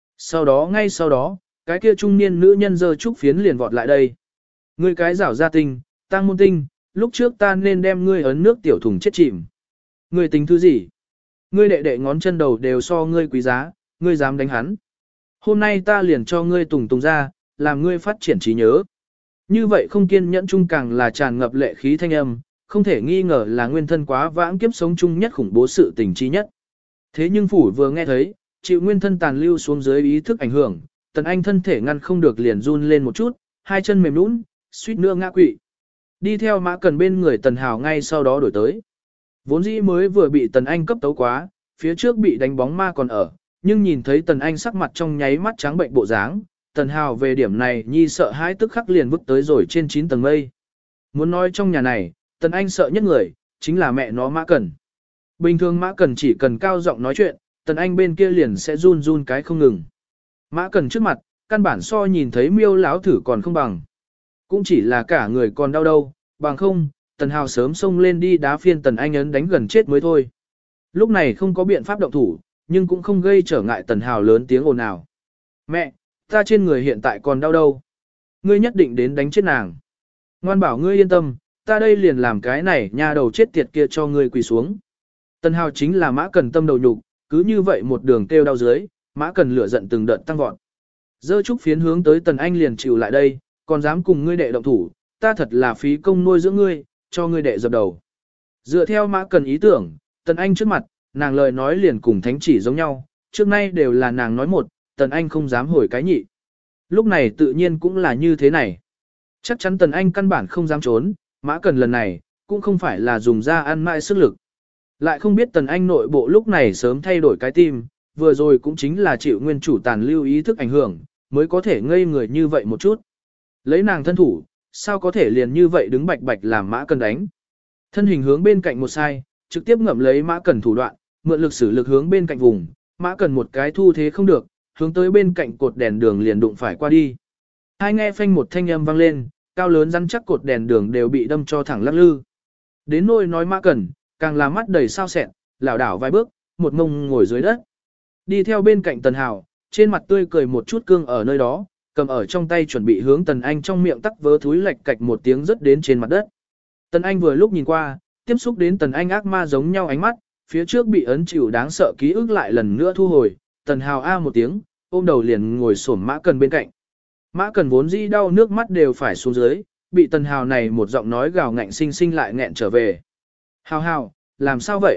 A: Ngay sau đó, cái kia trung niên nữ nhân giơ trúc phiến liền vọt lại đây. Ngươi cái rảo gia tinh, tăng môn tinh, lúc trước ta nên đem ngươi ấn nước tiểu thùng chết chìm. Ngươi tính thứ gì? Ngươi đệ đệ ngón chân đầu đều so ngươi quý giá, ngươi dám đánh hắn. Hôm nay ta liền cho ngươi tùng tùng ra, làm ngươi phát triển trí nhớ. Như vậy không kiên nhẫn chung càng là tràn ngập lệ khí thanh âm, không thể nghi ngờ là nguyên thân quá vãng kiếp sống chung nhất khủng bố sự tình chi nhất. Thế nhưng phủ vừa nghe thấy, chịu nguyên thân tàn lưu xuống dưới ý thức ảnh hưởng, Tần Anh thân thể ngăn không được liền run lên một chút, hai chân mềm nhũn, suýt nữa ngã quỵ. Đi theo Mã Cần bên người Tần Hào ngay sau đó đổi tới. Vốn dĩ mới vừa bị Tần Anh cấp tấu quá, phía trước bị đánh bóng ma còn ở, nhưng nhìn thấy Tần Anh sắc mặt trong nháy mắt trắng bệnh bộ dáng, Tần Hào về điểm này nhi sợ hãi tức khắc liền vứt tới rồi trên 9 tầng mây. Muốn nói trong nhà này, Tần Anh sợ nhất người, chính là mẹ nó Mã Cần. Bình thường Mã Cần chỉ cần cao giọng nói chuyện, Tần Anh bên kia liền sẽ run run cái không ngừng. Mã Cần trước mặt, căn bản so nhìn thấy miêu láo thử còn không bằng. Cũng chỉ là cả người còn đau đâu, bằng không, Tần Hào sớm xông lên đi đá phiên Tần Anh ấn đánh gần chết mới thôi. Lúc này không có biện pháp động thủ, nhưng cũng không gây trở ngại Tần Hào lớn tiếng ồn ào. Mẹ, ta trên người hiện tại còn đau đâu. Ngươi nhất định đến đánh chết nàng. Ngoan bảo ngươi yên tâm, ta đây liền làm cái này nha đầu chết tiệt kia cho ngươi quỳ xuống. Tần Hào chính là Mã Cần tâm đầu nhục, cứ như vậy một đường kêu đau dưới, Mã Cần lửa giận từng đợt tăng vọt. Dơ trúc phiến hướng tới Tần Anh liền chịu lại đây, còn dám cùng ngươi đệ động thủ, ta thật là phí công nuôi dưỡng ngươi, cho ngươi đệ dập đầu. Dựa theo Mã Cần ý tưởng, Tần Anh trước mặt, nàng lời nói liền cùng thánh chỉ giống nhau, trước nay đều là nàng nói một, Tần Anh không dám hồi cái nhị. Lúc này tự nhiên cũng là như thế này. Chắc chắn Tần Anh căn bản không dám trốn, Mã Cần lần này, cũng không phải là dùng ra ăn mãi sức lực. Lại không biết Tần Anh nội bộ lúc này sớm thay đổi cái tim, vừa rồi cũng chính là chịu nguyên chủ tàn lưu ý thức ảnh hưởng, mới có thể ngây người như vậy một chút. Lấy nàng thân thủ, sao có thể liền như vậy đứng bạch bạch làm Mã Cần đánh. Thân hình hướng bên cạnh một sai, trực tiếp ngậm lấy Mã Cần thủ đoạn, mượn lực sử lực hướng bên cạnh vùng, Mã Cần một cái thu thế không được, hướng tới bên cạnh cột đèn đường liền đụng phải qua đi. Hai nghe phanh một thanh âm vang lên, cao lớn rắn chắc cột đèn đường đều bị đâm cho thẳng lắc lư. Đến nỗi nói Mã Cần, càng là mắt đầy sao sẹn, lảo đảo vài bước, một mông ngồi dưới đất. Đi theo bên cạnh Tần Hào, trên mặt tươi cười một chút cương ở nơi đó, cầm ở trong tay chuẩn bị hướng Tần Anh trong miệng tắc vớ thúi lệch cạch một tiếng rớt đến trên mặt đất. Tần Anh vừa lúc nhìn qua, tiếp xúc đến Tần Anh ác ma giống nhau ánh mắt, phía trước bị ấn chịu đáng sợ ký ức lại lần nữa thu hồi, Tần Hào a một tiếng, ôm đầu liền ngồi xổm Mã Cần bên cạnh. Mã Cần vốn dĩ đau nước mắt đều phải xuống dưới, bị Tần Hào này một giọng nói gào ngạnh sinh sinh lại nghẹn trở về. Hào hào, làm sao vậy?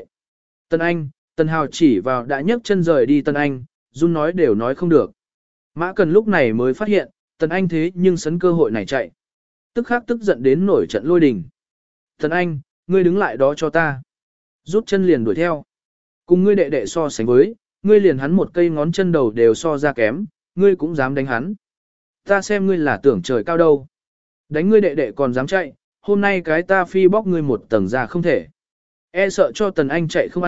A: Tần Hào chỉ vào đã nhấc chân rời đi Tần Anh, run nói đều nói không được. Mã Cần lúc này mới phát hiện, Tần Anh thế nhưng sấn cơ hội này chạy. Tức khắc tức giận đến nổi trận lôi đình. Tần Anh, ngươi đứng lại đó cho ta. Rút chân liền đuổi theo. Cùng ngươi đệ đệ so sánh với, ngươi liền hắn một cây ngón chân đầu đều so ra kém, ngươi cũng dám đánh hắn. Ta xem ngươi là tưởng trời cao đâu. Đánh ngươi đệ đệ còn dám chạy, hôm nay cái ta phi bóc ngươi một tầng ra không thể. E sợ cho Tần Anh chạy không ảnh,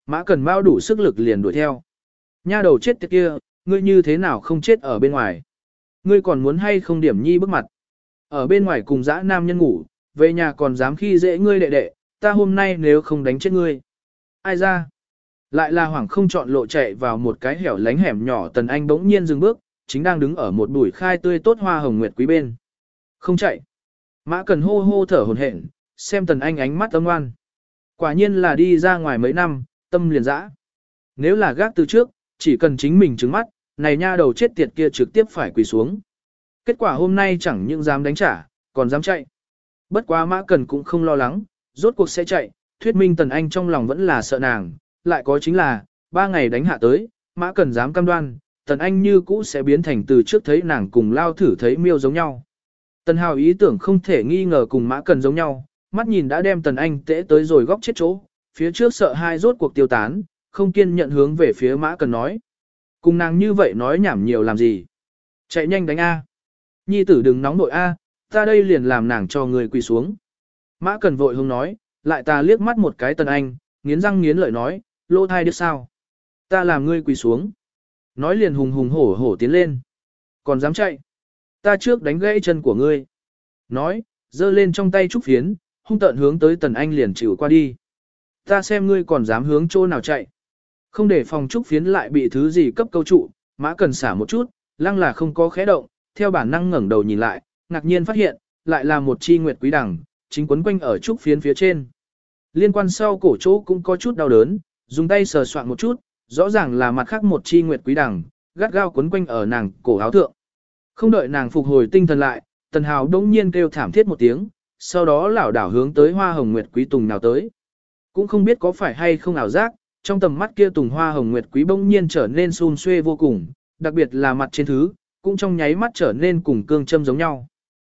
A: Mã Cần mau đủ sức lực liền đuổi theo. Nha đầu chết tiệt kia, ngươi như thế nào không chết ở bên ngoài? Ngươi còn muốn hay không điểm nhi bước mặt? Ở bên ngoài cùng dã nam nhân ngủ, về nhà còn dám khi dễ ngươi đệ đệ, ta hôm nay nếu không đánh chết ngươi. Ai ra? Lại là hoảng không chọn lộ chạy vào một cái hẻo lánh hẻm nhỏ. Tần Anh bỗng nhiên dừng bước, chính đang đứng ở một bụi khai tươi tốt hoa hồng nguyệt quý bên. Không chạy. Mã Cần hô hô thở hổn hển, xem Tần Anh ánh mắt âm ngoan. Quả nhiên là đi ra ngoài mấy năm, tâm liền dã. Nếu là gác từ trước, chỉ cần chính mình trừng mắt, này nha đầu chết tiệt kia trực tiếp phải quỳ xuống. Kết quả hôm nay chẳng những dám đánh trả, còn dám chạy. Bất quá Mã Cần cũng không lo lắng, rốt cuộc sẽ chạy, thuyết minh Tần Anh trong lòng vẫn là sợ nàng, lại có chính là, 3 ngày đánh hạ tới, Mã Cần dám cam đoan, Tần Anh như cũ sẽ biến thành từ trước thấy nàng cùng lao thử thấy miêu giống nhau. Tần Hào ý tưởng không thể nghi ngờ cùng Mã Cần giống nhau, mắt nhìn đã đem Tần Anh tễ tới rồi góc chết chỗ, phía trước sợ hai rốt cuộc tiêu tán, không kiên nhận hướng về phía Mã Cần nói. Cùng nàng như vậy nói nhảm nhiều làm gì? Chạy nhanh đánh A. Nhi tử đừng nóng nội A, ta đây liền làm nàng cho người quỳ xuống. Mã Cần vội hông nói, lại ta liếc mắt một cái Tần Anh, nghiến răng nghiến lợi nói, lô thai đứa sao? Ta làm ngươi quỳ xuống. Nói liền hùng hùng hổ hổ tiến lên. Còn dám chạy? Ta trước đánh gãy chân của ngươi. Nói, giơ lên trong tay trúc phiến, hung tợn hướng tới Tần Anh liền chịu qua đi. Ta xem ngươi còn dám hướng chỗ nào chạy. Không để phòng trúc phiến lại bị thứ gì cấp câu trụ, Mã Cần xả một chút, lăng là không có khẽ động, theo bản năng ngẩng đầu nhìn lại, ngạc nhiên phát hiện, lại là một chi nguyệt quý đằng, chính quấn quanh ở trúc phiến phía trên. Liên quan sau cổ chỗ cũng có chút đau đớn, dùng tay sờ soạn một chút, rõ ràng là mặt khác một chi nguyệt quý đằng, gắt gao quấn quanh ở nàng cổ áo thượng. Không đợi nàng phục hồi tinh thần lại, Tần Hào đông nhiên kêu thảm thiết một tiếng, sau đó lảo đảo hướng tới hoa hồng nguyệt quý tùng nào tới. Cũng không biết có phải hay không ảo giác, trong tầm mắt kia tùng hoa hồng nguyệt quý bỗng nhiên trở nên xun xuê vô cùng, đặc biệt là mặt trên thứ, cũng trong nháy mắt trở nên cùng cương châm giống nhau.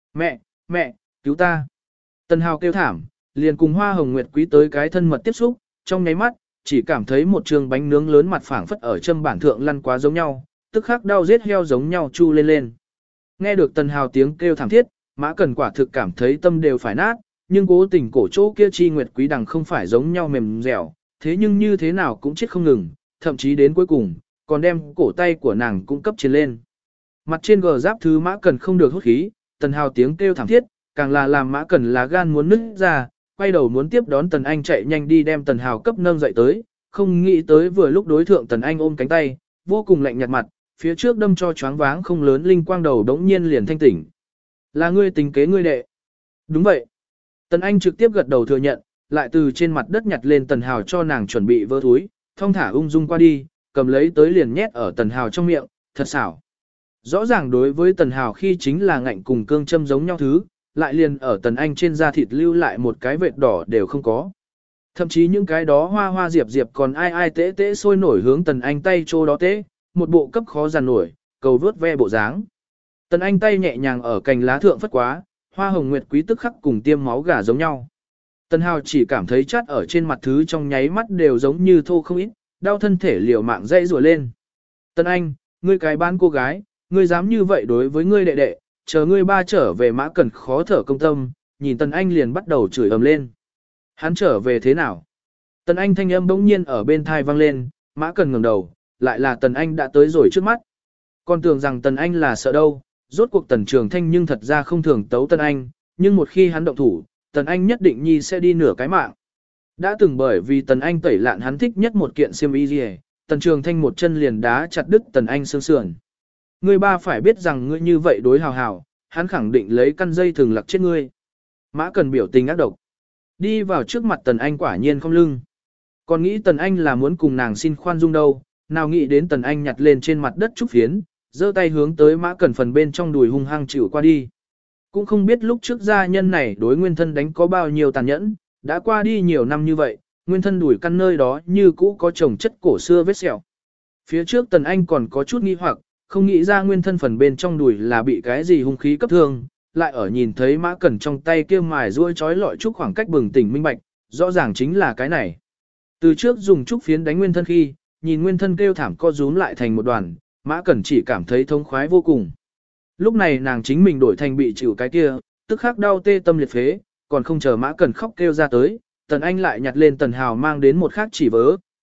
A: Mẹ, cứu ta. Tần Hào kêu thảm, liền cùng hoa hồng nguyệt quý tới cái thân mật tiếp xúc, trong nháy mắt, chỉ cảm thấy một trường bánh nướng lớn mặt phẳng phất ở châm bản thượng lăn quá giống nhau, tức khắc đau giết heo giống nhau chu lên lên. Nghe được Tần Hào tiếng kêu thảm thiết, Mã Cần quả thực cảm thấy tâm đều phải nát, nhưng cố tình cổ chỗ kia chi nguyệt quý đằng không phải giống nhau mềm dẻo, thế nhưng như thế nào cũng chết không ngừng, thậm chí đến cuối cùng, còn đem cổ tay của nàng cũng cấp trên lên. Mặt trên gờ giáp thứ Mã Cần không được hút khí, Tần Hào tiếng kêu thảm thiết, càng là làm Mã Cần lá gan muốn nứt ra, quay đầu muốn tiếp đón Tần Anh chạy nhanh đi đem Tần Hào cấp nâng dậy tới, không nghĩ tới vừa lúc đối thượng Tần Anh ôm cánh tay, vô cùng lạnh nhạt mặt, phía trước đâm cho choáng váng không lớn linh quang đầu đống nhiên liền thanh tỉnh. Là ngươi tính kế ngươi đệ. Đúng vậy. Tần Anh trực tiếp gật đầu thừa nhận, lại từ trên mặt đất nhặt lên Tần Hào cho nàng chuẩn bị vơ thúi, thong thả ung dung qua đi, cầm lấy tới liền nhét ở Tần Hào trong miệng, thật xảo. Rõ ràng đối với Tần Hào khi chính là ngạnh cùng cương châm giống nhau thứ, lại liền ở Tần Anh trên da thịt lưu lại một cái vệt đỏ đều không có. Thậm chí những cái đó hoa hoa diệp diệp còn ai tễ tễ sôi nổi hướng Tần Anh tay trô đó tễ, một bộ cấp khó giàn nổi, cầu vớt ve bộ dáng. Tần Anh tay nhẹ nhàng ở cành lá thượng phất quá, hoa hồng nguyệt quý tức khắc cùng tiêm máu gà giống nhau. Tần Hào chỉ cảm thấy chát ở trên mặt thứ trong nháy mắt đều giống như thô không ít, đau thân thể liều mạng dãy rủa lên. Tần Anh, ngươi cái bán cô gái, ngươi dám như vậy đối với ngươi đệ đệ, chờ ngươi ba trở về Mã Cần khó thở công tâm, nhìn Tần Anh liền bắt đầu chửi ầm lên. Hắn trở về thế nào? Tần Anh thanh âm bỗng nhiên ở bên thai vang lên, Mã Cần ngẩng đầu, lại là Tần Anh đã tới rồi trước mắt. Còn tưởng rằng Tần Anh là sợ đâu, rốt cuộc Tần Trường Thanh nhưng thật ra không thường tấu Tần Anh, nhưng một khi hắn động thủ, Tần Anh nhất định nhi sẽ đi nửa cái mạng. Đã từng bởi vì Tần Anh tẩy lạn hắn thích nhất một kiện xiêm y gì, Tần Trường Thanh một chân liền đá chặt đứt Tần Anh xương sườn. Ngươi ba phải biết rằng ngươi như vậy đối hào hào, hắn khẳng định lấy căn dây thường lặc chết ngươi. Mã Cần biểu tình ác độc. Đi vào trước mặt Tần Anh quả nhiên không lưng. Còn nghĩ Tần Anh là muốn cùng nàng xin khoan dung đâu, nào nghĩ đến Tần Anh nhặt lên trên mặt đất trúc phiến, giơ tay hướng tới Mã Cần phần bên trong đùi hung hăng chịu qua đi. Cũng không biết lúc trước gia nhân này đối nguyên thân đánh có bao nhiêu tàn nhẫn, đã qua đi nhiều năm như vậy, nguyên thân đùi căn nơi đó như cũ có chồng chất cổ xưa vết sẹo. Phía trước Tần Anh còn có chút nghi hoặc, không nghĩ ra nguyên thân phần bên trong đùi là bị cái gì hung khí cấp thương, lại ở nhìn thấy Mã Cần trong tay kia mài ruôi chói lọi trúc khoảng cách bừng tỉnh minh bạch, rõ ràng chính là cái này. Từ trước dùng trúc phiến đánh nguyên thân khi, nhìn nguyên thân kêu thảm co rúm lại thành một đoàn, Mã Cần chỉ cảm thấy thống khoái vô cùng. Lúc này nàng chính mình đổi thành bị chịu cái kia, tức khắc đau tê tâm liệt phế, còn không chờ Mã Cần khóc kêu ra tới, Tần Anh lại nhặt lên Tần Hào mang đến một khác chỉ vớ,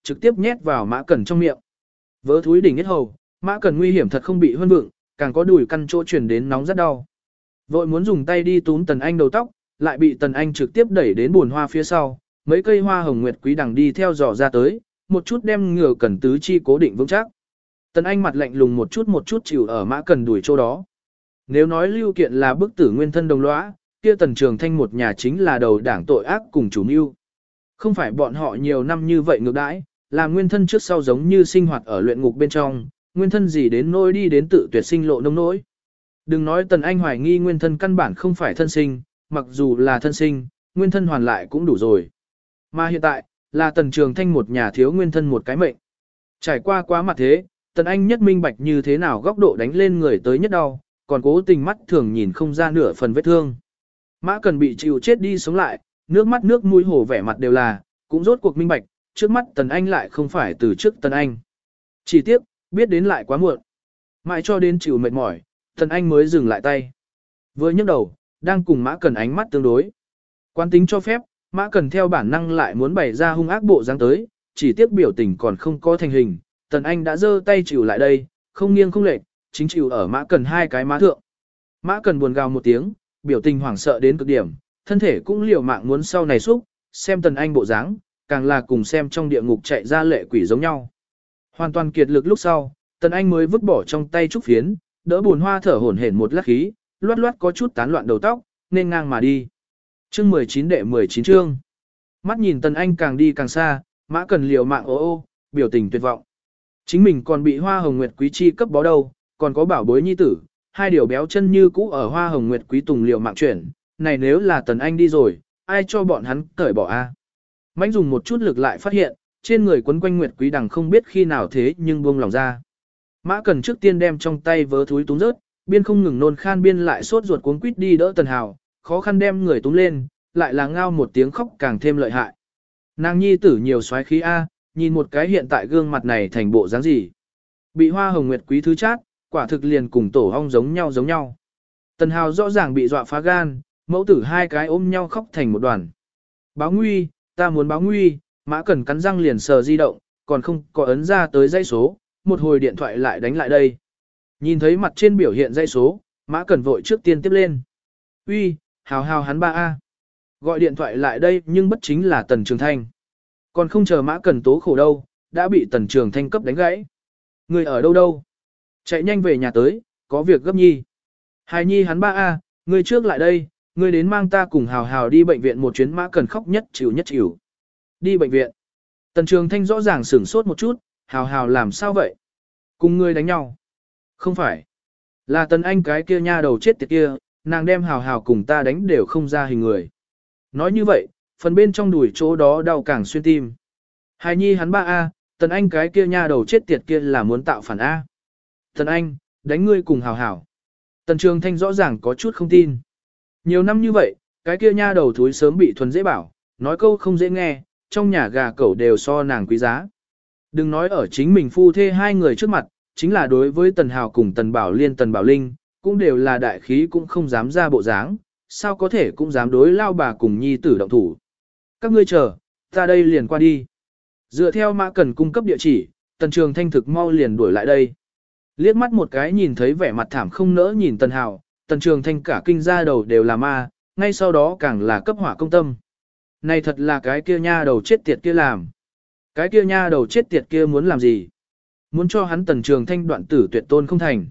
A: trực tiếp nhét vào Mã Cẩn trong miệng. Vớ thúi đỉnh hết hầu, Mã Cẩn nguy hiểm thật không bị hơn vượng, càng có đùi căn chỗ truyền đến nóng rất đau. Vội muốn dùng tay đi túm Tần Anh đầu tóc, lại bị Tần Anh trực tiếp đẩy đến buồn hoa phía sau, mấy cây hoa hồng nguyệt quý đằng đi theo dò ra tới, một chút đem ngựa Cẩn tứ chi cố định vững chắc. Tần Anh mặt lạnh lùng một chút chịu ở Mã Cẩn đuổi chỗ đó. Nếu nói Lưu Kiện là bức tử nguyên thân đồng lõa, kia Tần Trường Thanh một nhà chính là đầu đảng tội ác cùng chủ mưu. Không phải bọn họ nhiều năm như vậy ngược đãi, là nguyên thân trước sau giống như sinh hoạt ở luyện ngục bên trong, nguyên thân gì đến nỗi đi đến tự tuyệt sinh lộ nông nỗi. Đừng nói Tần Anh hoài nghi nguyên thân căn bản không phải thân sinh, mặc dù là thân sinh, nguyên thân hoàn lại cũng đủ rồi. Mà hiện tại, là Tần Trường Thanh một nhà thiếu nguyên thân một cái mệnh. Trải qua quá mặt thế, Tần Anh nhất minh bạch như thế nào góc độ đánh lên người tới nhất đau, còn cố tình mắt thường nhìn không ra nửa phần vết thương. Mã Cần bị chịu chết đi sống lại, nước mắt nước mũi hổ vẻ mặt đều là, cũng rốt cuộc minh bạch, trước mắt Tần Anh lại không phải từ trước Tần Anh. Chỉ tiếc, biết đến lại quá muộn. Mãi cho đến chịu mệt mỏi, Tần Anh mới dừng lại tay. Vừa nhấc đầu, đang cùng Mã Cần ánh mắt tương đối. Quan tính cho phép, Mã Cần theo bản năng lại muốn bày ra hung ác bộ dáng tới, chỉ tiếc biểu tình còn không có thành hình, Tần Anh đã giơ tay chịu lại đây, không nghiêng không lệch, chính chịu ở Mã Cần hai cái má thượng. Mã Cần buồn gào một tiếng, biểu tình hoảng sợ đến cực điểm, thân thể cũng liều mạng muốn sau này xúc, xem Tần Anh bộ dáng, càng là cùng xem trong địa ngục chạy ra lệ quỷ giống nhau. Hoàn toàn kiệt lực lúc sau, Tần Anh mới vứt bỏ trong tay trúc phiến, đỡ buồn hoa thở hổn hển một lát khí, loát loát có chút tán loạn đầu tóc, nên ngang mà đi. Chương 19 đệ 19 chương. Mắt nhìn Tần Anh càng đi càng xa, Mã Cần liều mạng ô, biểu tình tuyệt vọng. Chính mình còn bị Hoa Hồng Nguyệt Quý chi cấp bó đầu, còn có bảo bối nhi tử, hai điều béo chân như cũ ở Hoa Hồng Nguyệt Quý tùng liều mạng chuyển, này nếu là Tần Anh đi rồi, ai cho bọn hắn cởi bỏ a? Mãnh dùng một chút lực lại phát hiện, trên người quấn quanh Nguyệt Quý đằng không biết khi nào thế nhưng buông lòng ra. Mã Cần trước tiên đem trong tay vớ thúi túm rớt, biên không ngừng nôn khan biên lại sốt ruột cuống quýt đi đỡ Tần Hào, khó khăn đem người túm lên, lại là ngao một tiếng khóc càng thêm lợi hại. Nàng nhi tử nhiều xoáy khí a, nhìn một cái hiện tại gương mặt này thành bộ dáng gì. Bị Hoa Hồng Nguyệt Quý thứ chát, quả thực liền cùng tổ ong giống nhau. Tần Hào rõ ràng bị dọa phá gan, mẫu tử hai cái ôm nhau khóc thành một đoàn. Báo nguy, ta muốn báo nguy, Mã Cần cắn răng liền sờ di động, còn không có ấn ra tới dãy số, một hồi điện thoại lại đánh lại đây. Nhìn thấy mặt trên biểu hiện dãy số, Mã Cần vội trước tiên tiếp lên. Uy, Hào hắn ba a. Gọi điện thoại lại đây nhưng bất chính là Tần Trường Thanh. Còn không chờ Mã Cần tố khổ đâu, đã bị Tần Trường Thanh cấp đánh gãy. Người ở đâu? Chạy nhanh về nhà tới, có việc gấp nhi. Hài nhi hắn ba a, người trước lại đây, người đến mang ta cùng Hào đi bệnh viện một chuyến. Mã Cần khóc nhất chịu. Đi bệnh viện. Tần Trường Thanh rõ ràng sửng sốt một chút, Hào làm sao vậy? Cùng người đánh nhau. Không phải. Là Tần Anh cái kia nha đầu chết tiệt kia, nàng đem Hào cùng ta đánh đều không ra hình người. Nói như vậy, phần bên trong đùi chỗ đó đau càng xuyên tim. Hài nhi hắn ba a, Tần Anh cái kia nha đầu chết tiệt kia là muốn tạo phản a. Tần Anh, đánh ngươi cùng Hào. Tần Trường Thanh rõ ràng có chút không tin. Nhiều năm như vậy, cái kia nha đầu thúi sớm bị thuần dễ bảo, nói câu không dễ nghe, trong nhà gà cẩu đều so nàng quý giá. Đừng nói ở chính mình phu thê hai người trước mặt, chính là đối với Tần Hào cùng Tần Bảo Liên Tần Bảo Linh, cũng đều là đại khí cũng không dám ra bộ dáng, sao có thể cũng dám đối lao bà cùng nhi tử động thủ. Các ngươi chờ, ta đây liền qua đi. Dựa theo Mã Cần cung cấp địa chỉ, Tần Trường Thanh thực mau liền đuổi lại đây. Liếc mắt một cái nhìn thấy vẻ mặt thảm không nỡ nhìn Tần Hào, Tần Trường Thanh cả kinh ra đầu đều là ma, ngay sau đó càng là cấp hỏa công tâm. Này thật là cái kia nha đầu chết tiệt kia làm. Cái kia nha đầu chết tiệt kia muốn làm gì? Muốn cho hắn Tần Trường Thanh đoạn tử tuyệt tôn không thành.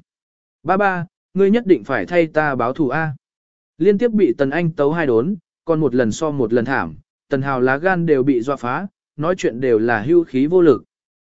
A: Ba, ngươi nhất định phải thay ta báo thù A. Liên tiếp bị Tần Anh tấu hai đốn, còn một lần so một lần thảm, Tần Hào lá gan đều bị dọa phá, nói chuyện đều là hưu khí vô lực.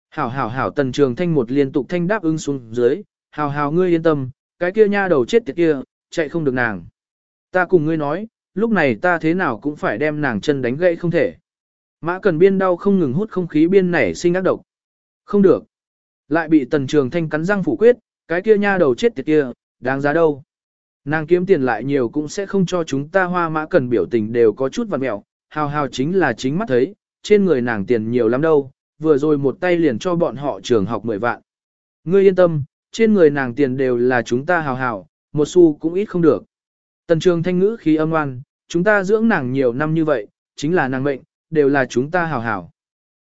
A: Hảo Tần Trường Thanh một liên tục thanh đáp ứng xuống dưới, Hào ngươi yên tâm, cái kia nha đầu chết tiệt kia, chạy không được nàng. Ta cùng ngươi nói, lúc này ta thế nào cũng phải đem nàng chân đánh gãy không thể. Mã Cần biên đau không ngừng hút không khí biên nảy sinh ác độc. Không được. Lại bị Tần Trường Thanh cắn răng phủ quyết, cái kia nha đầu chết tiệt kia, đáng giá đâu. Nàng kiếm tiền lại nhiều cũng sẽ không cho chúng ta Hoa. Mã Cần biểu tình đều có chút vặn mẹo, Hào chính là chính mắt thấy, trên người nàng tiền nhiều lắm đâu, vừa rồi một tay liền cho bọn họ trường học 10 vạn. Ngươi yên tâm, trên người nàng tiền đều là chúng ta Hào, một xu cũng ít không được. Tần Trường Thanh ngữ khí âm oan, chúng ta dưỡng nàng nhiều năm như vậy, chính là nàng mệnh, đều là chúng ta Hào.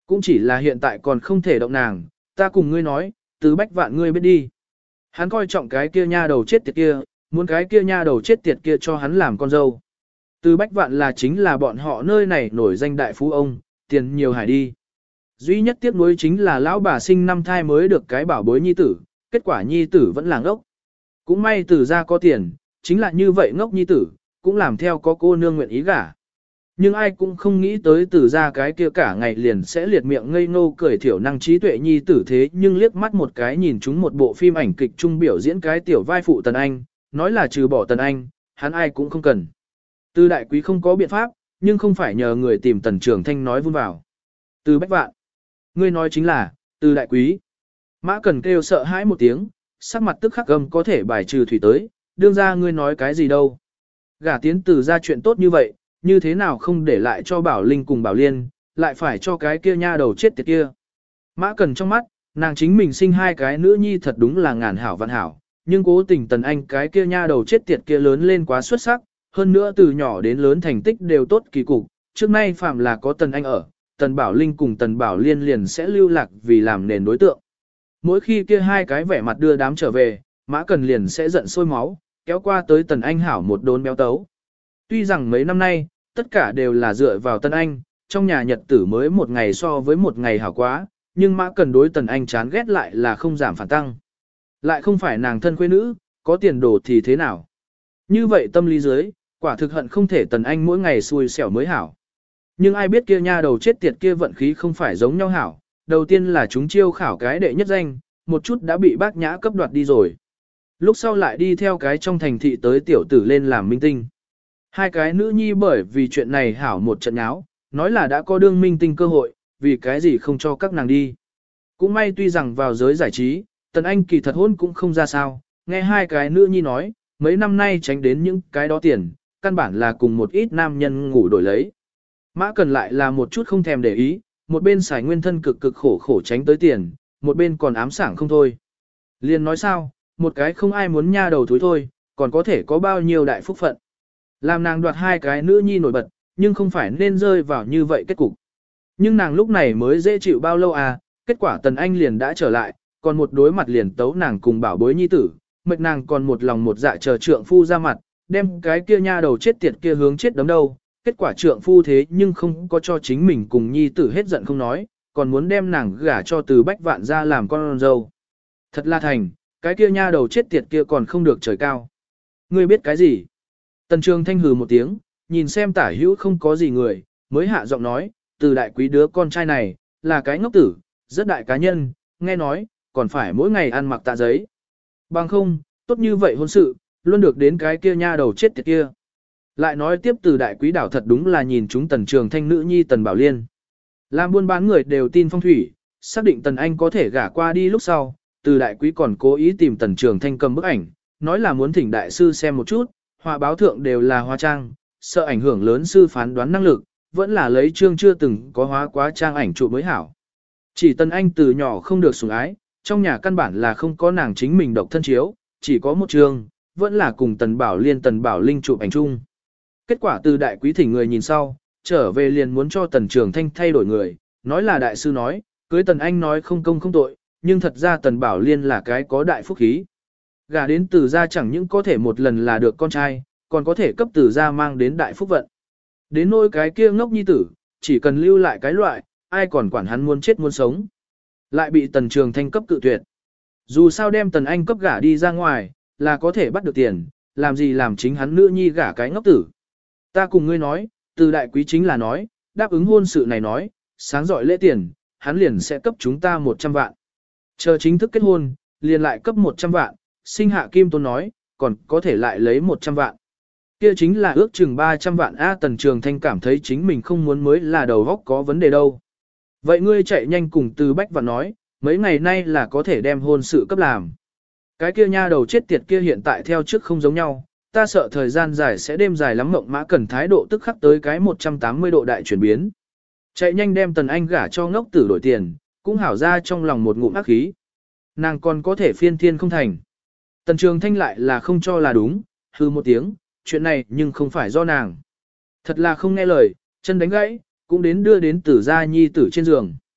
A: Cũng chỉ là hiện tại còn không thể động nàng, ta cùng ngươi nói, Từ Bách Vạn ngươi biết đi. Hắn coi trọng cái kia nha đầu chết tiệt kia, muốn cái kia nha đầu chết tiệt kia cho hắn làm con dâu. Từ Bách Vạn là chính là bọn họ nơi này nổi danh đại phú ông, tiền nhiều hải đi. Duy nhất tiếc nuối chính là lão bà sinh năm thai mới được cái bảo bối nhi tử, kết quả nhi tử vẫn là ngốc. Cũng may Từ gia có tiền, chính là như vậy ngốc nhi tử, cũng làm theo có cô nương nguyện ý gả. Nhưng ai cũng không nghĩ tới Từ gia cái kia cả ngày liền sẽ liệt miệng ngây ngô cười thiểu năng trí tuệ nhi tử thế, nhưng liếc mắt một cái nhìn chúng một bộ phim ảnh kịch trung biểu diễn cái tiểu vai phụ Tần Anh, nói là trừ bỏ Tần Anh, hắn ai cũng không cần. Từ đại quý không có biện pháp, nhưng không phải nhờ người tìm Tần Trường Thanh nói vun vào. Từ Bách Vạn, ngươi nói chính là, Từ đại quý. Mã Cần kêu sợ hãi một tiếng, sắc mặt tức khắc gầm có thể bài trừ thủy tới, đương ra ngươi nói cái gì đâu. Gả tiến Từ ra chuyện tốt như vậy, như thế nào không để lại cho Bảo Linh cùng Bảo Liên, lại phải cho cái kia nha đầu chết tiệt kia. Mã Cần trong mắt, nàng chính mình sinh hai cái nữ nhi thật đúng là ngàn hảo vạn hảo, nhưng cố tình Tần Anh cái kia nha đầu chết tiệt kia lớn lên quá xuất sắc, hơn nữa từ nhỏ đến lớn thành tích đều tốt kỳ cục, trước nay phạm là có Tần Anh ở, Tần Bảo Linh cùng Tần Bảo Liên liền sẽ lưu lạc vì làm nền đối tượng. Mỗi khi kia hai cái vẻ mặt đưa đám trở về, Mã Cần liền sẽ giận sôi máu, kéo qua tới Tần Anh hảo một đốn béo tấu. Tuy rằng mấy năm nay, tất cả đều là dựa vào Tần Anh, trong nhà nhật tử mới một ngày so với một ngày hảo quá, nhưng Mã Cần đối Tần Anh chán ghét lại là không giảm phản tăng. Lại không phải nàng thân quê nữ, có tiền đồ thì thế nào. Như vậy tâm lý dưới, quả thực hận không thể Tần Anh mỗi ngày xui xẻo mới hảo. Nhưng ai biết kia nha đầu chết tiệt kia vận khí không phải giống nhau hảo, đầu tiên là chúng chiêu khảo cái đệ nhất danh, một chút đã bị bác nhã cấp đoạt đi rồi. Lúc sau lại đi theo cái trong thành thị tới tiểu tử lên làm minh tinh. Hai cái nữ nhi bởi vì chuyện này hảo một trận áo, nói là đã có đương minh tinh cơ hội, vì cái gì không cho các nàng đi. Cũng may tuy rằng vào giới giải trí, Tần Anh kỳ thật hôn cũng không ra sao, nghe hai cái nữ nhi nói, mấy năm nay tránh đến những cái đó tiền, căn bản là cùng một ít nam nhân ngủ đổi lấy. Mã Cần lại là một chút không thèm để ý, một bên xài nguyên thân cực cực khổ khổ tránh tới tiền, một bên còn ám sảng không thôi. Liền nói sao, một cái không ai muốn nha đầu thối thôi, còn có thể có bao nhiêu đại phúc phận. Làm nàng đoạt hai cái nữ nhi nổi bật, nhưng không phải nên rơi vào như vậy kết cục. Nhưng nàng lúc này mới dễ chịu bao lâu à, kết quả Tần Anh liền đã trở lại, còn một đối mặt liền tấu nàng cùng bảo bối nhi tử, mệt nàng còn một lòng một dạ chờ trượng phu ra mặt, đem cái kia nha đầu chết tiệt kia hướng chết đấm đâu. Kết quả trượng phu thế nhưng không có cho chính mình cùng nhi tử hết giận không nói, còn muốn đem nàng gả cho Từ Bách Vạn ra làm con dâu. Thật là thành, cái kia nha đầu chết tiệt kia còn không được trời cao. Ngươi biết cái gì? Tần Trường Thanh hừ một tiếng, nhìn xem tả hữu không có gì người, mới hạ giọng nói, Từ đại quý đứa con trai này, là cái ngốc tử, rất đại cá nhân, nghe nói, còn phải mỗi ngày ăn mặc tạ giấy. Bằng không, tốt như vậy hôn sự, luôn được đến cái kia nha đầu chết tiệt kia. Lại nói tiếp Từ đại quý đảo thật đúng là nhìn chúng Tần Trường Thanh nữ nhi Tần Bảo Liên. Làm buôn bán người đều tin phong thủy, xác định Tần Anh có thể gả qua đi lúc sau, Từ đại quý còn cố ý tìm Tần Trường Thanh cầm bức ảnh, nói là muốn thỉnh đại sư xem một chút, họa báo thượng đều là hóa trang, sợ ảnh hưởng lớn sư phán đoán năng lực, vẫn là lấy chương chưa từng có hóa quá trang ảnh chụp mới hảo. Chỉ Tần Anh từ nhỏ không được sủng ái, trong nhà căn bản là không có nàng chính mình độc thân chiếu, chỉ có một chương, vẫn là cùng Tần Bảo Liên Tần Bảo Linh chụp ảnh chung. Kết quả Từ đại quý thỉnh người nhìn sau, trở về liền muốn cho Tần Trường Thanh thay đổi người, nói là đại sư nói, cưới Tần Anh nói không công không tội, nhưng thật ra Tần Bảo Liên là cái có đại phúc khí. Gả đến Từ gia chẳng những có thể một lần là được con trai, còn có thể cấp Từ gia mang đến đại phúc vận. Đến nỗi cái kia ngốc nhi tử, chỉ cần lưu lại cái loại, ai còn quản hắn muốn chết muốn sống. Lại bị Tần Trường Thanh cấp cự tuyệt. Dù sao đem Tần Anh cấp gả đi ra ngoài, là có thể bắt được tiền, làm gì làm chính hắn nữ nhi gả cái ngốc tử. Ta cùng ngươi nói, Từ đại quý chính là nói, đáp ứng hôn sự này nói, sáng dọi lễ tiền, hắn liền sẽ cấp chúng ta 100 vạn. Chờ chính thức kết hôn, liền lại cấp 100 vạn, sinh hạ Kim Tôn nói, còn có thể lại lấy 100 vạn. Kia chính là ước chừng 300 vạn A. Tần Trường Thanh cảm thấy chính mình không muốn mới là đầu góc có vấn đề đâu. Vậy ngươi chạy nhanh cùng Từ Bách Vạn nói, mấy ngày nay là có thể đem hôn sự cấp làm. Cái kia nha đầu chết tiệt kia hiện tại theo trước không giống nhau, ta sợ thời gian dài sẽ đêm dài lắm Mộng Mã Cần thái độ tức khắc tới cái 180 độ đại chuyển biến. Chạy nhanh đem Tần Anh gả cho ngốc tử đổi tiền, cũng hảo ra trong lòng một ngụm ác khí. Nàng còn có thể phiên thiên không thành. Tần Trường Thanh lại là không cho là đúng, hư một tiếng, chuyện này nhưng không phải do nàng. Thật là không nghe lời, chân đánh gãy, cũng đến đưa đến Tử gia nhi tử trên giường.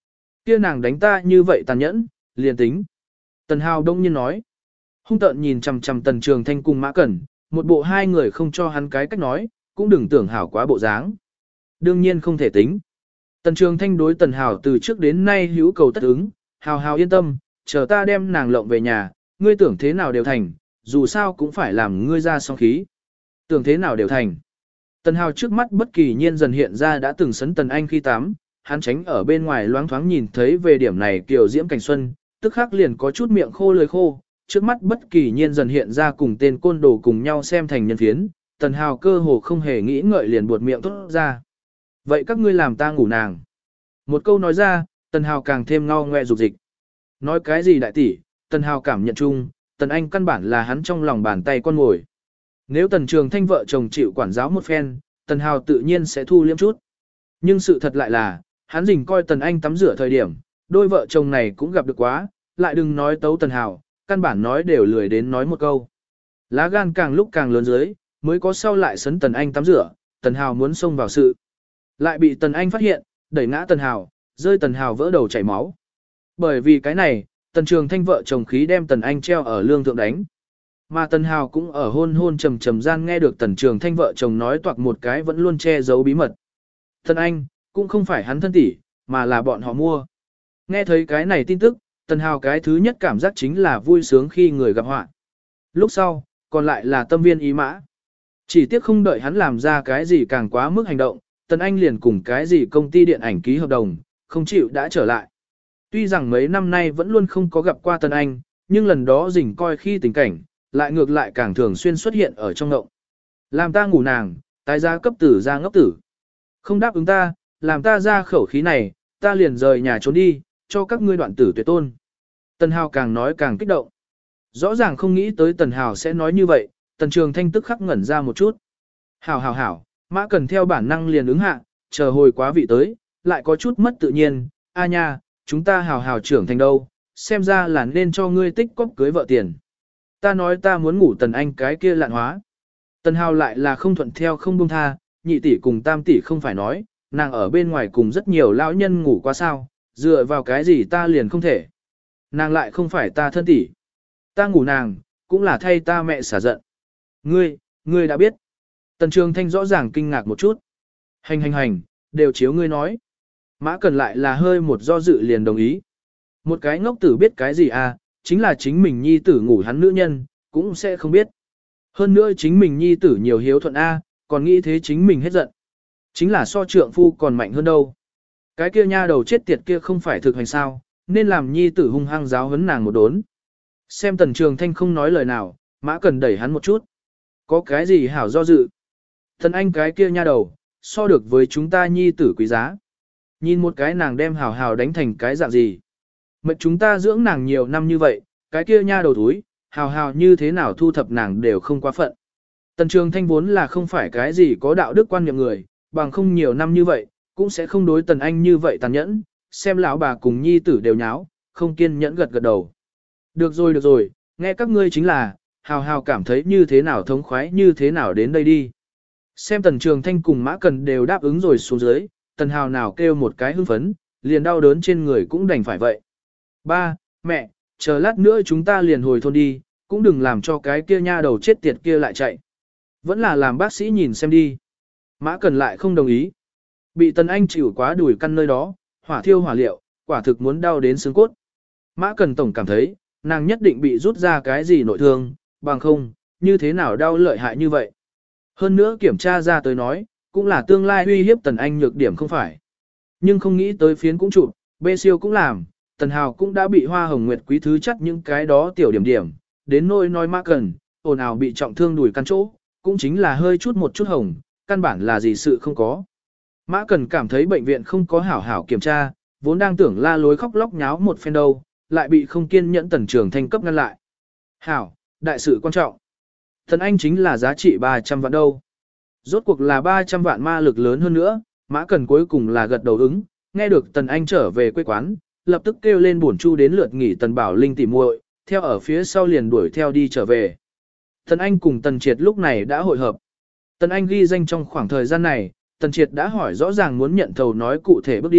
A: Kia nàng đánh ta như vậy tàn nhẫn, liền tính. Tần Hào đông nhiên nói. Hung tợn nhìn chằm chằm Tần Trường Thanh cùng Mã Cẩn, một bộ hai người không cho hắn cái cách nói, cũng đừng tưởng hảo quá bộ dáng. Đương nhiên không thể tính. Tần Trường Thanh đối Tần Hào từ trước đến nay hữu cầu tất ứng, Hào Hào yên tâm, chờ ta đem nàng lộng về nhà, ngươi tưởng thế nào đều thành, dù sao cũng phải làm ngươi ra song khí. Tưởng thế nào đều thành. Tần Hào trước mắt bất kỳ nhiên dần hiện ra đã từng sấn Tần Anh khi tắm, hắn tránh ở bên ngoài loáng thoáng nhìn thấy về điểm này kiều diễm cảnh xuân, tức khắc liền có chút miệng khô lưỡi khô, trước mắt bất kỳ nhiên dần hiện ra cùng tên côn đồ cùng nhau xem thành nhân phiến, Tần Hào cơ hồ không hề nghĩ ngợi liền buột miệng tốt ra. Vậy các ngươi làm ta ngủ nàng. Một câu nói ra, Tần Hào càng thêm ngao ngoe dục dịch. Nói cái gì đại tỷ, Tần Hào cảm nhận chung, Tần Anh căn bản là hắn trong lòng bàn tay con ngồi. Nếu Tần Trường Thanh vợ chồng chịu quản giáo một phen, Tần Hào tự nhiên sẽ thu liêm chút. Nhưng sự thật lại là, hắn rình coi Tần Anh tắm rửa thời điểm, đôi vợ chồng này cũng gặp được quá, lại đừng nói tấu Tần Hào, căn bản nói đều lười đến nói một câu. Lá gan càng lúc càng lớn dưới, mới có sau lại sấn Tần Anh tắm rửa, Tần Hào muốn xông vào sự. Lại bị Tần Anh phát hiện, đẩy ngã Tần Hào, rơi Tần Hào vỡ đầu chảy máu. Bởi vì cái này, Tần Trường Thanh vợ chồng khí đem Tần Anh treo ở lương thượng đánh. Mà Tần Hào cũng ở hôn trầm trầm gian nghe được Tần Trường Thanh vợ chồng nói toạc một cái vẫn luôn che giấu bí mật. Tần Anh, cũng không phải hắn thân tỷ, mà là bọn họ mua. Nghe thấy cái này tin tức, Tần Hào cái thứ nhất cảm giác chính là vui sướng khi người gặp họa. Lúc sau, còn lại là tâm viên ý mã. Chỉ tiếc không đợi hắn làm ra cái gì càng quá mức hành động, Tần Anh liền cùng cái gì công ty điện ảnh ký hợp đồng, không chịu đã trở lại. Tuy rằng mấy năm nay vẫn luôn không có gặp qua Tần Anh, nhưng lần đó rình coi khi tình cảnh, lại ngược lại càng thường xuyên xuất hiện ở trong ngộng. Làm ta ngủ nàng, tái giá cấp tử ra ngốc tử. Không đáp ứng ta, làm ta ra khẩu khí này, ta liền rời nhà trốn đi, cho các ngươi đoạn tử tuyệt tôn. Tần Hào càng nói càng kích động. Rõ ràng không nghĩ tới Tần Hào sẽ nói như vậy, Tần Trường Thanh tức khắc ngẩn ra một chút. Hảo, Mã Cần theo bản năng liền ứng hạ, chờ hồi quá vị tới, lại có chút mất tự nhiên, a nha, chúng ta hào trưởng thành đâu, xem ra là nên cho ngươi tích cóp cưới vợ tiền. Ta nói ta muốn ngủ Tần Anh cái kia lạn hóa. Tần Hào lại là không thuận theo không buông tha, nhị tỷ cùng tam tỷ không phải nói, nàng ở bên ngoài cùng rất nhiều lão nhân ngủ qua sao, dựa vào cái gì ta liền không thể. Nàng lại không phải ta thân tỷ. Ta ngủ nàng, cũng là thay ta mẹ xả giận. Ngươi đã biết. Tần Trường Thanh rõ ràng kinh ngạc một chút. Hành, đều chiếu ngươi nói. Mã Cần lại là hơi một do dự liền đồng ý. Một cái ngốc tử biết cái gì à, chính là chính mình nhi tử ngủ hắn nữ nhân, cũng sẽ không biết. Hơn nữa chính mình nhi tử nhiều hiếu thuận A, còn nghĩ thế chính mình hết giận. Chính là so trượng phu còn mạnh hơn đâu. Cái kia nha đầu chết tiệt kia không phải thực hành sao, nên làm nhi tử hung hăng giáo huấn nàng một đốn. Xem Tần Trường Thanh không nói lời nào, Mã Cần đẩy hắn một chút. Có cái gì hảo do dự. Thần anh cái kia nha đầu, so được với chúng ta nhi tử quý giá. Nhìn một cái nàng đem hào đánh thành cái dạng gì. Mệt chúng ta dưỡng nàng nhiều năm như vậy, cái kia nha đầu thúi, hào như thế nào thu thập nàng đều không quá phận. Tần Trường Thanh vốn là không phải cái gì có đạo đức quan niệm người, bằng không nhiều năm như vậy, cũng sẽ không đối Tần Anh như vậy tàn nhẫn, xem lão bà cùng nhi tử đều nháo, không kiên nhẫn gật đầu. Được rồi, nghe các ngươi chính là, hào cảm thấy như thế nào thống khoái như thế nào đến đây đi. Xem Tần Trường Thanh cùng Mã Cần đều đáp ứng rồi xuống dưới, Tần Hào nào kêu một cái hưng phấn, liền đau đớn trên người cũng đành phải vậy. Ba, mẹ, chờ lát nữa chúng ta liền hồi thôn đi, cũng đừng làm cho cái kia nha đầu chết tiệt kia lại chạy. Vẫn là làm bác sĩ nhìn xem đi. Mã Cần lại không đồng ý. Bị Tần Anh chịu quá đuổi căn nơi đó, hỏa thiêu hỏa liệu, quả thực muốn đau đến xương cốt. Mã Cần tổng cảm thấy, nàng nhất định bị rút ra cái gì nội thương, bằng không, như thế nào đau lợi hại như vậy. Hơn nữa kiểm tra ra tới nói, cũng là tương lai uy hiếp Tần Anh nhược điểm không phải. Nhưng không nghĩ tới phiến cũng chụp, bê siêu cũng làm, Tần Hào cũng đã bị Hoa Hồng Nguyệt quý thứ chất những cái đó tiểu điểm, đến nỗi nói Mã Cần, ồn ào bị trọng thương đùi căn chỗ, cũng chính là hơi chút một chút hồng, căn bản là gì sự không có. Mã Cần cảm thấy bệnh viện không có hảo kiểm tra, vốn đang tưởng la lối khóc lóc nháo một phen đâu, lại bị không kiên nhẫn Tần Trường Thanh cấp ngăn lại. Hảo, đại sự quan trọng. Tần Anh chính là giá trị 300 vạn đâu. Rốt cuộc là 300 vạn ma lực lớn hơn nữa, Mã Cần cuối cùng là gật đầu ứng, nghe được Tần Anh trở về quê quán, lập tức kêu lên bổn chu đến lượt nghỉ Tần Bảo Linh tỉ muội, theo ở phía sau liền đuổi theo đi trở về. Tần Anh cùng Tần Triệt lúc này đã hội hợp. Tần Anh ghi danh trong khoảng thời gian này, Tần Triệt đã hỏi rõ ràng muốn nhận thầu nói cụ thể bước đi,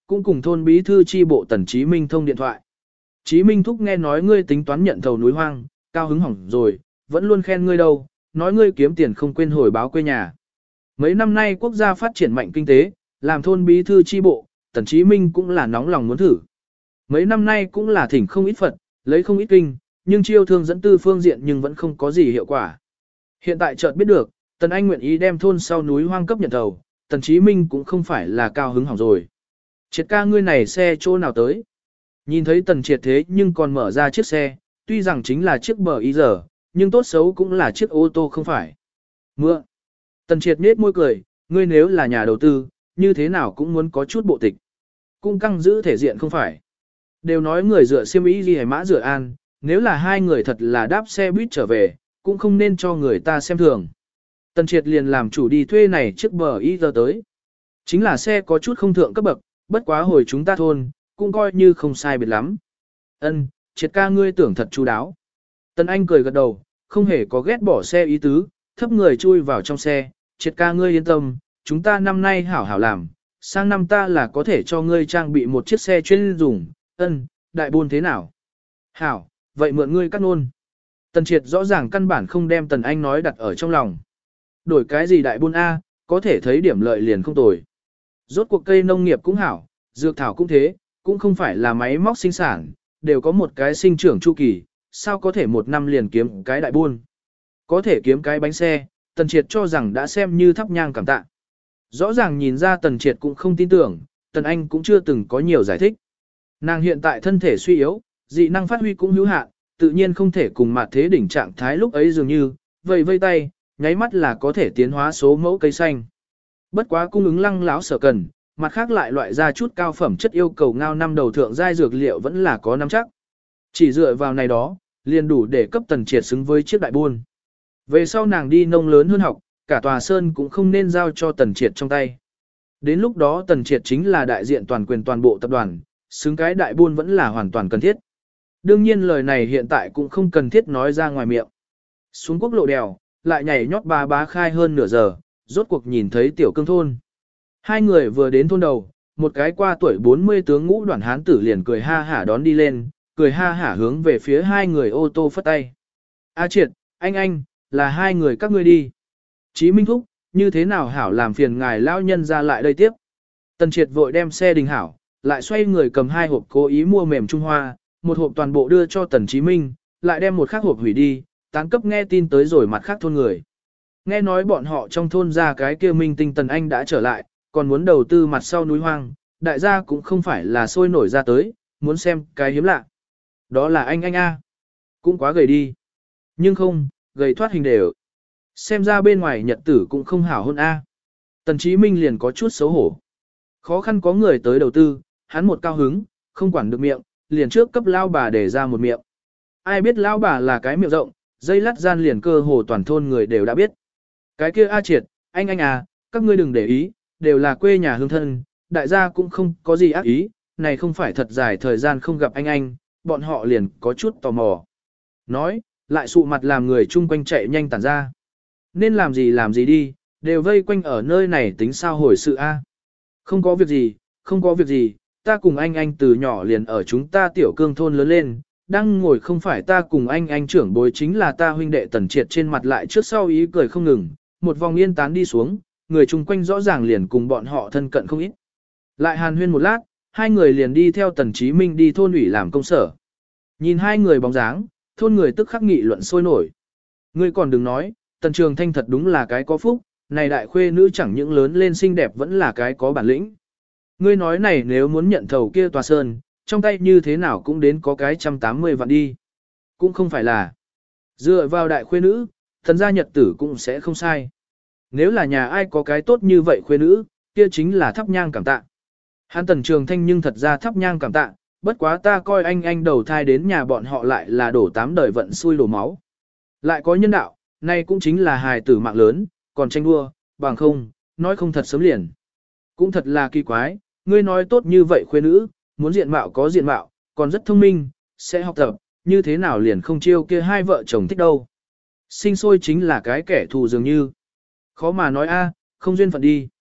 A: cũng cùng thôn bí thư chi bộ Tần Chí Minh thông điện thoại. Chí Minh thúc nghe nói ngươi tính toán nhận thầu núi hoang, cao hứng hỏng rồi, vẫn luôn khen ngươi đâu, nói ngươi kiếm tiền không quên hồi báo quê nhà. Mấy năm nay quốc gia phát triển mạnh kinh tế, làm thôn bí thư chi bộ, Tần Chí Minh cũng là nóng lòng muốn thử. Mấy năm nay cũng là thỉnh không ít Phật, lấy không ít kinh, nhưng chiêu thương dẫn tư phương diện nhưng vẫn không có gì hiệu quả. Hiện tại chợt biết được, Tần Anh nguyện ý đem thôn sau núi hoang cấp nhận thầu, Tần Chí Minh cũng không phải là cao hứng hỏng rồi. Triệt ca ngươi này xe chỗ nào tới? Nhìn thấy Tần Triệt thế nhưng còn mở ra chiếc xe, tuy rằng chính là chiếc bờ y giờ, nhưng tốt xấu cũng là chiếc ô tô không phải. Mượn. Tần Triệt nết môi cười, ngươi nếu là nhà đầu tư, như thế nào cũng muốn có chút bộ tịch. Cũng căng giữ thể diện không phải. Đều nói người dựa xiêm y gì hay mã dựa an, nếu là hai người thật là đáp xe buýt trở về, cũng không nên cho người ta xem thường. Tần Triệt liền làm chủ đi thuê này chiếc bờ y giờ tới. Chính là xe có chút không thượng cấp bậc, bất quá hồi chúng ta thôn, cũng coi như không sai biệt lắm. Ân, Triệt ca ngươi tưởng thật chu đáo. Tần Anh cười gật đầu, không hề có ghét bỏ xe ý tứ, thấp người chui vào trong xe, Triệt ca ngươi yên tâm, chúng ta năm nay hảo hảo làm, sang năm ta là có thể cho ngươi trang bị một chiếc xe chuyên dùng, Ân, đại buôn thế nào? Hảo, vậy mượn ngươi cắt nôn. Tần Triệt rõ ràng căn bản không đem Tần Anh nói đặt ở trong lòng. Đổi cái gì đại buôn A, có thể thấy điểm lợi liền không tồi. Rốt cuộc cây nông nghiệp cũng hảo, dược thảo cũng thế, cũng không phải là máy móc sinh sản, đều có một cái sinh trưởng chu kỳ, sao có thể một năm liền kiếm cái đại buôn. Có thể kiếm cái bánh xe, Tần Triệt cho rằng đã xem như thắp nhang cảm tạ. Rõ ràng nhìn ra Tần Triệt cũng không tin tưởng, Tần Anh cũng chưa từng có nhiều giải thích. Nàng hiện tại thân thể suy yếu, dị năng phát huy cũng hữu hạn, tự nhiên không thể cùng mặt thế đỉnh trạng thái lúc ấy dường như, vây vây tay, nháy mắt là có thể tiến hóa số mẫu cây xanh. Bất quá cung ứng lăng láo sở cần, mặt khác lại loại ra chút cao phẩm chất yêu cầu ngao năm đầu thượng giai dược liệu vẫn là có nắm chắc. Chỉ dựa vào này đó, liền đủ để cấp Tần Triệt xứng với chiếc đại buôn. Về sau nàng đi nông lớn hơn học, cả tòa sơn cũng không nên giao cho Tần Triệt trong tay. Đến lúc đó Tần Triệt chính là đại diện toàn quyền toàn bộ tập đoàn, xứng cái đại buôn vẫn là hoàn toàn cần thiết. Đương nhiên lời này hiện tại cũng không cần thiết nói ra ngoài miệng. Xuống quốc lộ đèo, lại nhảy nhót ba bá khai hơn nửa giờ, rốt cuộc nhìn thấy tiểu cương thôn. Hai người vừa đến thôn đầu, một cái qua tuổi 40 tướng ngũ đoàn hán tử liền cười ha hả đón đi lên, cười ha hả hướng về phía hai người ô tô phất tay. A Triệt, anh, là hai người các ngươi đi. Chí Minh thúc, như thế nào hảo làm phiền ngài lão nhân ra lại đây tiếp. Tần Triệt vội đem xe đình hảo, lại xoay người cầm hai hộp cố ý mua mềm Trung Hoa, một hộp toàn bộ đưa cho Tần Chí Minh, lại đem một khác hộp hủy đi, tán cấp nghe tin tới rồi mặt khác thôn người. Nghe nói bọn họ trong thôn ra cái kia minh tinh Tần Anh đã trở lại, còn muốn đầu tư mặt sau núi hoang, đại gia cũng không phải là sôi nổi ra tới, muốn xem cái hiếm lạ. Đó là anh A. Cũng quá gầy đi. Nhưng không, gầy thoát hình đều. Xem ra bên ngoài nhật tử cũng không hảo hơn A. Tần Chí Minh liền có chút xấu hổ. Khó khăn có người tới đầu tư, hắn một cao hứng, không quản được miệng, liền trước cấp lao bà để ra một miệng. Ai biết lao bà là cái miệng rộng, dây lát gian liền cơ hồ toàn thôn người đều đã biết. Cái kia A Triệt, anh à, các ngươi đừng để ý, đều là quê nhà hương thân, đại gia cũng không có gì ác ý, này không phải thật dài thời gian không gặp anh, bọn họ liền có chút tò mò. Nói, lại sụ mặt làm người chung quanh chạy nhanh tản ra. Nên làm gì đi, đều vây quanh ở nơi này tính sao hồi sự A. Không có việc gì, ta cùng anh từ nhỏ liền ở chúng ta tiểu cương thôn lớn lên, đang ngồi không phải ta cùng anh trưởng bối chính là ta huynh đệ Tần Triệt trên mặt lại trước sau ý cười không ngừng, một vòng yên tán đi xuống, người chung quanh rõ ràng liền cùng bọn họ thân cận không ít. Lại hàn huyên một lát, hai người liền đi theo Tần Chí Minh đi thôn ủy làm công sở. Nhìn hai người bóng dáng, thôn người tức khắc nghị luận sôi nổi. Ngươi còn đừng nói, Tần Trường Thanh thật đúng là cái có phúc, này đại khuê nữ chẳng những lớn lên xinh đẹp vẫn là cái có bản lĩnh. Ngươi nói này nếu muốn nhận thầu kia tòa sơn, trong tay như thế nào cũng đến có cái 180 vạn đi. Cũng không phải là. Dựa vào đại khuê nữ, thần gia nhật tử cũng sẽ không sai. Nếu là nhà ai có cái tốt như vậy khuê nữ, kia chính là thắp nhang cảm tạ. Hắn Tần Trường Thanh nhưng thật ra thắp nhang cảm tạ, bất quá ta coi anh đầu thai đến nhà bọn họ lại là đổ 8 đời vận xui đổ máu. Lại có nhân đạo, nay cũng chính là hài tử mạng lớn, còn tranh đua, bằng không, nói không thật sớm liền. Cũng thật là kỳ quái, ngươi nói tốt như vậy khuê nữ, muốn diện mạo có diện mạo, còn rất thông minh, sẽ học tập, như thế nào liền không chiêu kia hai vợ chồng thích đâu. Sinh sôi chính là cái kẻ thù dường như. Khó mà nói a, không duyên phận đi.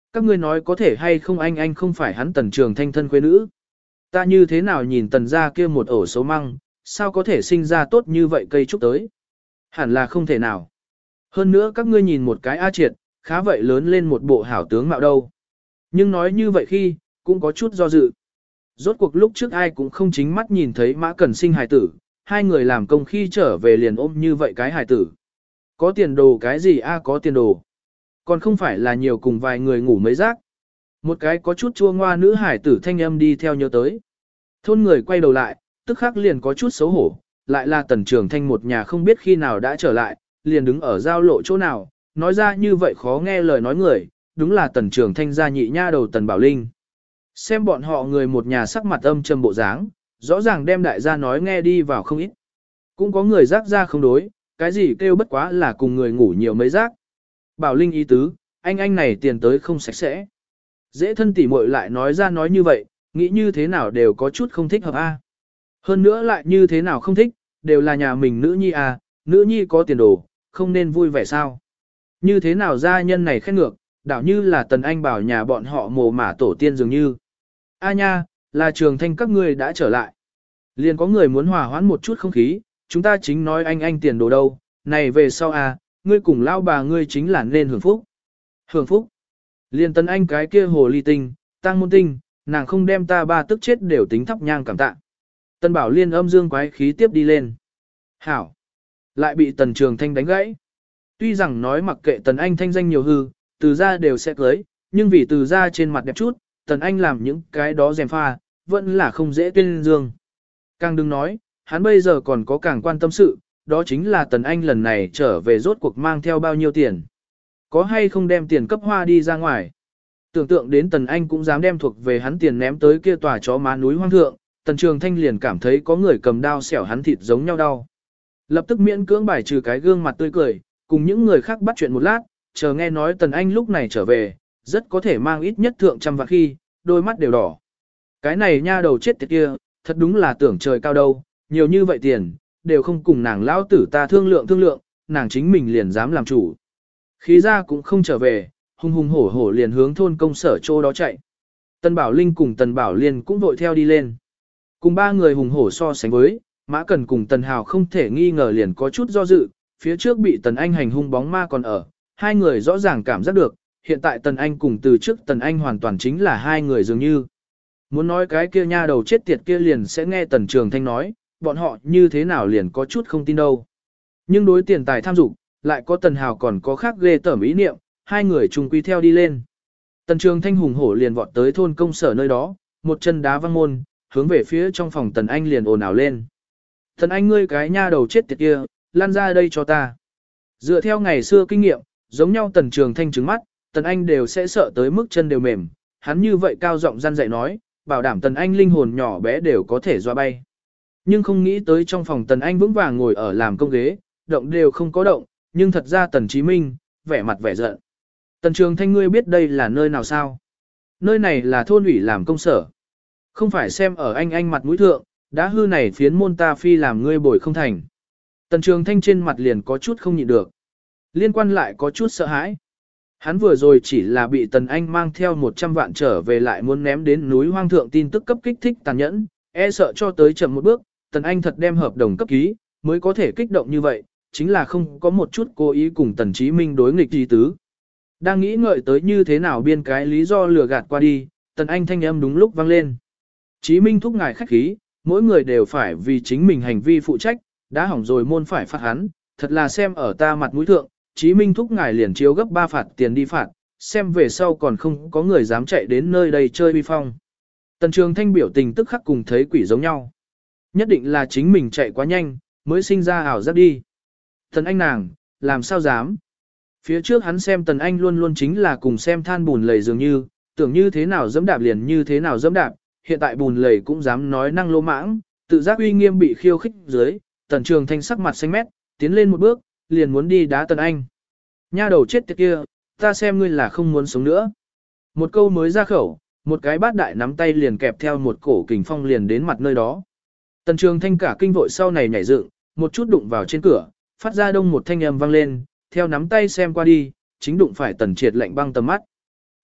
A: Các ngươi nói có thể hay không anh không phải hắn Tần Trường Thanh thân quê nữ. Ta như thế nào nhìn Tần gia kia một ổ xấu măng, sao có thể sinh ra tốt như vậy cây trúc tới. Hẳn là không thể nào. Hơn nữa các ngươi nhìn một cái A Triệt, khá vậy lớn lên một bộ hảo tướng mạo đâu. Nhưng nói như vậy khi, cũng có chút do dự. Rốt cuộc lúc trước ai cũng không chính mắt nhìn thấy Mã Cẩn sinh hài tử, hai người làm công khi trở về liền ôm như vậy cái hài tử. Có tiền đồ cái gì a có tiền đồ. Còn không phải là nhiều cùng vài người ngủ mấy giấc. Một cái có chút chua ngoa nữ hải tử thanh âm đi theo nhớ tới. Thôn người quay đầu lại, tức khắc liền có chút xấu hổ, lại là Tần Trường Thanh một nhà không biết khi nào đã trở lại, liền đứng ở giao lộ chỗ nào, nói ra như vậy khó nghe lời nói người, đúng là Tần Trường Thanh gia nhị nha đầu Tần Bảo Linh. Xem bọn họ người một nhà sắc mặt âm trầm bộ dáng, rõ ràng đem đại gia nói nghe đi vào không ít. Cũng có người rác ra không đối, cái gì kêu bất quá là cùng người ngủ nhiều mấy rác. Bảo Linh ý tứ, anh này tiền tới không sạch sẽ. Dễ thân tỉ muội lại nói ra nói như vậy, nghĩ như thế nào đều có chút không thích hợp a. Hơn nữa lại như thế nào không thích, đều là nhà mình nữ nhi a, nữ nhi có tiền đồ, không nên vui vẻ sao. Như thế nào gia nhân này khen ngược, đảo như là Tần Anh bảo nhà bọn họ mồ mả tổ tiên dường như. A nha, là Trường Thanh các ngươi đã trở lại. Liền có người muốn hòa hoãn một chút không khí, chúng ta chính nói anh tiền đồ đâu, này về sau à, ngươi cùng lao bà ngươi chính là nên hưởng phúc. Hưởng phúc. Liền Tần Anh cái kia hồ ly tinh, tăng môn tinh, nàng không đem ta ba tức chết đều tính thắp nhang cảm tạ. Tần Bảo Liên âm dương quái khí tiếp đi lên. Hảo. Lại bị Tần Trường Thanh đánh gãy. Tuy rằng nói mặc kệ Tần Anh thanh danh nhiều hư, từ ra đều sẽ cưới, nhưng vì từ ra trên mặt đẹp chút, Tần Anh làm những cái đó dèm pha, vẫn là không dễ tuyên dương. Càng đừng nói, hắn bây giờ còn có càng quan tâm sự, đó chính là Tần Anh lần này trở về rốt cuộc mang theo bao nhiêu tiền. Có hay không đem tiền cấp hoa đi ra ngoài. Tưởng tượng đến Tần Anh cũng dám đem thuộc về hắn tiền ném tới kia tòa chó má núi hoang thượng, Tần Trường Thanh liền cảm thấy có người cầm đao xẻo hắn thịt giống nhau đau. Lập tức miễn cưỡng bài trừ cái gương mặt tươi cười, cùng những người khác bắt chuyện một lát, chờ nghe nói Tần Anh lúc này trở về, rất có thể mang ít nhất thượng trăm vạn khi, đôi mắt đều đỏ. Cái này nha đầu chết tiệt kia, thật đúng là tưởng trời cao đâu, nhiều như vậy tiền, đều không cùng nàng lão tử ta thương lượng, nàng chính mình liền dám làm chủ. Khí ra cũng không trở về, hùng hùng hổ hổ liền hướng thôn công sở chỗ đó chạy. Tần Bảo Linh cùng Tần Bảo Liên cũng vội theo đi lên. Cùng ba người hùng hổ so sánh với, Mã Cần cùng Tần Hào không thể nghi ngờ liền có chút do dự, phía trước bị Tần Anh hành hung bóng ma còn ở, hai người rõ ràng cảm giác được, hiện tại Tần Anh cùng từ trước Tần Anh hoàn toàn chính là hai người dường như. Muốn nói cái kia nha đầu chết tiệt kia liền sẽ nghe Tần Trường Thanh nói, bọn họ như thế nào liền có chút không tin đâu. Nhưng đối tiền tài tham dục, lại có Tần Hào còn có khác ghê tởm ý niệm, hai người chung quy theo đi lên. Tần Trường Thanh hùng hổ liền vọt tới thôn công sở nơi đó, một chân đá văng môn, hướng về phía trong phòng Tần Anh liền ồn ào lên. Tần Anh ngươi cái nha đầu chết tiệt kia, lan ra đây cho ta. Dựa theo ngày xưa kinh nghiệm, giống nhau Tần Trường Thanh trừng mắt, Tần Anh đều sẽ sợ tới mức chân đều mềm, hắn như vậy cao giọng răn dạy nói, bảo đảm Tần Anh linh hồn nhỏ bé đều có thể doa bay. Nhưng không nghĩ tới trong phòng Tần Anh vững vàng ngồi ở làm công ghế, động đều không có động, nhưng thật ra Tần Chí Minh, vẻ mặt vẻ giận. Tần Trường Thanh ngươi biết đây là nơi nào sao? Nơi này là thôn ủy làm công sở. Không phải xem ở anh mặt mũi thượng, đã hư này phiến môn ta phi làm ngươi bồi không thành. Tần Trường Thanh trên mặt liền có chút không nhịn được. Liên quan lại có chút sợ hãi. Hắn vừa rồi chỉ là bị Tần Anh mang theo 100 vạn trở về lại muốn ném đến núi hoang thượng tin tức cấp kích thích tàn nhẫn, e sợ cho tới chậm một bước, Tần Anh thật đem hợp đồng cấp ký, mới có thể kích động như vậy, chính là không có một chút cố ý cùng Tần Chí Minh đối nghịch gì tứ. Đang nghĩ ngợi tới như thế nào biên cái lý do lừa gạt qua đi, Tần Anh thanh âm đúng lúc vang lên. Chí Minh thúc ngài khách khí, mỗi người đều phải vì chính mình hành vi phụ trách, đã hỏng rồi môn phải phạt hắn, thật là xem ở ta mặt mũi thượng, Chí Minh thúc ngài liền chiếu gấp 3 phạt tiền đi phạt, xem về sau còn không có người dám chạy đến nơi đây chơi uy phong. Tần Trường Thanh biểu tình tức khắc cùng thấy quỷ giống nhau. Nhất định là chính mình chạy quá nhanh, mới sinh ra ảo giác đi. Tần Anh nàng, làm sao dám? Phía trước hắn xem Tần Anh luôn luôn chính là cùng xem than bùn lầy dường như, tưởng như thế nào dẫm đạp liền như thế nào dẫm đạp, hiện tại bùn lầy cũng dám nói năng lỗ mãng, tự giác uy nghiêm bị khiêu khích dưới, Tần Trường Thanh sắc mặt xanh mét, tiến lên một bước, liền muốn đi đá Tần Anh. Nha đầu chết tiệt kia, ta xem ngươi là không muốn sống nữa. Một câu mới ra khẩu, một cái bát đại nắm tay liền kẹp theo một cổ kình phong liền đến mặt nơi đó. Tần Trường Thanh cả kinh vội sau này nhảy dựng, một chút đụng vào trên cửa, phát ra đông một thanh âm vang lên, theo nắm tay xem qua đi, chính đụng phải Tần Triệt lạnh băng tầm mắt.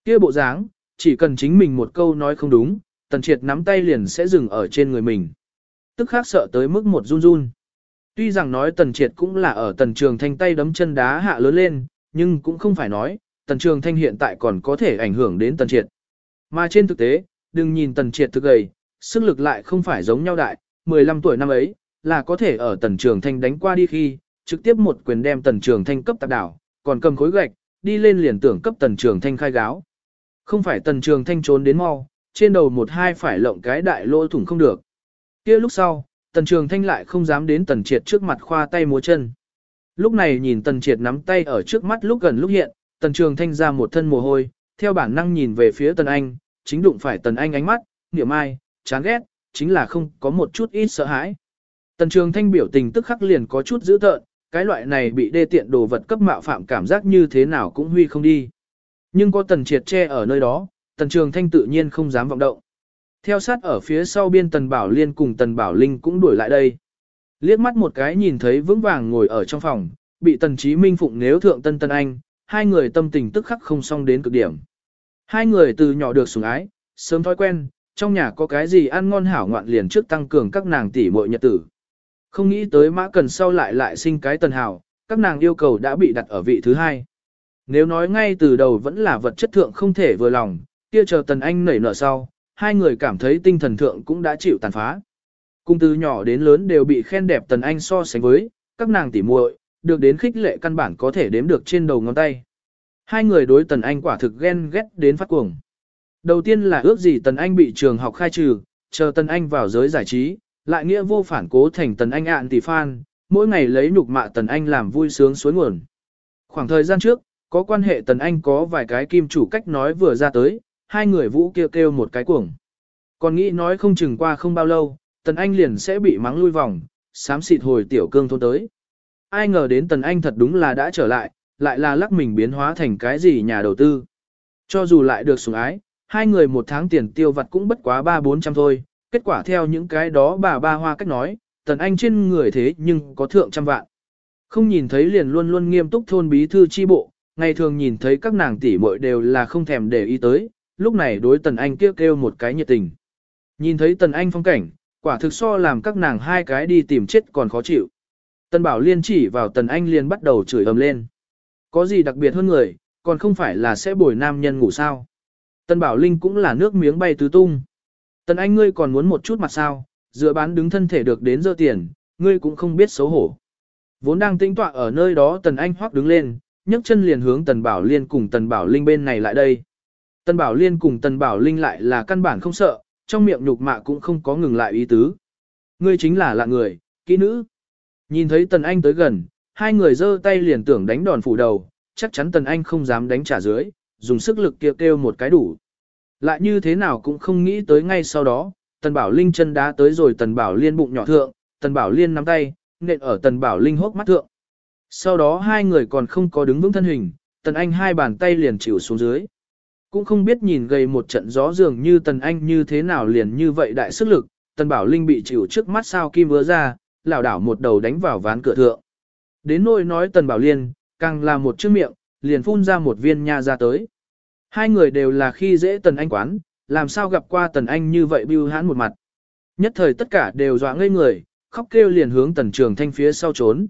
A: Kia bộ dáng, chỉ cần chính mình một câu nói không đúng, Tần Triệt nắm tay liền sẽ dừng ở trên người mình. Tức khắc sợ tới mức một run run. Tuy rằng nói Tần Triệt cũng là ở Tần Trường Thanh tay đấm chân đá hạ lớn lên, nhưng cũng không phải nói, Tần Trường Thanh hiện tại còn có thể ảnh hưởng đến Tần Triệt. Mà trên thực tế, đừng nhìn Tần Triệt thực gầy, sức lực lại không phải giống nhau đại, 15 tuổi năm ấy, là có thể ở Tần Trường Thanh đánh qua đi khi, trực tiếp một quyền đem Tần Trường Thanh cấp tạp đảo, còn cầm khối gạch, đi lên liền tưởng cấp Tần Trường Thanh khai gáo. Không phải Tần Trường Thanh trốn đến mau, trên đầu một hai phải lộng cái đại lỗ thủng không được. Kia lúc sau, Tần Trường Thanh lại không dám đến Tần Triệt trước mặt khoa tay múa chân. Lúc này nhìn Tần Triệt nắm tay ở trước mắt lúc gần lúc hiện, Tần Trường Thanh ra một thân mồ hôi, theo bản năng nhìn về phía Tần Anh, chính đụng phải Tần Anh ánh mắt, niệm ai, chán ghét, chính là không có một chút ít sợ hãi. Tần Trường Thanh biểu tình tức khắc liền có chút dữ tợn, cái loại này bị đê tiện đồ vật cấp mạo phạm cảm giác như thế nào cũng huy không đi. Nhưng có Tần Triệt che ở nơi đó, Tần Trường Thanh tự nhiên không dám vọng động. Theo sát ở phía sau biên Tần Bảo Liên cùng Tần Bảo Linh cũng đuổi lại đây. Liếc mắt một cái nhìn thấy vững vàng ngồi ở trong phòng, bị Tần Chí Minh phụng nếu thượng Tân Tân Anh, hai người tâm tình tức khắc không xong đến cực điểm. Hai người từ nhỏ được sủng ái, sớm thói quen, trong nhà có cái gì ăn ngon hảo ngoạn liền trước tăng cường các nàng tỷ muội nhật tử. Không nghĩ tới Mã Cần sau lại sinh cái Tần Hảo, các nàng yêu cầu đã bị đặt ở vị thứ hai. Nếu nói ngay từ đầu vẫn là vật chất thượng không thể vừa lòng, kia chờ Tần Anh nảy nở sau, hai người cảm thấy tinh thần thượng cũng đã chịu tàn phá. Cùng từ nhỏ đến lớn đều bị khen đẹp Tần Anh so sánh với, các nàng tỉ muội, được đến khích lệ căn bản có thể đếm được trên đầu ngón tay. Hai người đối Tần Anh quả thực ghen ghét đến phát cuồng. Đầu tiên là ước gì Tần Anh bị trường học khai trừ, chờ Tần Anh vào giới giải trí, lại nghĩa vô phản cố thành Tần Anh ạn tỷ fan, mỗi ngày lấy nhục mạ Tần Anh làm vui sướng suối nguồn. Khoảng thời gian trước, có quan hệ Tần Anh có vài cái kim chủ cách nói vừa ra tới, hai người vũ kêu một cái cuồng. Còn nghĩ nói không chừng qua không bao lâu, Tần Anh liền sẽ bị mắng lui vòng, xám xịt hồi tiểu cương thôn tới. Ai ngờ đến Tần Anh thật đúng là đã trở lại là lắc mình biến hóa thành cái gì nhà đầu tư. Cho dù lại được sủng ái, hai người một tháng tiền tiêu vặt cũng bất quá 300-400 thôi, kết quả theo những cái đó bà ba hoa cách nói, Tần Anh trên người thế nhưng có thượng trăm vạn. Không nhìn thấy liền luôn luôn nghiêm túc thôn bí thư chi bộ, ngày thường nhìn thấy các nàng tỷ muội đều là không thèm để ý tới, lúc này đối Tần Anh kêu một cái nhiệt tình. Nhìn thấy Tần Anh phong cảnh, quả thực so làm các nàng hai cái đi tìm chết còn khó chịu. Tần Bảo Liên chỉ vào Tần Anh liền bắt đầu chửi ầm lên. Có gì đặc biệt hơn người, còn không phải là sẽ bồi nam nhân ngủ sao. Tần Bảo Linh cũng là nước miếng bay tứ tung. Tần Anh ngươi còn muốn một chút mặt sao, dựa bán đứng thân thể được đến dơ tiền, ngươi cũng không biết xấu hổ. Vốn đang tĩnh tọa ở nơi đó Tần Anh hoắc đứng lên, nhấc chân liền hướng Tần Bảo Liên cùng Tần Bảo Linh bên này lại đây. Tần Bảo Liên cùng Tần Bảo Linh lại là căn bản không sợ, trong miệng nhục mạ cũng không có ngừng lại ý tứ. Ngươi chính là lạ người, kỹ nữ. Nhìn thấy Tần Anh tới gần, hai người giơ tay liền tưởng đánh đòn phủ đầu, chắc chắn Tần Anh không dám đánh trả dưới, dùng sức lực kêu một cái đủ. Lại như thế nào cũng không nghĩ tới ngay sau đó, Tần Bảo Linh chân đá tới rồi Tần Bảo Liên bụng nhỏ thượng, Tần Bảo Liên nắm tay, nện ở Tần Bảo Linh hốc mắt thượng. Sau đó hai người còn không có đứng vững thân hình, Tần Anh hai bàn tay liền chịu xuống dưới. Cũng không biết nhìn gầy một trận gió dường như Tần Anh như thế nào liền như vậy đại sức lực, Tần Bảo Linh bị chịu trước mắt sao kim vứa ra, lảo đảo một đầu đánh vào ván cửa thượng. Đến nỗi nói Tần Bảo Liên, càng là một chữ miệng, liền phun ra một viên nha ra tới. Hai người đều là khi dễ Tần Anh quán, làm sao gặp qua Tần Anh như vậy bưu hãn một mặt. Nhất thời tất cả đều dọa ngây người, khóc kêu liền hướng Tần Trường Thanh phía sau trốn.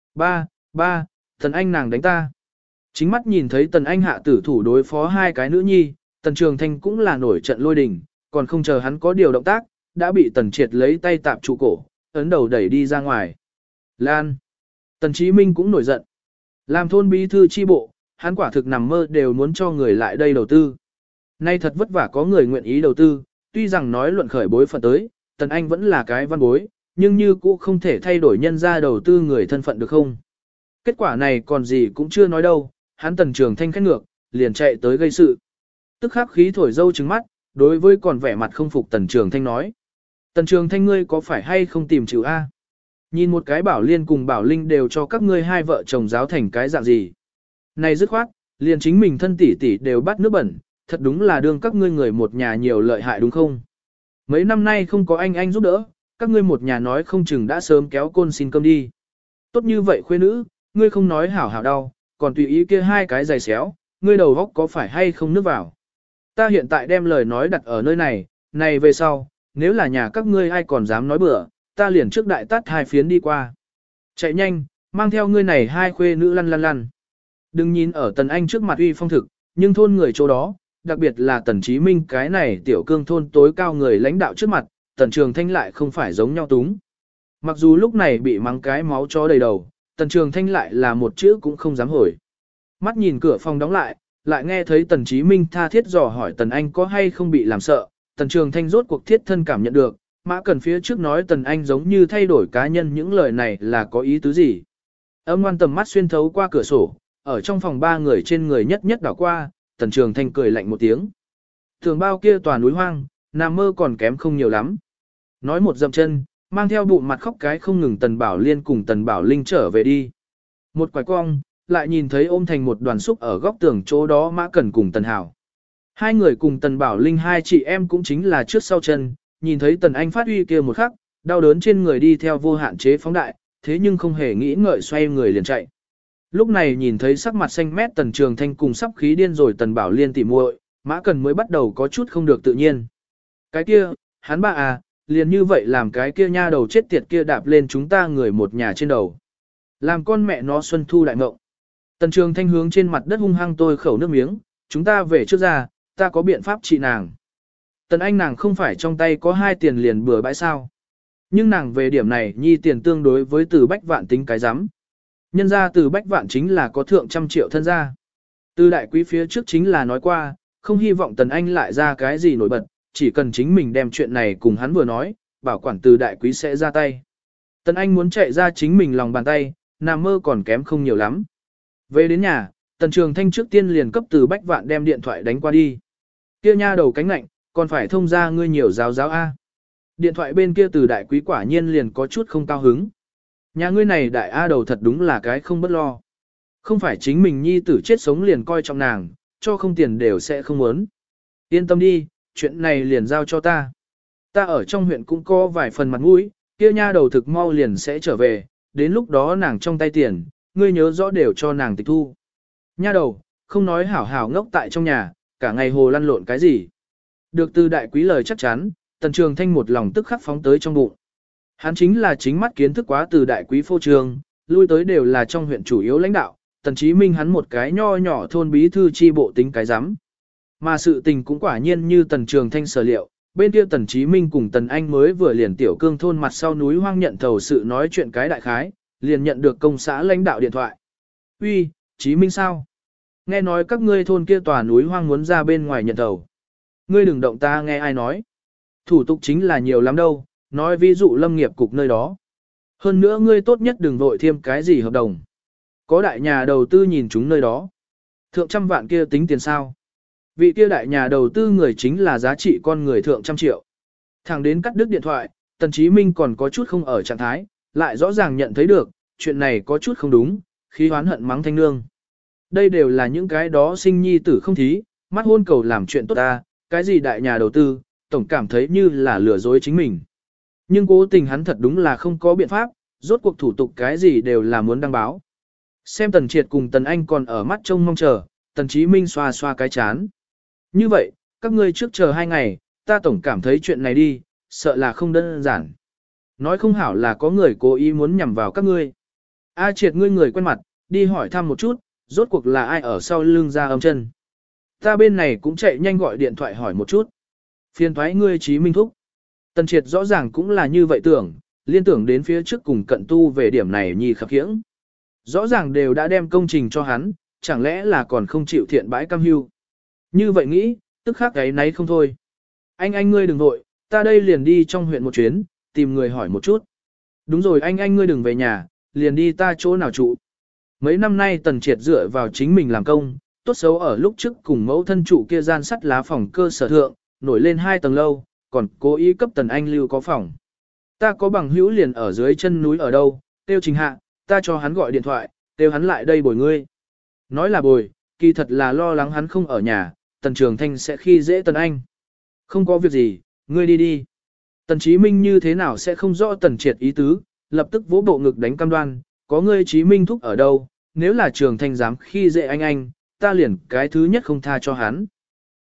A: Ba, Tần Anh nàng đánh ta. Chính mắt nhìn thấy Tần Anh hạ tử thủ đối phó hai cái nữ nhi, Tần Trường Thanh cũng là nổi trận lôi đình, còn không chờ hắn có điều động tác, đã bị Tần Triệt lấy tay tạm trụ cổ, ấn đầu đẩy đi ra ngoài. Lan. Tần Chí Minh cũng nổi giận. Làm thôn bí thư chi bộ, hắn quả thực nằm mơ đều muốn cho người lại đây đầu tư. Nay thật vất vả có người nguyện ý đầu tư, tuy rằng nói luận khởi bối phận tới, Tần Anh vẫn là cái văn bối, nhưng như cũ không thể thay đổi nhân ra đầu tư người thân phận được không. Kết quả này còn gì cũng chưa nói đâu, hắn Tần Trường Thanh khét ngược, liền chạy tới gây sự. Tức khắc khí thổi dâu trứng mắt, đối với còn vẻ mặt không phục Tần Trường Thanh nói. Tần Trường Thanh ngươi có phải hay không tìm chịu A? Nhìn một cái Bảo Liên cùng Bảo Linh đều cho các ngươi hai vợ chồng giáo thành cái dạng gì. Này dứt khoát, liền chính mình thân tỷ tỷ đều bắt nước bẩn, thật đúng là đương các ngươi người một nhà nhiều lợi hại đúng không? Mấy năm nay không có anh giúp đỡ, các ngươi một nhà nói không chừng đã sớm kéo côn xin cơm đi. Tốt như vậy khuê nữ, ngươi không nói hảo hảo đau, còn tùy ý kia hai cái giày xéo, ngươi đầu góc có phải hay không nước vào. Ta hiện tại đem lời nói đặt ở nơi này, này về sau, nếu là nhà các ngươi ai còn dám nói bừa, ta liền trước đại tát hai phiến đi qua. Chạy nhanh, mang theo ngươi này hai khuê nữ lăn lăn lăn. Đừng nhìn ở Tần Anh trước mặt uy phong thực, nhưng thôn người chỗ đó, đặc biệt là Tần Chí Minh cái này tiểu cương thôn tối cao người lãnh đạo trước mặt, Tần Trường Thanh lại không phải giống nhau túng. Mặc dù lúc này bị mắng cái máu chó đầy đầu, Tần Trường Thanh lại là một chữ cũng không dám hồi. Mắt nhìn cửa phòng đóng lại, lại nghe thấy Tần Chí Minh tha thiết dò hỏi Tần Anh có hay không bị làm sợ, Tần Trường Thanh rốt cuộc thiết thân cảm nhận được, Mã Cần phía trước nói Tần Anh giống như thay đổi cá nhân những lời này là có ý tứ gì. Âm ngoan tầm mắt xuyên thấu qua cửa sổ, ở trong phòng ba người trên người nhất nhất đảo qua, Tần Trường Thanh cười lạnh một tiếng. Thường bao kia tòa núi hoang, nằm mơ còn kém không nhiều lắm. Nói một dậm chân, mang theo bụng mặt khóc cái không ngừng Tần Bảo Liên cùng Tần Bảo Linh trở về đi. Một quải cong, lại nhìn thấy ôm thành một đoàn xúc ở góc tường chỗ đó Mã Cẩn cùng Tần Hảo. Hai người cùng Tần Bảo Linh hai chị em cũng chính là trước sau chân, nhìn thấy Tần Anh phát uy kia một khắc, đau đớn trên người đi theo vô hạn chế phóng đại, thế nhưng không hề nghĩ ngợi xoay người liền chạy. Lúc này nhìn thấy sắc mặt xanh mét Tần Trường Thanh cùng sắp khí điên rồi Tần Bảo Liên tỉ muội, Mã Cẩn mới bắt đầu có chút không được tự nhiên. Cái kia, hắn ba à, liền như vậy làm cái kia nha đầu chết tiệt kia đạp lên chúng ta người một nhà trên đầu. Làm con mẹ nó xuân thu đại mộng. Tần Trường Thanh hướng trên mặt đất hung hăng tôi khẩu nước miếng, chúng ta về trước ra, ta có biện pháp trị nàng. Tần Anh nàng không phải trong tay có 2 tiền liền bừa bãi sao. Nhưng nàng về điểm này nhi tiền tương đối với Từ Bách Vạn tính cái rắm. Nhân ra Từ Bách Vạn chính là có thượng trăm triệu thân gia. Từ đại quý phía trước chính là nói qua, không hy vọng Tần Anh lại ra cái gì nổi bật, chỉ cần chính mình đem chuyện này cùng hắn vừa nói, bảo quản Từ đại quý sẽ ra tay. Tần Anh muốn chạy ra chính mình lòng bàn tay, nằm mơ còn kém không nhiều lắm. Về đến nhà, Tần Trường Thanh trước tiên liền cấp Từ Bách Vạn đem điện thoại đánh qua đi. Kia nha đầu cánh lạnh, còn phải thông ra ngươi nhiều giáo giáo A. Điện thoại bên kia Từ đại quý quả nhiên liền có chút không cao hứng. Nhà ngươi này đại A đầu thật đúng là cái không bất lo. Không phải chính mình nhi tử chết sống liền coi trọng nàng, cho không tiền đều sẽ không muốn. Yên tâm đi, chuyện này liền giao cho ta. Ta ở trong huyện cũng có vài phần mặt mũi, kia nha đầu thực mau liền sẽ trở về, đến lúc đó nàng trong tay tiền, ngươi nhớ rõ đều cho nàng tịch thu. Nha đầu, không nói hảo hảo ngốc tại trong nhà, cả ngày hồ lăn lộn cái gì. Được Từ đại quý lời chắc chắn, Tần Trường Thanh một lòng tức khắc phóng tới trong bụng. Hắn chính là chính mắt kiến thức quá Từ đại quý phô trương, lui tới đều là trong huyện chủ yếu lãnh đạo, Tần Chí Minh hắn một cái nho nhỏ thôn bí thư chi bộ tính cái rắm. Mà sự tình cũng quả nhiên như Tần Trường Thanh sở liệu, bên kia Tần Chí Minh cùng Tần Anh mới vừa liền tiểu cương thôn mặt sau núi hoang nhận thầu sự nói chuyện cái đại khái, liền nhận được công xã lãnh đạo điện thoại. Uy, Chí Minh sao? Nghe nói các ngươi thôn kia tòa núi hoang muốn ra bên ngoài nhận thầu. Ngươi đừng động ta nghe ai nói. Thủ tục chính là nhiều lắm đâu, nói ví dụ lâm nghiệp cục nơi đó. Hơn nữa ngươi tốt nhất đừng vội thêm cái gì hợp đồng. Có đại nhà đầu tư nhìn chúng nơi đó. Thượng trăm vạn kia tính tiền sao? Vị kia đại nhà đầu tư người chính là giá trị con người thượng trăm triệu. Thẳng đến cắt đứt điện thoại, Tần Chí Minh còn có chút không ở trạng thái, lại rõ ràng nhận thấy được, chuyện này có chút không đúng, khí hoán hận mắng thanh nương. Đây đều là những cái đó sinh nhi tử không thí, mắt hôn cầu làm chuyện tốt ta, cái gì đại nhà đầu tư, tổng cảm thấy như là lừa dối chính mình. Nhưng cố tình hắn thật đúng là không có biện pháp, rốt cuộc thủ tục cái gì đều là muốn đăng báo. Xem Tần Triệt cùng Tần Anh còn ở mắt trông mong chờ, Tần Chí Minh xoa xoa cái chán. Như vậy, các ngươi trước chờ 2 ngày, ta tổng cảm thấy chuyện này đi, sợ là không đơn giản. Nói không hảo là có người cố ý muốn nhằm vào các ngươi. A Triệt ngươi người quen mặt, đi hỏi thăm một chút, rốt cuộc là ai ở sau lưng ra âm chân. Ta bên này cũng chạy nhanh gọi điện thoại hỏi một chút. Phiền thoái ngươi Chí Minh thúc. Tần Triệt rõ ràng cũng là như vậy tưởng, liên tưởng đến phía trước cùng cận tu về điểm này nhì khập khiễng. Rõ ràng đều đã đem công trình cho hắn, chẳng lẽ là còn không chịu thiện bãi cam hưu. Như vậy nghĩ, tức khắc cái nấy không thôi. Anh ngươi đừng vội, ta đây liền đi trong huyện một chuyến, tìm người hỏi một chút. Đúng rồi anh ngươi đừng về nhà, liền đi ta chỗ nào trụ. Mấy năm nay Tần Triệt dựa vào chính mình làm công, tốt xấu ở lúc trước cùng mẫu thân trụ kia gian sắt lá phòng cơ sở thượng, nổi lên 2 tầng lâu, còn cố ý cấp Tần Anh lưu có phòng. Ta có bằng hữu liền ở dưới chân núi ở đâu, tiêu Trình Hạ, ta cho hắn gọi điện thoại, tiêu hắn lại đây bồi ngươi. Nói là bồi, kỳ thật là lo lắng hắn không ở nhà, Tần Trường Thanh sẽ khi dễ Tần Anh. Không có việc gì, ngươi đi đi. Tần Chí Minh như thế nào sẽ không rõ Tần Triệt ý tứ, lập tức vỗ bộ ngực đánh cam đoan, có ngươi Chí Minh thúc ở đâu, nếu là Trường Thanh dám khi dễ anh, ta liền cái thứ nhất không tha cho hắn.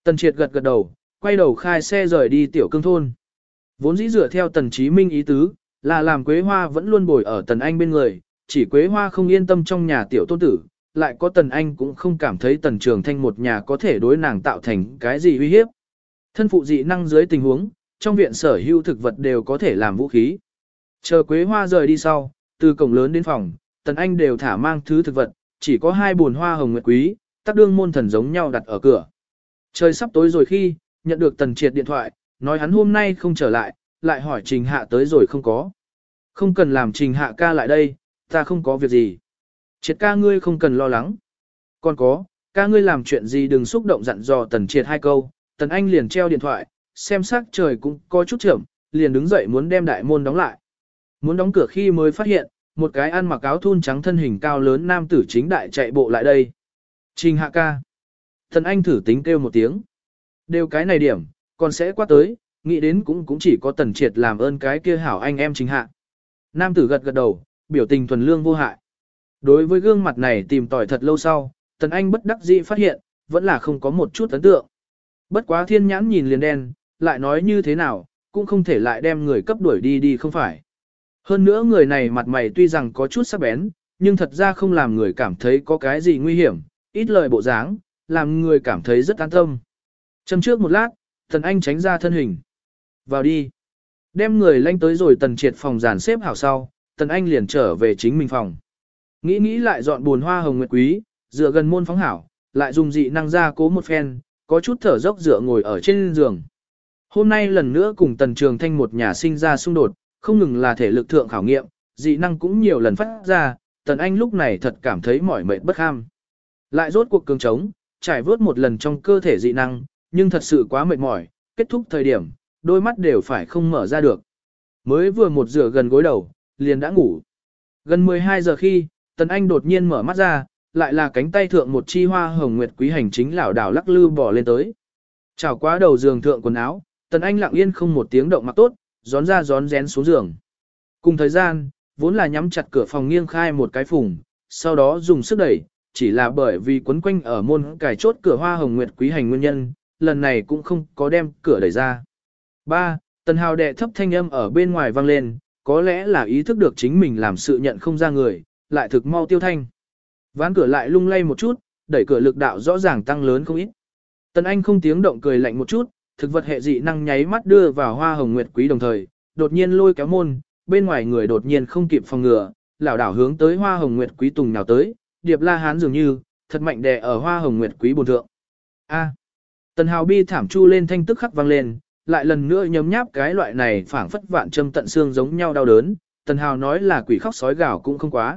A: Tần Triệt gật gật đầu, quay đầu khai xe rời đi Tiểu Cương thôn. Vốn dĩ dựa theo Tần Chí Minh ý tứ, là làm Quế Hoa vẫn luôn bồi ở Tần Anh bên người, chỉ Quế Hoa không yên tâm trong nhà tiểu tôn tử, lại có Tần Anh cũng không cảm thấy Tần Trường Thanh một nhà có thể đối nàng tạo thành cái gì uy hiếp. Thân phụ dị năng dưới tình huống, trong viện sở hữu thực vật đều có thể làm vũ khí. Chờ Quế Hoa rời đi sau, từ cổng lớn đến phòng, Tần Anh đều thả mang thứ thực vật, chỉ có 2 bồn hoa hồng nguyệt quý, tác đương môn thần giống nhau đặt ở cửa. Trời sắp tối rồi khi, nhận được Tần Triệt điện thoại, nói hắn hôm nay không trở lại hỏi Trình Hạ tới rồi không có. Không cần làm Trình Hạ ca lại đây, ta không có việc gì. Triệt ca ngươi không cần lo lắng. Còn có, ca ngươi làm chuyện gì đừng xúc động dặn dò Tần Triệt 2 câu. Tần Anh liền treo điện thoại, xem sắc trời cũng có chút chậm, liền đứng dậy muốn đem đại môn đóng lại. Muốn đóng cửa khi mới phát hiện, một cái ăn mặc áo thun trắng thân hình cao lớn nam tử chính đại chạy bộ lại đây. Trình Hạ ca. Tần Anh thử tính kêu một tiếng. Đều cái này điểm, còn sẽ qua tới, nghĩ đến cũng chỉ có Tần Triệt làm ơn cái kia hảo anh em Trình Hạ. Nam tử gật gật đầu, biểu tình thuần lương vô hại. Đối với gương mặt này tìm tòi thật lâu sau, Tần Anh bất đắc dĩ phát hiện, vẫn là không có một chút ấn tượng. Bất quá thiên nhãn nhìn liền đen, lại nói như thế nào, cũng không thể lại đem người cấp đuổi đi không phải. Hơn nữa người này mặt mày tuy rằng có chút sắc bén, nhưng thật ra không làm người cảm thấy có cái gì nguy hiểm, ít lời bộ dáng, làm người cảm thấy rất an tâm. Châm trước một lát, Tần Anh tránh ra thân hình. Vào đi. Đem người lanh tới rồi Tần Triệt phòng dàn xếp hảo sau, Tần Anh liền trở về chính mình phòng. Nghĩ lại dọn buồn hoa hồng nguyệt quý, dựa gần môn phóng hảo, lại dùng dị năng ra cố một phen, có chút thở dốc dựa ngồi ở trên giường. Hôm nay lần nữa cùng Tần Trường Thanh một nhà sinh ra xung đột, không ngừng là thể lực thượng khảo nghiệm, dị năng cũng nhiều lần phát ra, Tần Anh lúc này thật cảm thấy mỏi mệt bất kham. Lại rốt cuộc cường trống, trải vớt một lần trong cơ thể dị năng, nhưng thật sự quá mệt mỏi, kết thúc thời điểm, đôi mắt đều phải không mở ra được. Mới vừa một rửa gần gối đầu, liền đã ngủ. Gần 12 giờ khi, Tần Anh đột nhiên mở mắt ra, lại là cánh tay thượng một chi hoa hồng nguyệt quý hành chính lảo đảo lắc lư bỏ lên tới. Chảo quá đầu giường thượng quần áo, Tần Anh lặng yên không một tiếng động mặc tốt, gión ra gión rén xuống giường. Cùng thời gian, vốn là nhắm chặt cửa phòng nghiêng khai một cái phùng, sau đó dùng sức đẩy, chỉ là bởi vì quấn quanh ở môn cài chốt cửa hoa hồng nguyệt quý hành nguyên nhân, lần này cũng không có đem cửa đẩy ra. 3. Tần Hào đệ thấp thanh âm ở bên ngoài vang lên, có lẽ là ý thức được chính mình làm sự nhận không ra người, lại thực mau tiêu thanh. Ván cửa lại lung lay một chút, đẩy cửa lực đạo rõ ràng tăng lớn không ít. Tần Anh không tiếng động cười lạnh một chút, thực vật hệ dị năng nháy mắt đưa vào hoa hồng nguyệt quý đồng thời, đột nhiên lôi kéo môn, bên ngoài người đột nhiên không kịp phòng ngừa, lảo đảo hướng tới hoa hồng nguyệt quý tùng nào tới, điệp la hán dường như, thật mạnh đè ở hoa hồng nguyệt quý bồn thượng. A. Tần Hào bi thảm chu lên thanh tức khắc vang lên, lại lần nữa nhấm nháp cái loại này phảng phất vạn châm tận xương giống nhau đau đớn, Tần Hào nói là quỷ khóc sói gào cũng không quá.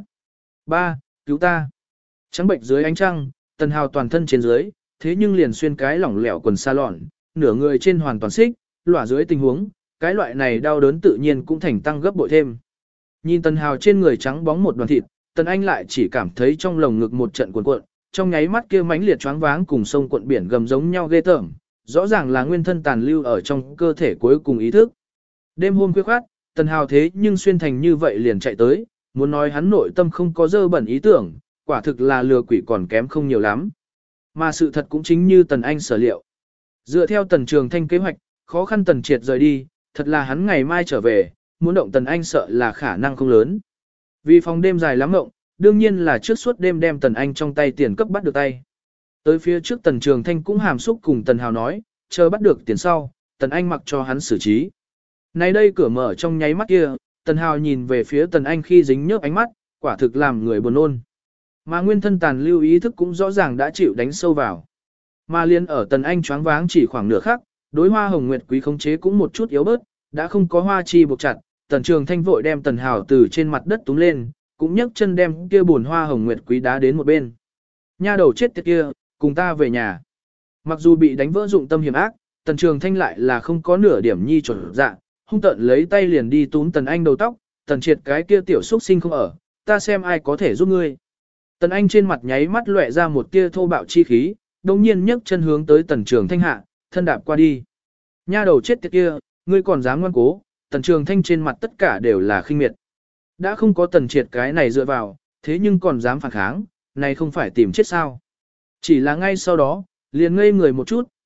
A: 3. Cứu ta. Trắng bệnh dưới ánh trăng, Tần Hào toàn thân trên dưới, thế nhưng liền xuyên cái lỏng lẻo quần sa lọn, nửa người trên hoàn toàn xích, lỏa dưới tình huống, cái loại này đau đớn tự nhiên cũng thành tăng gấp bội thêm. Nhìn Tần Hào trên người trắng bóng một đoàn thịt, Tần Anh lại chỉ cảm thấy trong lồng ngực một trận cuộn cuộn, trong nháy mắt kia mãnh liệt choáng váng cùng sông cuộn biển gầm giống nhau ghê tởm, rõ ràng là nguyên thân tàn lưu ở trong cơ thể cuối cùng ý thức. Đêm hôm khuya khoát, Tần Hào thế nhưng xuyên thành như vậy liền chạy tới, muốn nói hắn nội tâm không có dơ bẩn ý tưởng, quả thực là lừa quỷ còn kém không nhiều lắm. Mà sự thật cũng chính như Tần Anh sở liệu. Dựa theo Tần Trường Thanh kế hoạch, khó khăn Tần Triệt rời đi, thật là hắn ngày mai trở về, muốn động Tần Anh sợ là khả năng không lớn. Vì phòng đêm dài lắm ngộng, đương nhiên là trước suốt đêm đem Tần Anh trong tay tiền cấp bắt được tay. Tới phía trước Tần Trường Thanh cũng hàm xúc cùng Tần Hào nói, chờ bắt được tiền sau, Tần Anh mặc cho hắn xử trí. Nay đây cửa mở trong nháy mắt kia, Tần Hào nhìn về phía Tần Anh khi dính nhớp ánh mắt, quả thực làm người buồn nôn. Mà nguyên thân tàn lưu ý thức cũng rõ ràng đã chịu đánh sâu vào. Mà liên ở Tần Anh choáng váng chỉ khoảng nửa khắc, đối hoa hồng nguyệt quý khống chế cũng một chút yếu bớt, đã không có hoa chi buộc chặt, Tần Trường Thanh vội đem Tần Hào từ trên mặt đất túm lên, cũng nhấc chân đem kia buồn hoa hồng nguyệt quý đá đến một bên. Nha đầu chết tiệt kia, cùng ta về nhà. Mặc dù bị đánh vỡ dụng tâm hiểm ác, Tần Trường Thanh lại là không có nửa điểm nhi chuẩn dạ, hung tợn lấy tay liền đi túm Tần Anh đầu tóc, Tần Triệt cái kia tiểu xuất sinh không ở, ta xem ai có thể giúp ngươi. Tần Anh trên mặt nháy mắt lóe ra một tia thô bạo chi khí, đồng nhiên nhấc chân hướng tới Tần Trường Thanh hạ, thân đạp qua đi. Nha đầu chết tiệt kia, ngươi còn dám ngoan cố, Tần Trường Thanh trên mặt tất cả đều là khinh miệt. Đã không có Tần Triệt cái này dựa vào, thế nhưng còn dám phản kháng, này không phải tìm chết sao. Chỉ là ngay sau đó, liền ngây người một chút,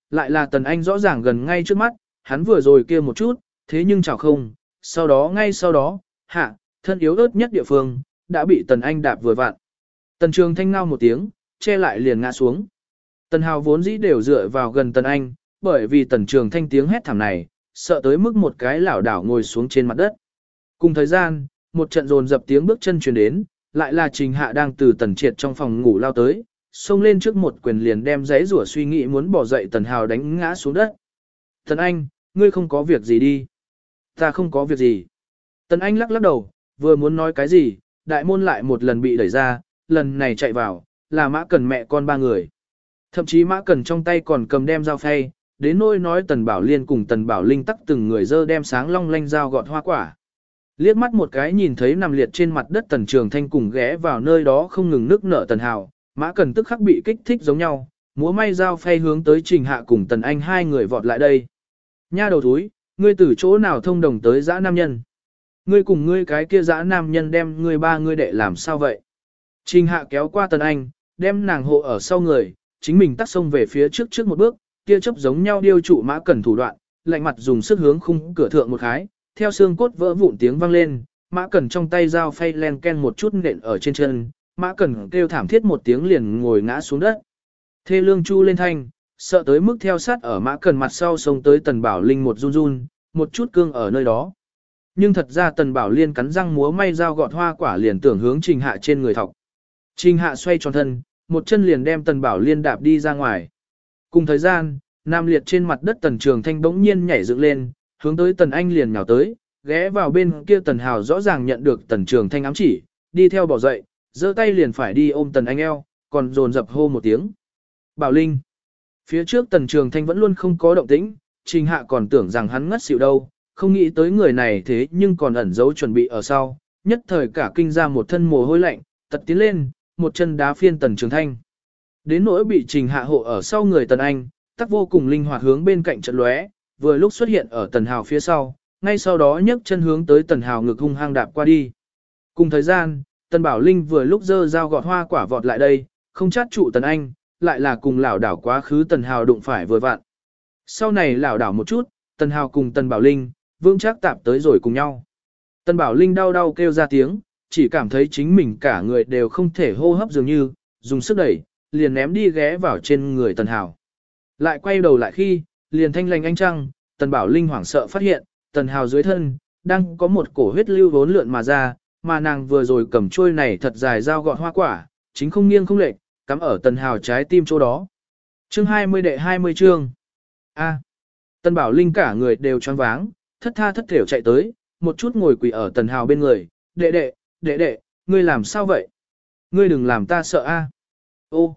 A: lại là Tần Anh rõ ràng gần ngay trước mắt, hắn vừa rồi kia một chút, thế nhưng chào không, sau đó ngay sau đó, hạ, thân yếu ớt nhất địa phương, đã bị Tần Anh đạp vừa vặn. Tần Trường Thanh ngao một tiếng, che lại liền ngã xuống. Tần Hào vốn dĩ đều dựa vào gần Tần Anh, bởi vì Tần Trường Thanh tiếng hét thảm này, sợ tới mức một cái lảo đảo ngồi xuống trên mặt đất. Cùng thời gian, một trận dồn dập tiếng bước chân truyền đến, lại là Trình Hạ đang từ Tần Triệt trong phòng ngủ lao tới, xông lên trước một quyền liền đem giấy rủa suy nghĩ muốn bỏ dậy Tần Hào đánh ngã xuống đất. Tần Anh, ngươi không có việc gì đi. Ta không có việc gì. Tần Anh lắc lắc đầu, vừa muốn nói cái gì, đại môn lại một lần bị đẩy ra, lần này chạy vào, là Mã Cần mẹ con ba người. Thậm chí Mã Cần trong tay còn cầm đem dao phay, đến nỗi nói Tần Bảo Liên cùng Tần Bảo Linh tắc từng người dơ đem sáng long lanh dao gọt hoa quả. Liếc mắt một cái nhìn thấy nằm liệt trên mặt đất Tần Trường Thanh cùng ghé vào nơi đó không ngừng nức nở Tần Hào, Mã Cần tức khắc bị kích thích giống nhau, múa may dao phay hướng tới Trình Hạ cùng Tần Anh hai người vọt lại đây. Nha đầu thúi, ngươi từ chỗ nào thông đồng tới dã nam nhân? Ngươi cùng ngươi cái kia dã nam nhân đem ngươi ba ngươi đệ làm sao vậy? Trình Hạ kéo qua Tần Anh, đem nàng hộ ở sau người, chính mình tắt xông về phía trước một bước, tia chớp giống nhau điêu trụ Mã Cần thủ đoạn, lạnh mặt dùng sức hướng khung cửa thượng một khái, theo xương cốt vỡ vụn tiếng vang lên, Mã Cần trong tay dao phay len ken một chút nện ở trên chân, Mã Cần kêu thảm thiết một tiếng liền ngồi ngã xuống đất. Thê lương chu lên thanh, sợ tới mức theo sát ở Mã Cần mặt sau xông tới Tần Bảo Linh một run run, một chút cương ở nơi đó. Nhưng thật ra Tần Bảo Liên cắn răng múa may dao gọt hoa quả liền tưởng hướng Trình Hạ trên người thọc. Trình Hạ xoay tròn thân, một chân liền đem Tần Bảo Liên đạp đi ra ngoài. Cùng thời gian, nam liệt trên mặt đất Tần Trường Thanh bỗng nhiên nhảy dựng lên, hướng tới Tần Anh liền nhào tới, ghé vào bên kia Tần Hào rõ ràng nhận được Tần Trường Thanh ám chỉ, đi theo bỏ dậy, giơ tay liền phải đi ôm Tần Anh eo, còn dồn dập hô một tiếng. Bảo Linh. Phía trước Tần Trường Thanh vẫn luôn không có động tĩnh, Trình Hạ còn tưởng rằng hắn ngất xỉu đâu, không nghĩ tới người này thế nhưng còn ẩn giấu chuẩn bị ở sau, nhất thời cả kinh ra một thân mồ hôi lạnh, tật tiến lên, một chân đá phiên Tần Trường Thanh. Đến nỗi bị Trình Hạ hộ ở sau người Tần Anh, tắc vô cùng linh hoạt hướng bên cạnh trận lóe, vừa lúc xuất hiện ở Tần Hào phía sau, ngay sau đó nhấc chân hướng tới Tần Hào ngực hung hăng đạp qua đi. Cùng thời gian, Tần Bảo Linh vừa lúc giơ dao gọt hoa quả vọt lại đây, không chát trụ Tần Anh, lại là cùng lảo đảo quá khứ Tần Hào đụng phải vừa vặn. Sau này lảo đảo một chút, Tần Hào cùng Tần Bảo Linh, vững chắc tạp tới rồi cùng nhau. Tần Bảo Linh đau đau kêu ra tiếng, chỉ cảm thấy chính mình cả người đều không thể hô hấp dường như, dùng sức đẩy, liền ném đi ghé vào trên người Tần Hào. Lại quay đầu lại khi, liền thanh lành ánh trăng, Tần Bảo Linh hoảng sợ phát hiện, Tần Hào dưới thân, đang có một cổ huyết lưu vốn lượn mà ra, mà nàng vừa rồi cầm trôi này thật dài dao gọt hoa quả, chính không nghiêng không lệch, cắm ở Tần Hào trái tim chỗ đó. Chương 20 đệ 20 chương. A. Tần Bảo Linh cả người đều choáng váng, thất tha thất thểu chạy tới, một chút ngồi quỳ ở Tần Hào bên người, đệ đệ, ngươi làm sao vậy? Ngươi đừng làm ta sợ a. Ô,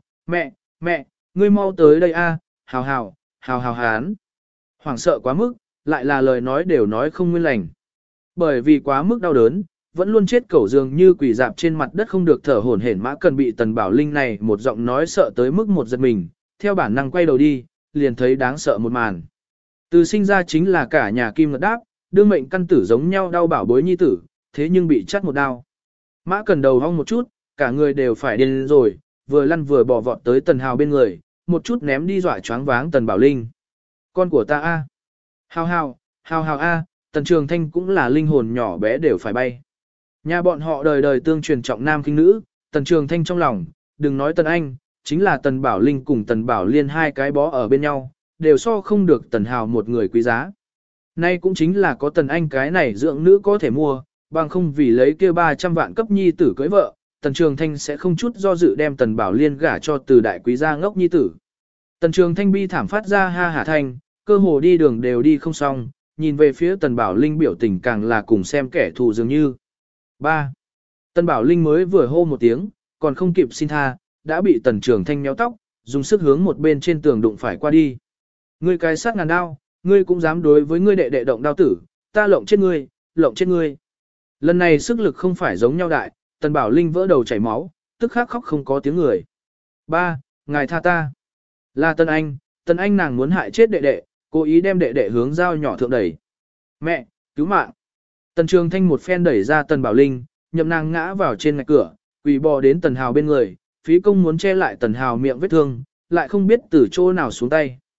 A: mẹ, ngươi mau tới đây a, hào hán. Hoảng sợ quá mức, lại là lời nói đều nói không nguyên lành. Bởi vì quá mức đau đớn, vẫn luôn chết cẩu dường như quỷ dạp trên mặt đất không được thở hổn hển Mã Cần bị Tần Bảo Linh này một giọng nói sợ tới mức một giật mình, theo bản năng quay đầu đi, liền thấy đáng sợ một màn. Từ sinh ra chính là cả nhà kim ngật đáp, đương mệnh căn tử giống nhau đau bảo bối nhi tử, thế nhưng bị chắt một đao. Mã Cần đầu hong một chút, cả người đều phải điên rồi, vừa lăn vừa bỏ vọt tới Tần Hào bên người, một chút ném đi dọa choáng váng Tần Bảo Linh. Con của ta a. Hào a, Tần Trường Thanh cũng là linh hồn nhỏ bé đều phải bay. Nhà bọn họ đời đời tương truyền trọng nam khinh nữ, Tần Trường Thanh trong lòng, đừng nói Tần Anh, chính là Tần Bảo Linh cùng Tần Bảo Liên hai cái bó ở bên nhau, đều so không được Tần Hào một người quý giá. Nay cũng chính là có Tần Anh cái này dưỡng nữ có thể mua, bằng không vì lấy kia 300 vạn cấp nhi tử cưới vợ, Tần Trường Thanh sẽ không chút do dự đem Tần Bảo Liên gả cho từ đại quý gia ngốc nhi tử. Tần Trường Thanh bi thảm phát ra ha hả thanh, cơ hồ đi đường đều đi không xong, nhìn về phía Tần Bảo Linh biểu tình càng là cùng xem kẻ thù dường như. 3. Tần Bảo Linh mới vừa hô một tiếng, còn không kịp xin tha, đã bị Tần Trường Thanh méo tóc, dùng sức hướng một bên trên tường đụng phải qua đi. Ngươi cái sát ngàn đao, ngươi cũng dám đối với ngươi đệ đệ động đao tử, ta lộng chết ngươi. Lần này sức lực không phải giống nhau đại, Tần Bảo Linh vỡ đầu chảy máu, tức khắc khóc không có tiếng người. 3. Ngài tha ta. Là Tần Anh nàng muốn hại chết đệ đệ, cố ý đem đệ đệ hướng dao nhỏ thượng đẩy. Mẹ, cứu mạng. Tần Trường Thanh một phen đẩy ra Tần Bảo Linh, nhậm nàng ngã vào trên ngạch cửa, quỳ bò đến Tần Hào bên người, phí công muốn che lại Tần Hào miệng vết thương, lại không biết từ chỗ nào xuống tay.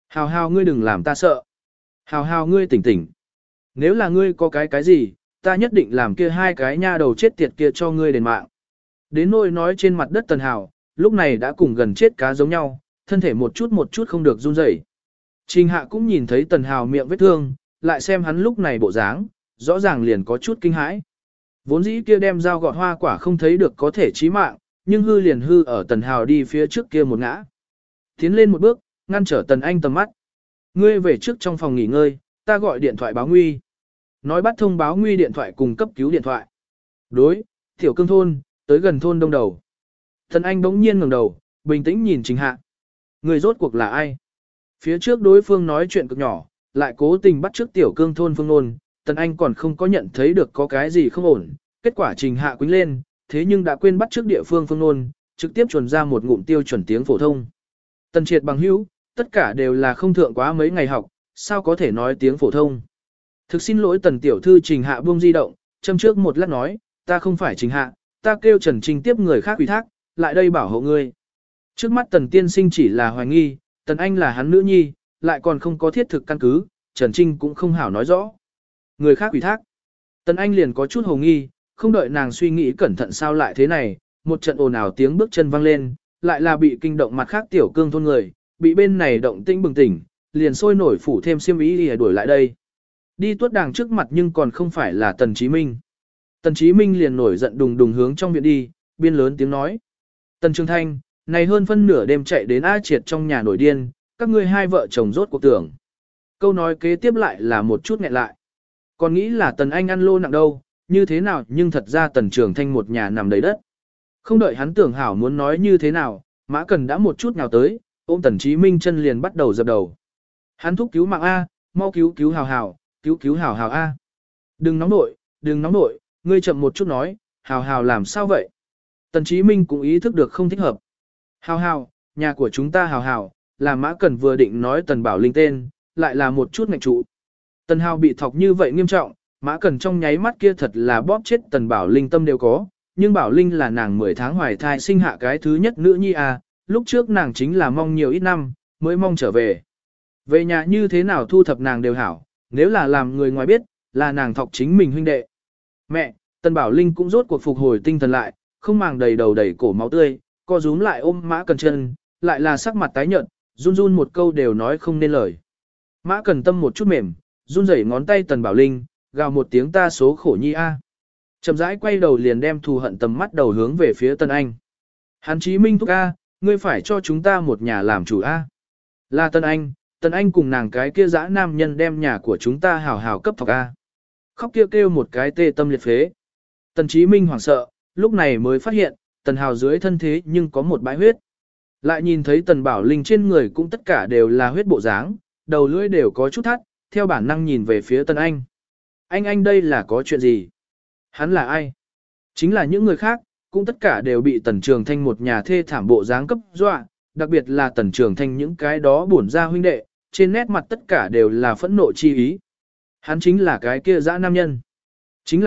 A: Hào hào ngươi đừng làm ta sợ. Hào hào ngươi tỉnh tỉnh. Nếu là ngươi có cái gì, ta nhất định làm kia hai cái nha đầu chết tiệt kia cho ngươi đền mạng. Đến nỗi nói trên mặt đất Tần Hào, lúc này đã cùng gần chết cá giống nhau, thân thể một chút không được run rẩy. Trình Hạ cũng nhìn thấy Tần Hào miệng vết thương, lại xem hắn lúc này bộ dáng, rõ ràng liền có chút kinh hãi. Vốn dĩ kia đem dao gọt hoa quả không thấy được có thể chí mạng, nhưng hư liền hư ở Tần Hào đi phía trước kia một ngã. Tiến lên một bước, ngăn trở Tần Anh tầm mắt. Ngươi về trước trong phòng nghỉ ngơi, ta gọi điện thoại báo nguy. Nói bắt thông báo nguy điện thoại cùng cấp cứu điện thoại. Đối, Tiểu Cương thôn, tới gần thôn đông đầu. Tần Anh bỗng nhiên ngẩng đầu, bình tĩnh nhìn Trình Hạ. Người rốt cuộc là ai? Phía trước đối phương nói chuyện cực nhỏ, lại cố tình bắt trước Tiểu Cương thôn Phương Nôn, Tần Anh còn không có nhận thấy được có cái gì không ổn. Kết quả Trình Hạ quýnh lên, thế nhưng đã quên bắt trước địa phương Phương Nôn, trực tiếp chuẩn ra một ngụm tiêu chuẩn tiếng phổ thông. Tần Triệt bằng hữu, tất cả đều là không thượng quá mấy ngày học, sao có thể nói tiếng phổ thông. Thực xin lỗi Tần tiểu thư. Trình Hạ buông di động, châm trước một lát nói, ta không phải Trình Hạ, ta kêu Trần Trinh tiếp người khác ủy thác, lại đây bảo hộ ngươi. Trước mắt Tần tiên sinh chỉ là hoài nghi, Tần Anh là hắn nữ nhi, lại còn không có thiết thực căn cứ, Trần Trinh cũng không hảo nói rõ. Người khác ủy thác. Tần Anh liền có chút hồ nghi, không đợi nàng suy nghĩ cẩn thận sao lại thế này, một trận ồn ào tiếng bước chân vang lên, lại là bị kinh động mặt khác Tiểu Cương thôn người, bị bên này động tĩnh bừng tỉnh, liền sôi nổi phủ thêm xiêm y để đuổi lại đây. Đi tuốt đàng trước mặt nhưng còn không phải là Tần Chí Minh. Tần Chí Minh liền nổi giận đùng đùng hướng trong viện đi, biên lớn tiếng nói. Tần Trường Thanh, này hơn phân nửa đêm chạy đến A Triệt trong nhà nổi điên, các ngươi hai vợ chồng rốt cuộc tưởng. Câu nói kế tiếp lại là một chút nghẹn lại. Còn nghĩ là Tần Anh ăn lô nặng đâu, như thế nào nhưng thật ra Tần Trường Thanh một nhà nằm đầy đất. Không đợi hắn tưởng hảo muốn nói như thế nào, Mã Cần đã một chút nhào tới, ôm Tần Chí Minh chân liền bắt đầu dập đầu. Hắn thúc cứu mạng A, mau cứu cứu hào hào, cứu hào hào A. Đừng nóng nội, ngươi chậm một chút nói, hào hào làm sao vậy? Tần Chí Minh cũng ý thức được không thích hợp. Hào hào, nhà của chúng ta hào hào, là Mã Cần vừa định nói Tần Bảo Linh tên, lại là một chút ngạch trụ. Tần Hào bị thọc như vậy nghiêm trọng, Mã Cần trong nháy mắt kia thật là bóp chết Tần Bảo Linh tâm đều có, nhưng Bảo Linh là nàng 10 tháng hoài thai sinh hạ cái thứ nhất nữ nhi à, lúc trước nàng chính là mong nhiều ít năm, mới mong trở về. Về nhà như thế nào thu thập nàng đều hảo, nếu là làm người ngoài biết, là nàng thọc chính mình huynh đệ. Mẹ, Tần Bảo Linh cũng rốt cuộc phục hồi tinh thần lại, không màng đầy đầu đầy cổ máu tươi, co rúm lại ôm Mã Cần chân, lại là sắc mặt tái nhợt, run run một câu đều nói không nên lời. Mã Cần tâm một chút mềm, run rẩy ngón tay Tần Bảo Linh, gào một tiếng ta số khổ nhi a. Chậm rãi quay đầu liền đem thù hận tầm mắt đầu hướng về phía Tần Anh. Hắn Chí Minh thúc a, ngươi phải cho chúng ta một nhà làm chủ a. Là Tần Anh cùng nàng cái kia dã nam nhân đem nhà của chúng ta hào hào cấp thọc a. Khóc kêu một cái tê tâm liệt phế. Tần Chí Minh hoảng sợ, lúc này mới phát hiện, Tần Hào dưới thân thế nhưng có một bãi huyết. Lại nhìn thấy Tần Bảo Linh trên người cũng tất cả đều là huyết bộ dáng, đầu lưỡi đều có chút thắt, theo bản năng nhìn về phía Tần Anh. Anh đây là có chuyện gì? Hắn là ai? Chính là những người khác, cũng tất cả đều bị Tần Trường Thanh một nhà thê thảm bộ dáng cấp dọa, đặc biệt là Tần Trường Thanh những cái đó bổn ra huynh đệ, trên nét mặt tất cả đều là phẫn nộ chi ý. Hắn chính là cái kia dã nam nhân. Chính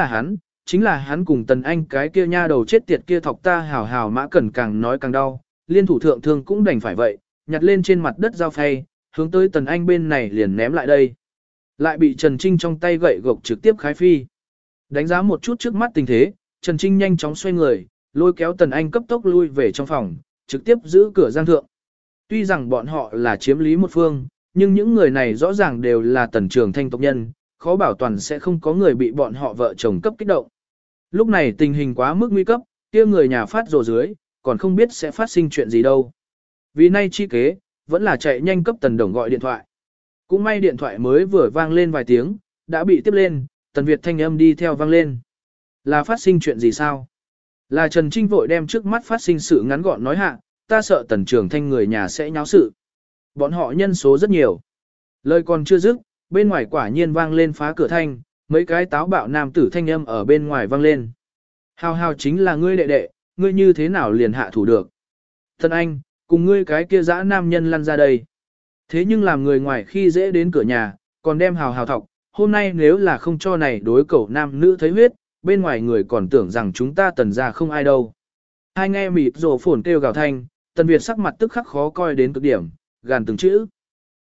A: là hắn cùng Tần Anh cái kia nha đầu chết tiệt kia thọc ta hào hào. Mã Cẩn càng nói càng đau, liên thủ thượng thương cũng đành phải vậy, nhặt lên trên mặt đất dao phay, hướng tới Tần Anh bên này liền ném lại đây. Lại bị Trần Trinh trong tay gậy gộc trực tiếp khái phi. Đánh giá một chút trước mắt tình thế, Trần Trinh nhanh chóng xoay người, lôi kéo Tần Anh cấp tốc lui về trong phòng, trực tiếp giữ cửa giang thượng. Tuy rằng bọn họ là chiếm lý một phương, nhưng những người này rõ ràng đều là Tần Trường Thanh tộc nhân, khó bảo toàn sẽ không có người bị bọn họ vợ chồng cấp kích động. Lúc này tình hình quá mức nguy cấp, kia người nhà phát rồ dưới, còn không biết sẽ phát sinh chuyện gì đâu. Vì nay chi kế, vẫn là chạy nhanh cấp Tần Đồng gọi điện thoại. Cũng may điện thoại mới vừa vang lên vài tiếng, đã bị tiếp lên, Tần Việt thanh âm đi theo vang lên. Là phát sinh chuyện gì sao? Là Trần Trinh vội đem trước mắt phát sinh sự ngắn gọn nói hạ, ta sợ Tần Trường Thanh người nhà sẽ nháo sự. Bọn họ nhân số rất nhiều. Lời còn chưa dứt, bên ngoài quả nhiên vang lên phá cửa thanh, mấy cái táo bạo nam tử thanh âm ở bên ngoài vang lên. Hào hào chính là ngươi đệ đệ, ngươi như thế nào liền hạ thủ được? Tần Anh, cùng ngươi cái kia dã nam nhân lăn ra đây. Thế nhưng làm người ngoài khi dễ đến cửa nhà, còn đem hào hào thọc, hôm nay nếu là không cho này đối cẩu nam nữ thấy huyết, bên ngoài người còn tưởng rằng chúng ta Tần gia không ai đâu. Hai nghe mịt rồ phồn kêu gào thanh, Tần Việt sắc mặt tức khắc khó coi đến cực điểm, gàn từng chữ.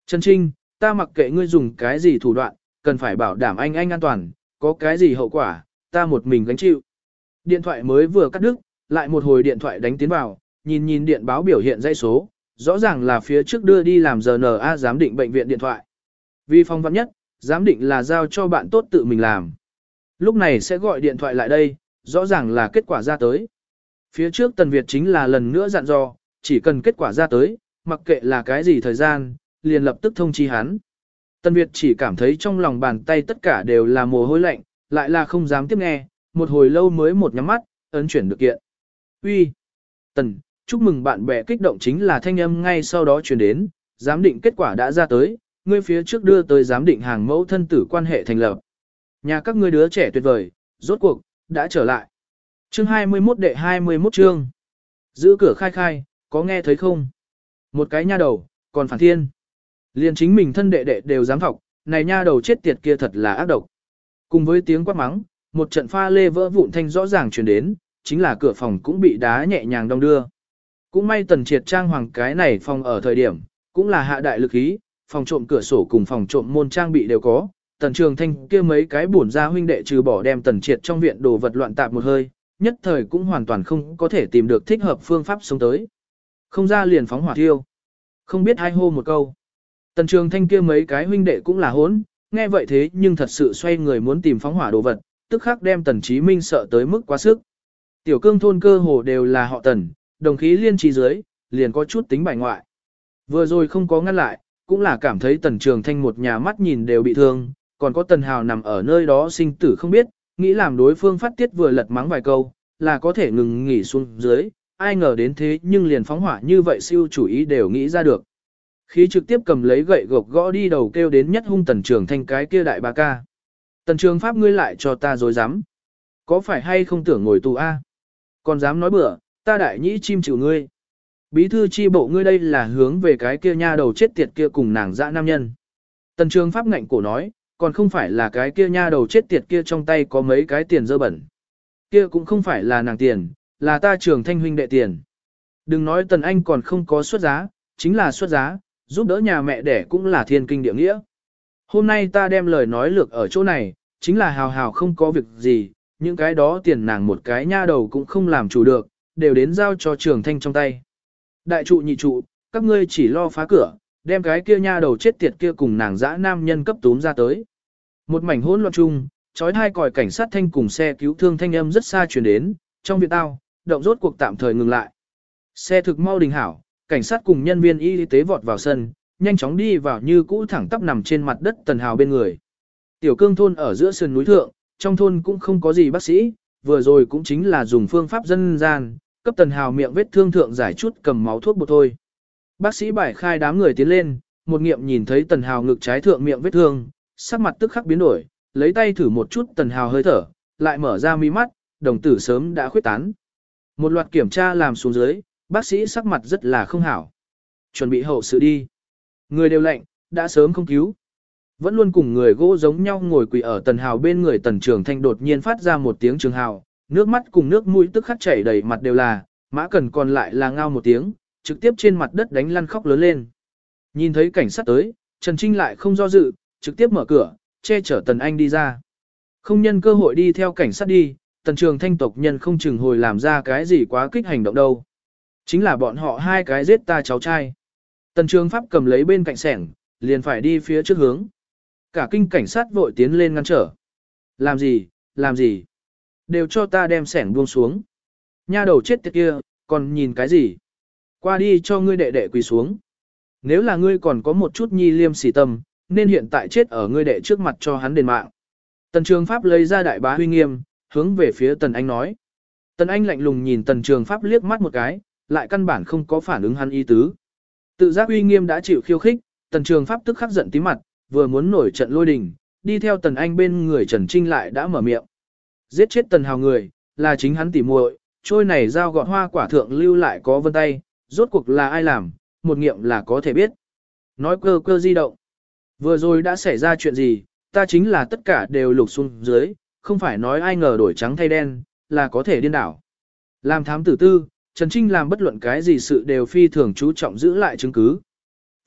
A: Trần Trinh, ta mặc kệ ngươi dùng cái gì thủ đoạn, cần phải bảo đảm anh an toàn, có cái gì hậu quả, ta một mình gánh chịu. Điện thoại mới vừa cắt đứt, lại một hồi điện thoại đánh tiến vào, nhìn điện báo biểu hiện dãy số, rõ ràng là phía trước đưa đi làm RNA giám định bệnh viện điện thoại. Vì phong vắn nhất, giám định là giao cho bạn tốt tự mình làm. Lúc này sẽ gọi điện thoại lại đây, rõ ràng là kết quả ra tới. Phía trước Tần Việt chính là lần nữa dặn dò, chỉ cần kết quả ra tới, mặc kệ là cái gì thời gian, liền lập tức thông chi hắn. Tần Việt chỉ cảm thấy trong lòng bàn tay tất cả đều là mồ hôi lạnh, lại là không dám tiếp nghe, một hồi lâu mới một nhắm mắt, ấn chuyển được kiện. Uy, Tần, chúc mừng bạn bè, kích động chính là thanh âm ngay sau đó truyền đến, giám định kết quả đã ra tới, ngươi phía trước đưa tới giám định hàng mẫu thân tử quan hệ thành lập. Nhà các ngươi đứa trẻ tuyệt vời, rốt cuộc, đã trở lại. Chương 21 đệ 21 chương. Giữ cửa khai khai, có nghe thấy không? Một cái nha đầu, còn phản thiên. Liền chính mình thân đệ đệ đều dám thọc, này nha đầu chết tiệt kia thật là ác độc. Cùng với tiếng quát mắng, một trận pha lê vỡ vụn thanh rõ ràng truyền đến, chính là cửa phòng cũng bị đá nhẹ nhàng đong đưa. Cũng may Tần Triệt trang hoàng cái này phòng ở thời điểm, cũng là hạ đại lực ý, phòng trộm cửa sổ cùng phòng trộm môn trang bị đều có. Tần Trường Thanh kia mấy cái bổn ra huynh đệ trừ bỏ đem Tần Triệt trong viện đồ vật loạn tạp một hơi, nhất thời cũng hoàn toàn không có thể tìm được thích hợp phương pháp sống tới. Không ra liền phóng hỏa thiêu. Không biết ai hô một câu. Tần Trường Thanh kia mấy cái huynh đệ cũng là hốn, nghe vậy thế nhưng thật sự xoay người muốn tìm phóng hỏa đồ vật, tức khắc đem Tần Chí Minh sợ tới mức quá sức. Tiểu cương thôn cơ hồ đều là họ Tần, đồng khí liên trì dưới, liền có chút tính bài ngoại. Vừa rồi không có ngăn lại, cũng là cảm thấy Tần Trường Thanh một nhà mắt nhìn đều bị thương, còn có Tần Hào nằm ở nơi đó sinh tử không biết, nghĩ làm đối phương phát tiết vừa lật mắng vài câu, là có thể ngừng nghỉ xuống dưới, ai ngờ đến thế nhưng liền phóng hỏa như vậy siêu chủ ý đều nghĩ ra được. Khí trực tiếp cầm lấy gậy gộc gõ đi đầu kêu đến nhất hung Tần Trường Thanh cái kia đại ba ca. Tần Trường Pháp, ngươi lại cho ta dối dám. Có phải hay không tưởng ngồi tù a? Còn dám nói bừa, ta đại nhĩ chim chịu ngươi. Bí thư chi bộ ngươi đây là hướng về cái kia nha đầu chết tiệt kia cùng nàng dã nam nhân. Tần Trường Pháp ngạnh cổ nói, còn không phải là cái kia nha đầu chết tiệt kia trong tay có mấy cái tiền dơ bẩn. Kia cũng không phải là nàng tiền, là ta Trường Thanh huynh đệ tiền. Đừng nói Tần Anh còn không có xuất giá, chính là xuất giá, giúp đỡ nhà mẹ đẻ cũng là thiên kinh địa nghĩa. Hôm nay ta đem lời nói lược ở chỗ này, chính là hào hào không có việc gì, những cái đó tiền nàng một cái nha đầu cũng không làm chủ được, đều đến giao cho Trường Thanh trong tay. Đại trụ nhị trụ, các ngươi chỉ lo phá cửa, đem cái kia nha đầu chết tiệt kia cùng nàng dã nam nhân cấp túm ra tới. Một mảnh hỗn loạn chung, chói hai còi cảnh sát thanh cùng xe cứu thương thanh âm rất xa truyền đến, trong viện tao, động rốt cuộc tạm thời ngừng lại. Xe thực mau đình hảo, cảnh sát cùng nhân viên y tế vọt vào sân, nhanh chóng đi vào như cũ thẳng tắp nằm trên mặt đất Tần Hào bên người. Tiểu cương thôn ở giữa sườn núi thượng, trong thôn cũng không có gì bác sĩ, vừa rồi cũng chính là dùng phương pháp dân gian, cấp Tần Hào miệng vết thương thượng giải chút cầm máu thuốc bột thôi. Bác sĩ bài khai đám người tiến lên, một nghiệm nhìn thấy Tần Hào ngực trái thượng miệng vết thương, sắc mặt tức khắc biến đổi, lấy tay thử một chút Tần Hào hơi thở, lại mở ra mi mắt, đồng tử sớm đã khuyết tán. Một loạt kiểm tra làm xuống dưới, bác sĩ sắc mặt rất là không hảo. Chuẩn bị hậu sự đi. Người đều lạnh, đã sớm không cứu. Vẫn luôn cùng người gỗ giống nhau ngồi quỳ ở Tần Hào bên người Tần Trường Thanh đột nhiên phát ra một tiếng trường hào, nước mắt cùng nước mũi tức khắc chảy đầy mặt đều là, Mã Cần còn lại là ngao một tiếng, trực tiếp trên mặt đất đánh lăn khóc lớn lên. Nhìn thấy cảnh sát tới, Trần Trinh lại không do dự, trực tiếp mở cửa, che chở Tần Anh đi ra. Không nhân cơ hội đi theo cảnh sát đi, Tần Trường Thanh tộc nhân không chừng hồi làm ra cái gì quá kích hành động đâu. Chính là bọn họ hai cái giết ta cháu trai. Tần Trường Pháp cầm lấy bên cạnh sẻng, liền phải đi phía trước hướng. Cả kinh cảnh sát vội tiến lên ngăn trở. Làm gì, làm gì? Đều cho ta đem sẻng buông xuống. Nha đầu chết tiệt kia, còn nhìn cái gì? Qua đi cho ngươi đệ đệ quỳ xuống. Nếu là ngươi còn có một chút nhi liêm sỉ tâm, nên hiện tại chết ở ngươi đệ trước mặt cho hắn đền mạng. Tần Trường Pháp lấy ra đại bá huy nghiêm, hướng về phía Tần Anh nói. Tần Anh lạnh lùng nhìn Tần Trường Pháp liếc mắt một cái, lại căn bản không có phản ứng hắn ý tứ. Tự giác uy nghiêm đã chịu khiêu khích, Tần Trường Pháp tức khắc giận tím mặt, vừa muốn nổi trận lôi đình, đi theo Tần Anh bên người Trần Trinh lại đã mở miệng. Giết chết Tần Hào người, là chính hắn tỉ muội, trôi này dao gọt hoa quả thượng lưu lại có vân tay, rốt cuộc là ai làm, một nghiệm là có thể biết. Nói cơ cơ di động. Vừa rồi đã xảy ra chuyện gì, ta chính là tất cả đều lục xuống dưới, không phải nói ai ngờ đổi trắng thay đen, là có thể điên đảo. Làm thám tử tư, Trần Trinh làm bất luận cái gì sự đều phi thường chú trọng giữ lại chứng cứ.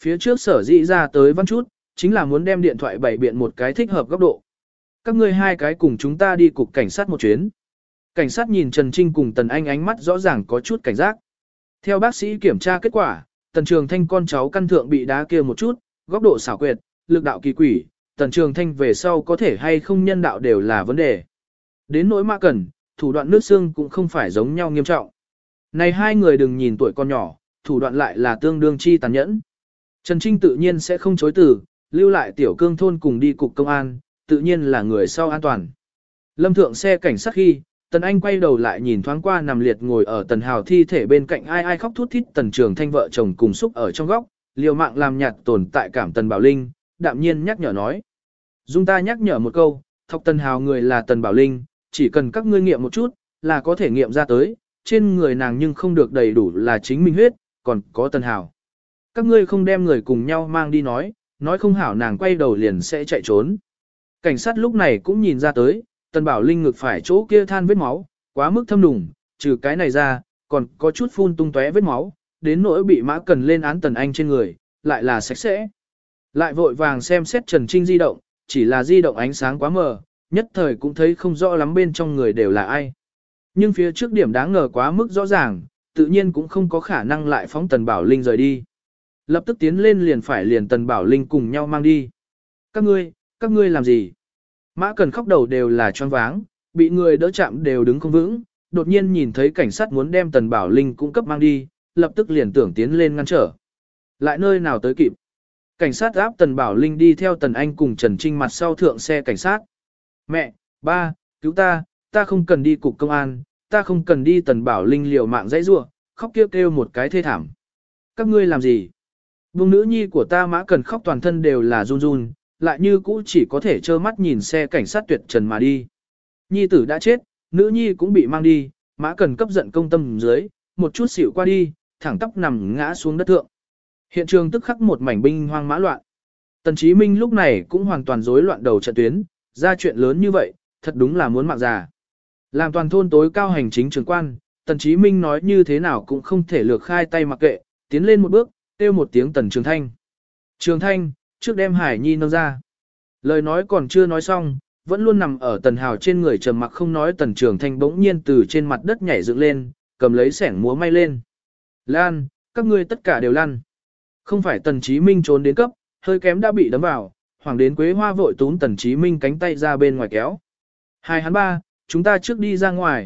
A: phía trước sở dĩ ra tới văn chút, chính là muốn đem điện thoại bày biện một cái thích hợp góc độ. Các ngươi hai cái cùng chúng ta đi cục cảnh sát một chuyến. Cảnh sát nhìn Trần Trinh cùng Tần Anh ánh mắt rõ ràng có chút cảnh giác. Theo bác sĩ kiểm tra kết quả, Tần Trường Thanh con cháu căn thượng bị đá kia một chút, góc độ xảo quyệt, lực đạo kỳ quỷ, Tần Trường Thanh về sau có thể hay không nhân đạo đều là vấn đề. Đến nỗi Mã Cẩn, thủ đoạn nước xương cũng không phải giống nhau nghiêm trọng. Này hai người đừng nhìn tuổi con nhỏ, thủ đoạn lại là tương đương chi tàn nhẫn. Trần Trinh tự nhiên sẽ không chối từ, lưu lại tiểu cương thôn cùng đi cục công an, tự nhiên là người sau an toàn. Lâm thượng xe cảnh sát khi, Tần Anh quay đầu lại nhìn thoáng qua nằm liệt ngồi ở Tần Hào thi thể bên cạnh ai ai khóc thút thít Tần Trường Thanh vợ chồng cùng xúc ở trong góc, liều mạng làm nhạt tồn tại cảm Tần Bảo Linh, đạm nhiên nhắc nhở nói. Dung ta nhắc nhở một câu, thọc Tần Hào người là Tần Bảo Linh, chỉ cần các ngươi nghiệm một chút, là có thể nghiệm ra tới, trên người nàng nhưng không được đầy đủ là chính minh huyết, còn có Tần Hào. Các ngươi không đem người cùng nhau mang đi nói không hảo nàng quay đầu liền sẽ chạy trốn. Cảnh sát lúc này cũng nhìn ra tới, Tần Bảo Linh ngực phải chỗ kia than vết máu, quá mức thâm nùng, trừ cái này ra, còn có chút phun tung tóe vết máu, đến nỗi bị Mã Cần lên án Tần Anh trên người, lại là sạch sẽ. Lại vội vàng xem xét Trần Trinh di động, chỉ là di động ánh sáng quá mờ, nhất thời cũng thấy không rõ lắm bên trong người đều là ai. Nhưng phía trước điểm đáng ngờ quá mức rõ ràng, tự nhiên cũng không có khả năng lại phóng Tần Bảo Linh rời đi. Lập tức tiến lên liền Tần Bảo Linh cùng nhau mang đi. Các ngươi làm gì? Mã Cần khóc đầu đều là choáng váng, bị người đỡ chạm đều đứng không vững, đột nhiên nhìn thấy cảnh sát muốn đem Tần Bảo Linh cung cấp mang đi, lập tức liền tưởng tiến lên ngăn trở. Lại nơi nào tới kịp? Cảnh sát áp Tần Bảo Linh đi theo Tần Anh cùng Trần Trinh mặt sau thượng xe cảnh sát. Mẹ, ba, cứu ta không cần đi cục công an, ta không cần đi. Tần Bảo Linh liều mạng dãy rủa, khóc kêu một cái thê thảm. Các ngươi làm gì? Vùng nữ nhi của ta Mã Cần khóc toàn thân đều là run run, lại như cũ chỉ có thể trơ mắt nhìn xe cảnh sát tuyệt trần mà đi. Nhi tử đã chết, nữ nhi cũng bị mang đi, Mã Cần cấp giận công tâm dưới, một chút xỉu qua đi, thẳng tóc nằm ngã xuống đất thượng. Hiện trường tức khắc một mảnh binh hoang mã loạn. Tần Chí Minh lúc này cũng hoàn toàn rối loạn đầu trận tuyến, ra chuyện lớn như vậy, thật đúng là muốn mạng già. Làm toàn thôn tối cao hành chính trưởng quan, Tần Chí Minh nói như thế nào cũng không thể lược khai tay mặc kệ, tiến lên một bước, kêu một tiếng Tần Trường Thanh. Trường Thanh, trước đem Hải Nhi nâng ra. Lời nói còn chưa nói xong, vẫn luôn nằm ở Tần Hào trên người trầm mặc không nói Tần Trường Thanh bỗng nhiên từ trên mặt đất nhảy dựng lên, cầm lấy xẻng múa may lên. Lan, các ngươi tất cả đều lăn. Không phải Tần Chí Minh trốn đến cấp, hơi kém đã bị đấm vào, Hoàng đến Quế Hoa vội túm Tần Chí Minh cánh tay ra bên ngoài kéo. Hai hắn ba, chúng ta trước đi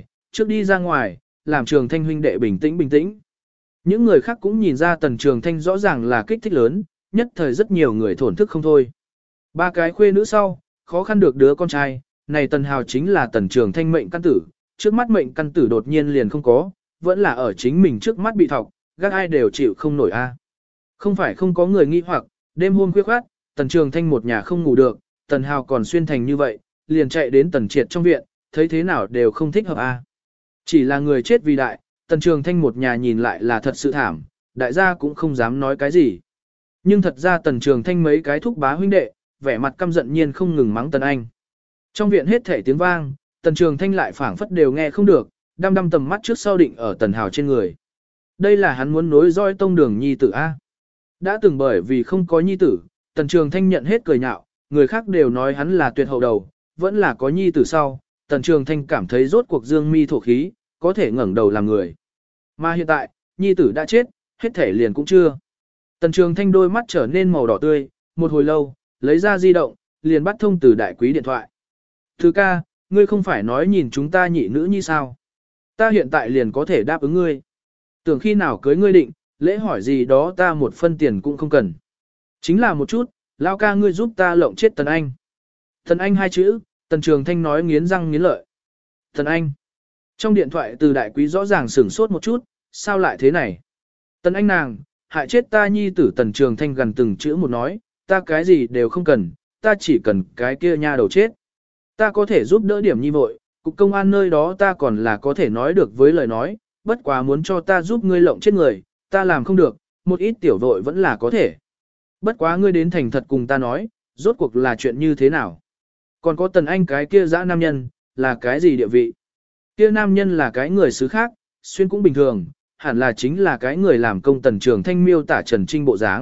A: ra ngoài, làm Trường Thanh huynh đệ bình tĩnh. Những người khác cũng nhìn ra Tần Trường Thanh rõ ràng là kích thích lớn, nhất thời rất nhiều người thổn thức không thôi. Ba cái khuê nữ sau, khó khăn được đứa con trai, này Tần Hào chính là Tần Trường Thanh mệnh căn tử, trước mắt mệnh căn tử đột nhiên liền không có, vẫn là ở chính mình trước mắt bị thọc, gác ai đều chịu không nổi a. Không phải không có người nghi hoặc, đêm hôm khuya khoát, Tần Trường Thanh một nhà không ngủ được, Tần Hào còn xuyên thành như vậy, liền chạy đến Tần Triệt trong viện, thấy thế nào đều không thích hợp a. Chỉ là người chết vì đại, Tần Trường Thanh một nhà nhìn lại là thật sự thảm, đại gia cũng không dám nói cái gì. Nhưng thật ra Tần Trường Thanh mấy cái thúc bá huynh đệ, vẻ mặt căm giận nhiên không ngừng mắng Tần Anh. Trong viện hết thể tiếng vang, Tần Trường Thanh lại phảng phất đều nghe không được, đăm tầm mắt trước sau định ở Tần Hào trên người. Đây là hắn muốn nối roi tông đường nhi tử A. Đã từng bởi vì không có nhi tử, Tần Trường Thanh nhận hết cười nhạo, người khác đều nói hắn là tuyệt hậu đầu, vẫn là có nhi tử sau, Tần Trường Thanh cảm thấy rốt cuộc dương mi thổ khí, có thể ngẩng đầu làm người. Mà hiện tại, nhi tử đã chết, hết thể liền cũng chưa. Tần Trường Thanh đôi mắt trở nên màu đỏ tươi, một hồi lâu, lấy ra di động, liền bắt thông từ đại quý điện thoại. Thứ ca, ngươi không phải nói nhìn chúng ta nhị nữ như sao? Ta hiện tại liền có thể đáp ứng ngươi. Tưởng khi nào cưới ngươi định, lễ hỏi gì đó ta một phân tiền cũng không cần. Chính là một chút, lao ca ngươi giúp ta lộng chết Tần Anh. Tần Anh hai chữ, Tần Trường Thanh nói nghiến răng nghiến lợi. Tần Anh. Trong điện thoại từ đại quý rõ ràng sửng sốt một chút, sao lại thế này? Tần Anh nàng, hại chết ta nhi tử. Tần Trường Thanh gần từng chữ một nói, ta cái gì đều không cần, ta chỉ cần cái kia nha đầu chết. Ta có thể giúp đỡ điểm nhi vội, cục công an nơi đó ta còn là có thể nói được với lời nói, bất quá muốn cho ta giúp ngươi lộng chết người, ta làm không được, một ít tiểu vội vẫn là có thể. Bất quá ngươi đến thành thật cùng ta nói, rốt cuộc là chuyện như thế nào? Còn có Tần Anh cái kia dã nam nhân, là cái gì địa vị? Kia nam nhân là cái người xứ khác, xuyên cũng bình thường, hẳn là chính là cái người làm công. Tần Trường Thanh miêu tả Trần Trinh bộ dáng,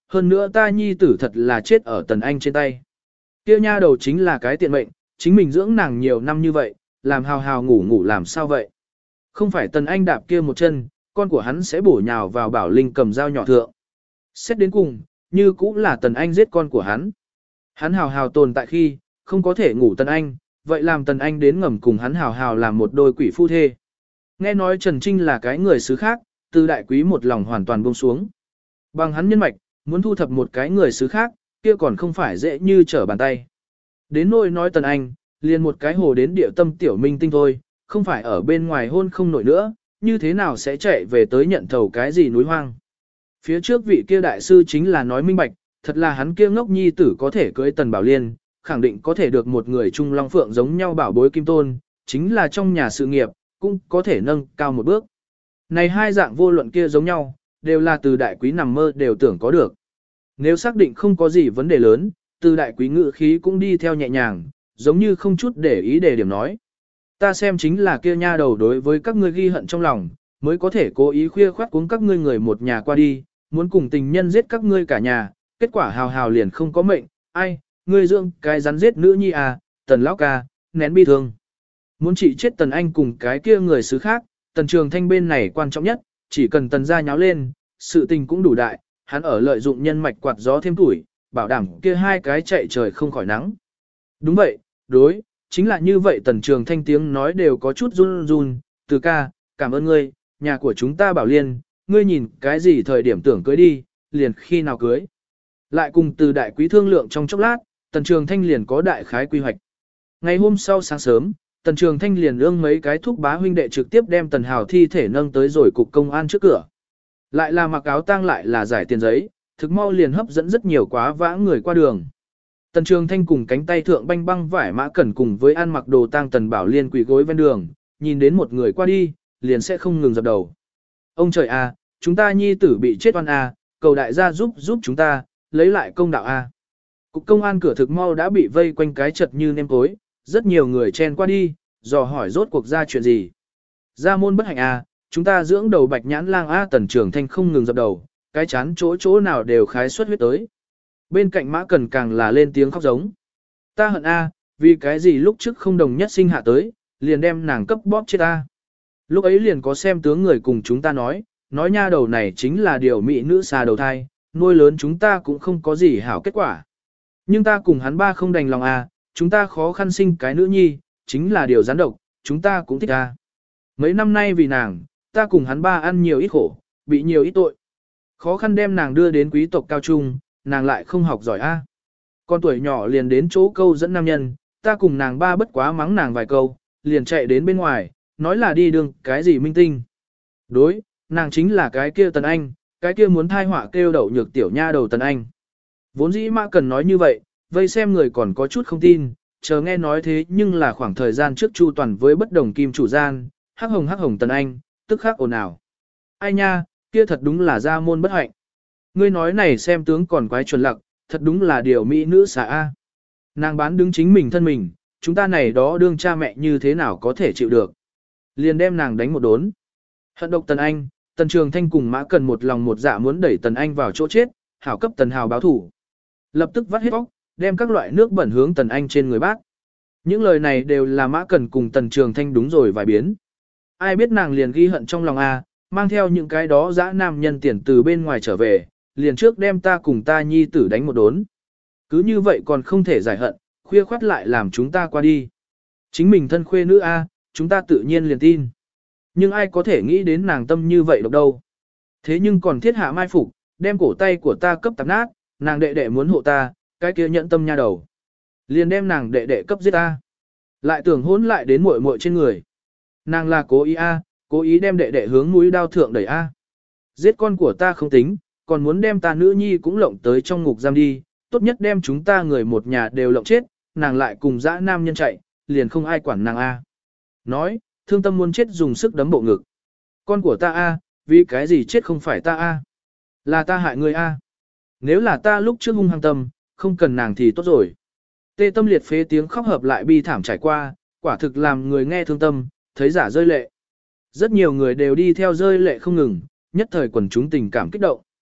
A: Hơn nữa ta nhi tử thật là chết ở Tần Anh trên tay. Kia nha đầu chính là cái tiện mệnh, chính mình dưỡng nàng nhiều năm như vậy, làm hào hào ngủ ngủ làm sao vậy? Không phải Tần Anh đạp kia một chân, con của hắn sẽ bổ nhào vào Bảo Linh cầm dao nhỏ thượng. Xét đến cùng, như cũng là Tần Anh giết con của hắn. Hắn hào hào tồn tại khi, không có thể ngủ Tần Anh, vậy làm Tần Anh đến ngầm cùng hắn hào hào làm một đôi quỷ phu thê. Nghe nói Trần Trinh là cái người xứ khác, từ đại quý một lòng hoàn toàn buông xuống. Bằng hắn nhân mạch, muốn thu thập một cái người xứ khác, kia còn không phải dễ như trở bàn tay. Đến nỗi nói Tần Anh, liền một cái hồ đến địa tâm tiểu minh tinh thôi, không phải ở bên ngoài hôn không nổi nữa, như thế nào sẽ chạy về tới nhận thầu cái gì núi hoang. Phía trước vị kia đại sư chính là nói minh bạch, thật là hắn kia ngốc nhi tử có thể cưới Tần Bảo Liên, khẳng định có thể được một người trung long phượng giống nhau bảo bối kim tôn, chính là trong nhà sự nghiệp, cũng có thể nâng cao một bước. Này hai dạng vô luận kia giống nhau, đều là từ đại quý nằm mơ đều tưởng có được. Nếu xác định không có gì vấn đề lớn, từ đại quý ngự khí cũng đi theo nhẹ nhàng, giống như không chút để ý để điểm nói. Ta xem chính là kia nha đầu đối với các ngươi ghi hận trong lòng, mới có thể cố ý khuya khoát cuống các ngươi người một nhà qua đi, muốn cùng tình nhân giết các ngươi cả nhà, kết quả hào hào liền không có mệnh, ai, ngươi dưỡng cái rắn giết nữ nhi à, Tần lão ca, nén bi thương. Muốn trị chết Tần Anh cùng cái kia người xứ khác, Tần Trường Thanh bên này quan trọng nhất, chỉ cần Tần gia nháo lên, sự tình cũng đủ đại, hắn ở lợi dụng nhân mạch quạt gió thêm tuổi, bảo đảm kia hai cái chạy trời không khỏi nắng. Đúng vậy, đối, chính là như vậy. Tần Trường Thanh tiếng nói đều có chút run run, Từ ca, cảm ơn ngươi, nhà của chúng ta Bảo Liên, ngươi nhìn cái gì thời điểm tưởng cưới đi, liền khi nào cưới. Lại cùng Từ đại quý thương lượng trong chốc lát, Tần Trường Thanh liền có đại khái quy hoạch. Ngày hôm sau sáng sớm, Tần Trường Thanh liền ương mấy cái thúc bá huynh đệ trực tiếp đem Tần Hào thi thể nâng tới rồi cục công an trước cửa. Lại là mặc áo tang lại là giải tiền giấy, thực mau liền hấp dẫn rất nhiều quá vã người qua đường. Tần Trường Thanh cùng cánh tay thượng banh băng vải mã cẩn cùng với ăn mặc đồ tang Tần Bảo Liên quỳ gối ven đường, nhìn đến một người qua đi, liền sẽ không ngừng dập đầu. Ông trời à, chúng ta nhi tử bị chết oan à, cầu đại gia giúp chúng ta, lấy lại công đạo à. Cục công an cửa thực mau đã bị vây quanh cái chật như nêm tối, rất nhiều người chen qua đi, dò hỏi rốt cuộc ra chuyện gì. Gia môn bất hạnh à, chúng ta dưỡng đầu bạch nhãn lang a. Tần Trường Thanh không ngừng dập đầu, cái chán chỗ nào đều khái xuất huyết tới. Bên cạnh Mã Cần càng là lên tiếng khóc giống. Ta hận a, vì cái gì lúc trước không đồng nhất sinh hạ tới, liền đem nàng cấp bóp chết ta. Lúc ấy liền có xem tướng người cùng chúng ta nói nha đầu này chính là điều mỹ nữ xà đầu thai, nuôi lớn chúng ta cũng không có gì hảo kết quả. Nhưng ta cùng hắn ba không đành lòng a, chúng ta khó khăn sinh cái nữ nhi, chính là điều gián độc, chúng ta cũng thích a. Mấy năm nay vì nàng, ta cùng hắn ba ăn nhiều ít khổ, bị nhiều ít tội. Khó khăn đem nàng đưa đến quý tộc cao trung, nàng lại không học giỏi a. Con tuổi nhỏ liền đến chỗ câu dẫn nam nhân, ta cùng nàng ba bất quá mắng nàng vài câu, liền chạy đến bên ngoài, nói là đi đường cái gì minh tinh. Đối, nàng chính là cái kia Tần Anh, cái kia muốn thai họa kêu đậu nhược tiểu nha đầu Tần Anh. Vốn dĩ Mã Cần nói như vậy, vây xem người còn có chút không tin, chờ nghe nói thế nhưng là khoảng thời gian trước Chu Toàn với bất đồng kim chủ gian, hắc hồng Tần Anh, tức khắc ồn ào. Ai nha, kia thật đúng là gia môn bất hạnh. Ngươi nói này xem tướng còn quái chuẩn lặc, thật đúng là điều mỹ nữ xà A. Nàng bán đứng chính mình thân mình, chúng ta này đó đương cha mẹ như thế nào có thể chịu được. Liền đem nàng đánh một đốn. Hận độc Tần Anh, Tần Trường Thanh cùng Mã Cần một lòng một dạ muốn đẩy Tần Anh vào chỗ chết, hảo cấp Tần Hào báo thủ. Lập tức vắt hết bóc, đem các loại nước bẩn hướng Tần Anh trên người bác. Những lời này đều là Mã Cần cùng Tần Trường Thanh đúng rồi vài biến. Ai biết nàng liền ghi hận trong lòng A, mang theo những cái đó dã nam nhân tiền từ bên ngoài trở về, liền trước đem ta cùng ta nhi tử đánh một đốn. Cứ như vậy còn không thể giải hận, khuya khoát lại làm chúng ta qua đi. Chính mình thân khuê nữ A, chúng ta tự nhiên liền tin. Nhưng ai có thể nghĩ đến nàng tâm như vậy độc đâu. Thế nhưng còn thiết hạ mai phục, đem cổ tay của ta cấp tạp nát, nàng đệ đệ muốn hộ ta, cái kia nhẫn tâm nha đầu. Liền đem nàng đệ đệ cấp giết ta. Lại tưởng hỗn lại đến muội muội trên người. Nàng là cố ý A, cố ý đem đệ đệ hướng mũi đao thượng đẩy A. Giết con của ta không tính, còn muốn đem ta nữ nhi cũng lộng tới trong ngục giam đi, tốt nhất đem chúng ta người một nhà đều lộng chết, nàng lại cùng dã nam nhân chạy, liền không ai quản nàng A. Nói, thương tâm muốn chết dùng sức đấm bộ ngực. Con của ta A, vì cái gì chết không phải ta A. Là ta hại người A. Nếu là ta lúc trước hung hăng tâm, không cần nàng thì tốt rồi. Tê tâm liệt phế tiếng khóc hợp lại bi thảm trải qua, quả thực làm người nghe thương tâm, thấy giả rơi lệ. Rất nhiều người đều đi theo rơi lệ không ngừng, nhất thời quần chúng tình cảm kích động.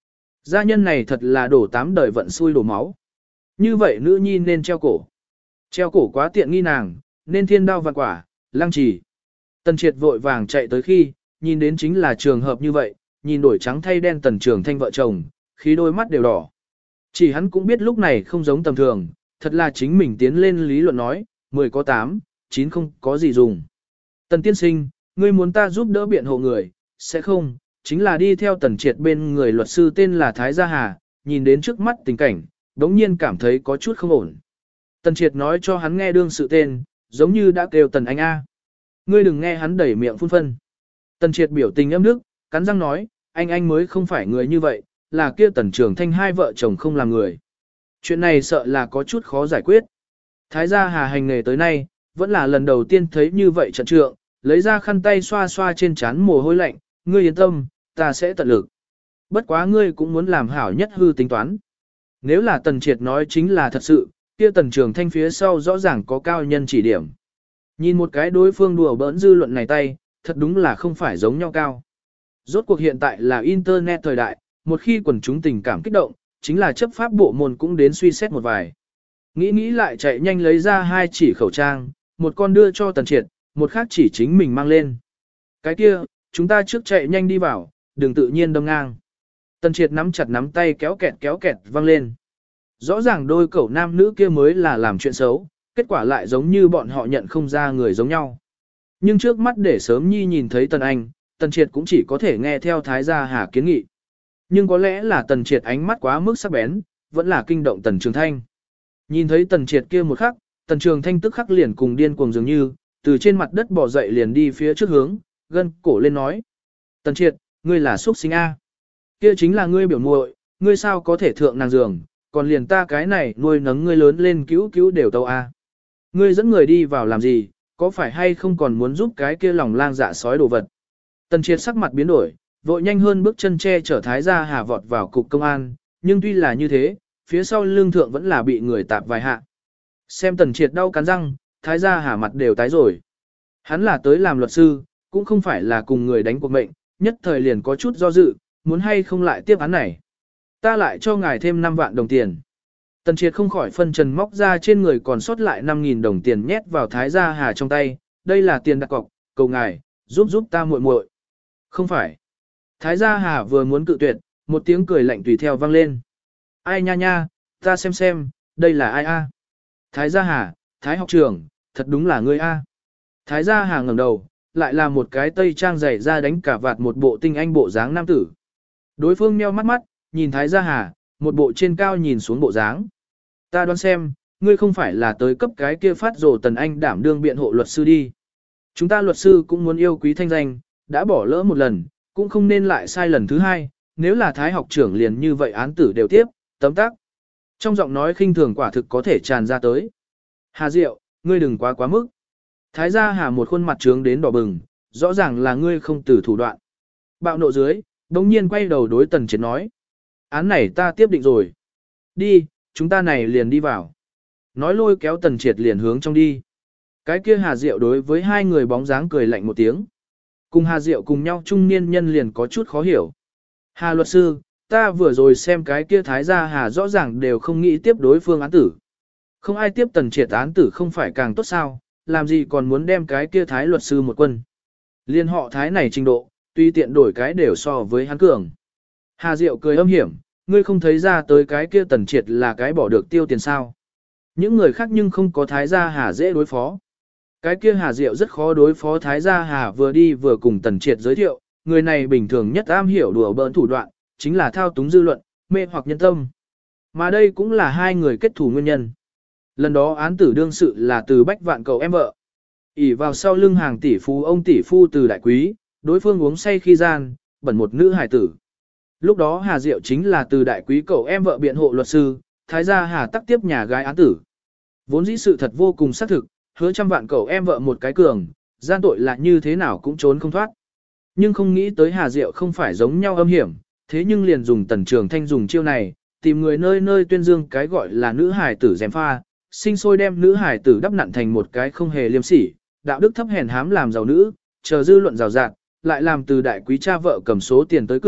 A: Gia nhân này thật là đổ 8 đời vận xui đổ máu. Như vậy nữ nhi nên treo cổ. Treo cổ quá tiện nghi nàng, nên thiên đao vạn quả, lăng trì. Tần Triệt vội vàng chạy tới khi, nhìn đến chính là trường hợp như vậy, nhìn đổi trắng thay đen Tần Trường Thanh vợ chồng, khí đôi mắt đều đỏ. Chỉ hắn cũng biết lúc này không giống tầm thường, thật là chính mình tiến lên lý luận nói, 10 có 8, 9 không có gì dùng. Tần tiên sinh, ngươi muốn ta giúp đỡ biện hộ người, sẽ không, chính là đi theo Tần Triệt bên người luật sư tên là Thái Gia Hà, nhìn đến trước mắt tình cảnh, đống nhiên cảm thấy có chút không ổn. Tần Triệt nói cho hắn nghe đương sự tên, giống như đã kêu Tần Anh A. Ngươi đừng nghe hắn đẩy miệng phun phân. Tần Triệt biểu tình âm đức, cắn răng nói, anh mới không phải người như vậy, là kia Tần Trường Thanh hai vợ chồng không làm người. Chuyện này sợ là có chút khó giải quyết. Thái Gia Hà hành nghề tới nay, vẫn là lần đầu tiên thấy như vậy trận trượng, lấy ra khăn tay xoa xoa trên trán mồ hôi lạnh, ngươi yên tâm, ta sẽ tận lực. Bất quá ngươi cũng muốn làm hảo nhất hư tính toán. Nếu là Tần Triệt nói chính là thật sự, kia Tần Trường Thanh phía sau rõ ràng có cao nhân chỉ điểm. Nhìn một cái đối phương đùa bỡn dư luận này tay, thật đúng là không phải giống nhau cao. Rốt cuộc hiện tại là Internet thời đại, một khi quần chúng tình cảm kích động, chính là chấp pháp bộ môn cũng đến suy xét một vài. Nghĩ lại chạy nhanh lấy ra 2 chỉ khẩu trang, một con đưa cho Tần Triệt, một khác chỉ chính mình mang lên. Cái kia, chúng ta trước chạy nhanh đi vào, đừng tự nhiên đâm ngang. Tần Triệt nắm chặt nắm tay kéo kẹt văng lên. Rõ ràng đôi cậu nam nữ kia mới là làm chuyện xấu, kết quả lại giống như bọn họ nhận không ra người giống nhau. Nhưng trước mắt để sớm nhi nhìn thấy Tần Anh, Tần Triệt cũng chỉ có thể nghe theo Thái Gia Hà kiến nghị. Nhưng có lẽ là Tần Triệt ánh mắt quá mức sắc bén, vẫn là kinh động Tần Trường Thanh. Nhìn thấy Tần Triệt kia một khắc, Tần Trường Thanh tức khắc liền cùng điên cuồng dường như, từ trên mặt đất bò dậy liền đi phía trước hướng, gân cổ lên nói. Tần Triệt, ngươi là xuất sinh A. Kia chính là ngươi biểu muội, ngươi sao có thể thượng nàng giường, còn liền ta cái này nuôi nấng ngươi lớn lên cứu đều tâu A. Ngươi dẫn người đi vào làm gì, có phải hay không còn muốn giúp cái kia lòng lang dạ sói đồ vật. Tần Triệt sắc mặt biến đổi, vội nhanh hơn bước chân che chở Thái Gia Hà vọt vào cục công an, nhưng tuy là như thế, phía sau lưng thượng vẫn là bị người tạp vài hạ. Xem Tần Triệt đau cắn răng, Thái Gia Hà mặt đều tái rồi. Hắn là tới làm luật sư, cũng không phải là cùng người đánh cuộc mệnh, nhất thời liền có chút do dự, muốn hay không lại tiếp án này. Ta lại cho ngài thêm 5 vạn đồng tiền. Tần Triệt không khỏi phân trần móc ra trên người còn sót lại 5.000 đồng tiền nhét vào Thái Gia Hà trong tay, đây là tiền đặt cọc, cầu ngài, giúp ta muội muội. Không phải. Thái Gia Hà vừa muốn cự tuyệt, một tiếng cười lạnh tùy theo vang lên. Ai nha, ta xem, đây là ai a? Thái Gia Hà, Thái học trưởng, thật đúng là ngươi a. Thái Gia Hà ngẩng đầu, lại là một cái tây trang dày ra đánh cả vạt một bộ tinh anh bộ dáng nam tử. Đối phương meo mắt, nhìn Thái Gia Hà, một bộ trên cao nhìn xuống bộ dáng. Ta đoán xem, ngươi không phải là tới cấp cái kia phát rồ Tần Anh đảm đương biện hộ luật sư đi. Chúng ta luật sư cũng muốn yêu quý thanh danh, đã bỏ lỡ một lần, cũng không nên lại sai lần thứ hai, nếu là Thái học trưởng liền như vậy án tử đều tiếp, tấm tắc. Trong giọng nói khinh thường quả thực có thể tràn ra tới. Hà Diệu, ngươi đừng quá mức. Thái Gia Hà một khuôn mặt trướng đến đỏ bừng, rõ ràng là ngươi không từ thủ đoạn. Bạo nộ dưới, đồng nhiên quay đầu đối Tần Triệt nói. Án này ta tiếp định rồi. Đi, chúng ta này liền đi vào. Nói lôi kéo Tần Triệt liền hướng trong đi. Cái kia Hà Diệu đối với hai người bóng dáng cười lạnh một tiếng. Cùng Hà Diệu cùng nhau trung niên nhân liền có chút khó hiểu. Hà luật sư, ta vừa rồi xem cái kia Thái Gia Hà rõ ràng đều không nghĩ tiếp đối phương án tử. Không ai tiếp Tần Triệt án tử không phải càng tốt sao, làm gì còn muốn đem cái kia Thái luật sư một quân. Liên họ Thái này trình độ, tuy tiện đổi cái đều so với hắn cường. Hà Diệu cười âm hiểm, ngươi không thấy ra tới cái kia Tần Triệt là cái bỏ được tiêu tiền sao. Những người khác nhưng không có Thái Gia Hà dễ đối phó. Cái kia Hà Diệu rất khó đối phó Thái Gia Hà vừa đi vừa cùng Tần Triệt giới thiệu, người này bình thường nhất am hiểu đùa bỡn thủ đoạn, chính là thao túng dư luận, mê hoặc nhân tâm. Mà đây cũng là hai người kết thù nguyên nhân. Lần đó án tử đương sự là từ Bách Vạn cậu em vợ. ỷ vào sau lưng hàng tỷ phú ông tỷ phu từ đại quý, đối phương uống say khi gian, bẩn một nữ hài tử. Lúc đó Hà Diệu chính là từ đại quý cậu em vợ biện hộ luật sư, Thái Gia Hà tắc tiếp nhà gái án tử. Vốn dĩ sự thật vô cùng xác thực, hứa 100 vạn cậu em vợ một cái cường, gian tội là như thế nào cũng trốn không thoát. Nhưng không nghĩ tới Hà Diệu không phải giống nhau âm hiểm, thế nhưng liền dùng Tần Trường Thanh dùng chiêu này, tìm người nơi nơi tuyên dương cái gọi là nữ hài tử dèm pha, sinh sôi đem nữ hài tử đắp nặn thành một cái không hề liêm sỉ, đạo đức thấp hèn hám làm giàu nữ, chờ dư luận rào rạt, lại làm từ đại quý cha vợ cầm số tiền tới cửa,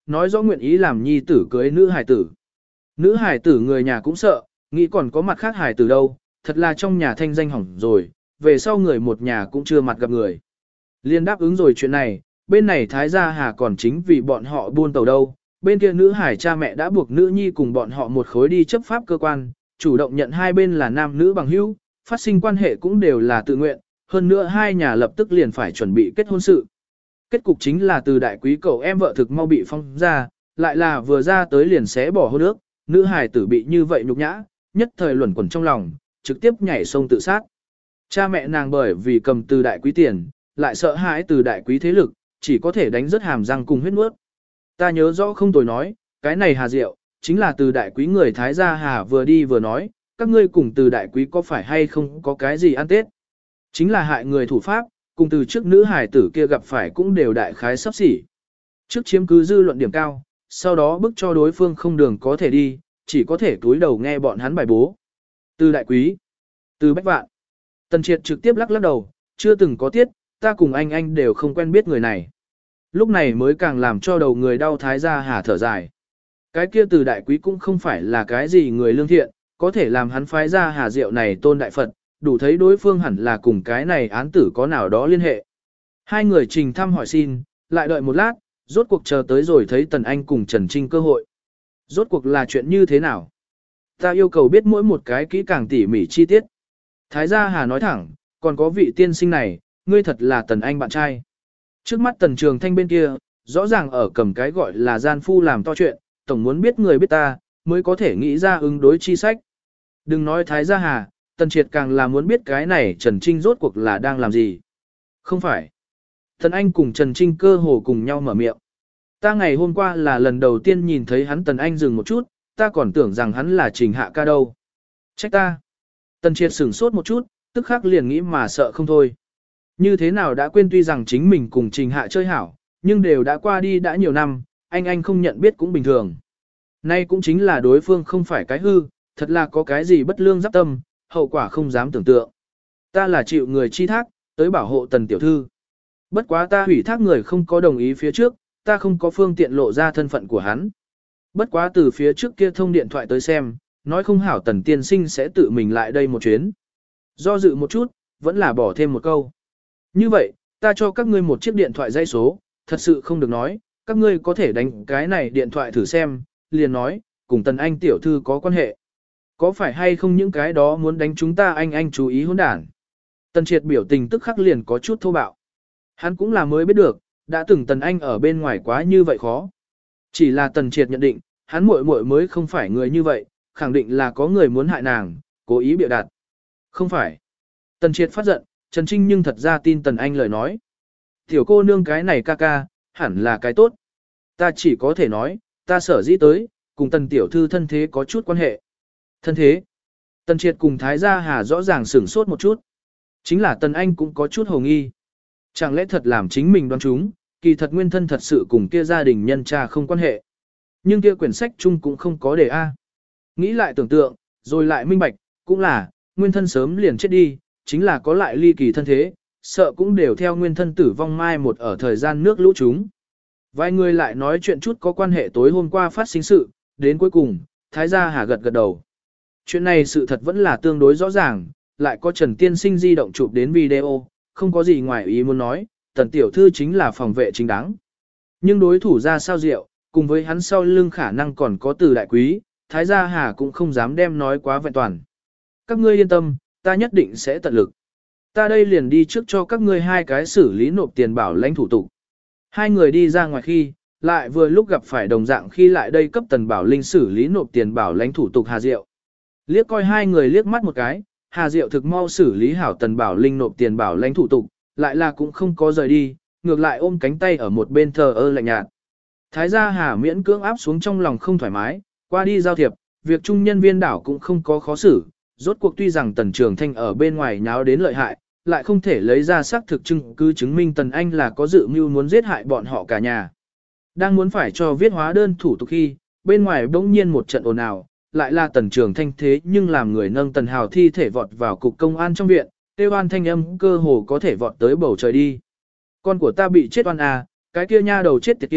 A: nói rõ nguyện ý làm nhi tử cưới nữ hài tử. Nữ hài tử người nhà cũng sợ, nghĩ còn có mặt khác hài tử đâu, thật là trong nhà thanh danh hỏng rồi, về sau người một nhà cũng chưa mặt gặp người. Liên đáp ứng rồi chuyện này, bên này Thái Gia Hà còn chính vì bọn họ buôn tàu đâu, bên kia nữ hải cha mẹ đã buộc nữ nhi cùng bọn họ một khối đi chấp pháp cơ quan, chủ động nhận hai bên là nam nữ bằng hữu, phát sinh quan hệ cũng đều là tự nguyện, hơn nữa hai nhà lập tức liền phải chuẩn bị kết hôn sự. Kết cục chính là từ đại quý cậu em vợ thực mau bị phong ra, lại là vừa ra tới liền xé bỏ hôn ước, nữ hải tử bị như vậy nhục nhã, nhất thời luẩn quẩn trong lòng, trực tiếp nhảy sông tự sát. Cha mẹ nàng bởi vì cầm từ đại quý tiền, lại sợ hãi từ đại quý thế lực, chỉ có thể đánh rớt hàm răng cùng huyết nuốt. Ta nhớ rõ không tồi nói, cái này Hà Diệu, chính là từ đại quý người Thái Gia Hà vừa đi vừa nói, các ngươi cùng từ đại quý có phải hay không có cái gì ăn tết. Chính là hại người thủ pháp, cùng từ trước nữ hải tử kia gặp phải cũng đều đại khái sắp xỉ. Trước chiếm cứ dư luận điểm cao, sau đó bức cho đối phương không đường có thể đi, chỉ có thể túi đầu nghe bọn hắn bài bố. Từ đại quý, từ bách vạn. Tần Triệt trực tiếp lắc lắc đầu, chưa từng có tiết, ta cùng anh đều không quen biết người này. Lúc này mới càng làm cho đầu người đau Thái Gia Hà thở dài. Cái kia từ đại quý cũng không phải là cái gì người lương thiện, có thể làm hắn phái ra Hà Diệu này tôn đại Phật, đủ thấy đối phương hẳn là cùng cái này án tử có nào đó liên hệ. Hai người trình thăm hỏi xin, lại đợi một lát, rốt cuộc chờ tới rồi thấy Tần Anh cùng Trần Trinh cơ hội. Rốt cuộc là chuyện như thế nào? Ta yêu cầu biết mỗi một cái kỹ càng tỉ mỉ chi tiết. Thái Gia Hà nói thẳng, còn có vị tiên sinh này, ngươi thật là Tần Anh bạn trai. Trước mắt Tần Trường Thanh bên kia, rõ ràng ở cầm cái gọi là gian phu làm to chuyện, tổng muốn biết người biết ta, mới có thể nghĩ ra ứng đối chi sách. Đừng nói Thái Gia Hà, Tần Triệt càng là muốn biết cái này Trần Trinh rốt cuộc là đang làm gì. Không phải. Tần Anh cùng Trần Trinh cơ hồ cùng nhau mở miệng. Ta ngày hôm qua là lần đầu tiên nhìn thấy hắn Tần Anh dừng một chút, ta còn tưởng rằng hắn là Trình Hạ ca đâu. Trách ta. Tần Triệt sửng sốt một chút, tức khắc liền nghĩ mà sợ không thôi. Như thế nào đã quên tuy rằng chính mình cùng Trình Hạ chơi hảo, nhưng đều đã qua đi đã nhiều năm, anh không nhận biết cũng bình thường. Nay cũng chính là đối phương không phải cái hư, thật là có cái gì bất lương giáp tâm, hậu quả không dám tưởng tượng. Ta là chịu người chi thác, tới bảo hộ Tần tiểu thư. Bất quá ta hủy thác người không có đồng ý phía trước, ta không có phương tiện lộ ra thân phận của hắn. Bất quá từ phía trước kia thông điện thoại tới xem, nói không hảo Tần tiên sinh sẽ tự mình lại đây một chuyến. Do dự một chút, vẫn là bỏ thêm một câu. Như vậy, ta cho các ngươi một chiếc điện thoại dây số, thật sự không được nói, các ngươi có thể đánh cái này điện thoại thử xem, liền nói, cùng Tần Anh tiểu thư có quan hệ. Có phải hay không những cái đó muốn đánh chúng ta anh chú ý hỗn đản. Tần Triệt biểu tình tức khắc liền có chút thô bạo. Hắn cũng là mới biết được, đã từng Tần Anh ở bên ngoài quá như vậy khó. Chỉ là Tần Triệt nhận định, hắn muội muội mới không phải người như vậy, khẳng định là có người muốn hại nàng, cố ý bịa đặt. Không phải. Tần Triệt phát giận, Trần Trinh nhưng thật ra tin Tần Anh lời nói. Tiểu cô nương cái này ca ca, hẳn là cái tốt. Ta chỉ có thể nói, ta sở dĩ tới, cùng Tần tiểu thư thân thế có chút quan hệ. Thân thế. Tần Triệt cùng Thái Gia Hà rõ ràng sửng sốt một chút. Chính là Tần Anh cũng có chút hồ nghi. Chẳng lẽ thật làm chính mình đoán chúng, kỳ thật nguyên thân thật sự cùng kia gia đình nhân cha không quan hệ. Nhưng kia quyển sách chung cũng không có đề A. Nghĩ lại tưởng tượng, rồi lại minh bạch, cũng là, nguyên thân sớm liền chết đi, chính là có lại ly kỳ thân thế, sợ cũng đều theo nguyên thân tử vong mai một ở thời gian nước lũ chúng. Vài người lại nói chuyện chút có quan hệ tối hôm qua phát sinh sự, đến cuối cùng, Thái Gia Hà gật gật đầu. Chuyện này sự thật vẫn là tương đối rõ ràng, lại có Trần Tiên Sinh di động chụp đến video, không có gì ngoài ý muốn nói, Tần tiểu thư chính là phòng vệ chính đáng. Nhưng đối thủ ra sao diệu, cùng với hắn sau lưng khả năng còn có Từ đại quý, Thái Gia Hà cũng không dám đem nói quá vẹn toàn. Các ngươi yên tâm, ta nhất định sẽ tận lực. Ta đây liền đi trước cho các ngươi hai cái xử lý nộp tiền bảo lãnh thủ tục. Hai người đi ra ngoài khi, lại vừa lúc gặp phải đồng dạng khi lại đây cấp Tần Bảo Linh xử lý nộp tiền bảo lãnh thủ tục Hà Diệu. Liếc coi hai người liếc mắt một cái, Hà Diệu thực mau xử lý hảo Tần Bảo Linh nộp tiền bảo lãnh thủ tục, lại là cũng không có rời đi, ngược lại ôm cánh tay ở một bên thờ ơ lạnh nhạt. Thái Gia Hà miễn cưỡng áp xuống trong lòng không thoải mái, qua đi giao thiệp, việc trung nhân viên đảo cũng không có khó xử, rốt cuộc tuy rằng Tần Trường Thanh ở bên ngoài nháo đến lợi hại, lại không thể lấy ra xác thực chứng cứ chứng minh Tần Anh là có dự mưu muốn giết hại bọn họ cả nhà. Đang muốn phải cho viết hóa đơn thủ tục khi, bên ngoài bỗng nhiên một trận ồn ào, lại là Tần Trường Thanh thế nhưng làm người nâng Tần Hào thi thể vọt vào cục công an trong viện, kêu oan thanh âm cơ hồ có thể vọt tới bầu trời đi. Con của ta bị chết oan à, cái kia nha đầu chết tiệt kia,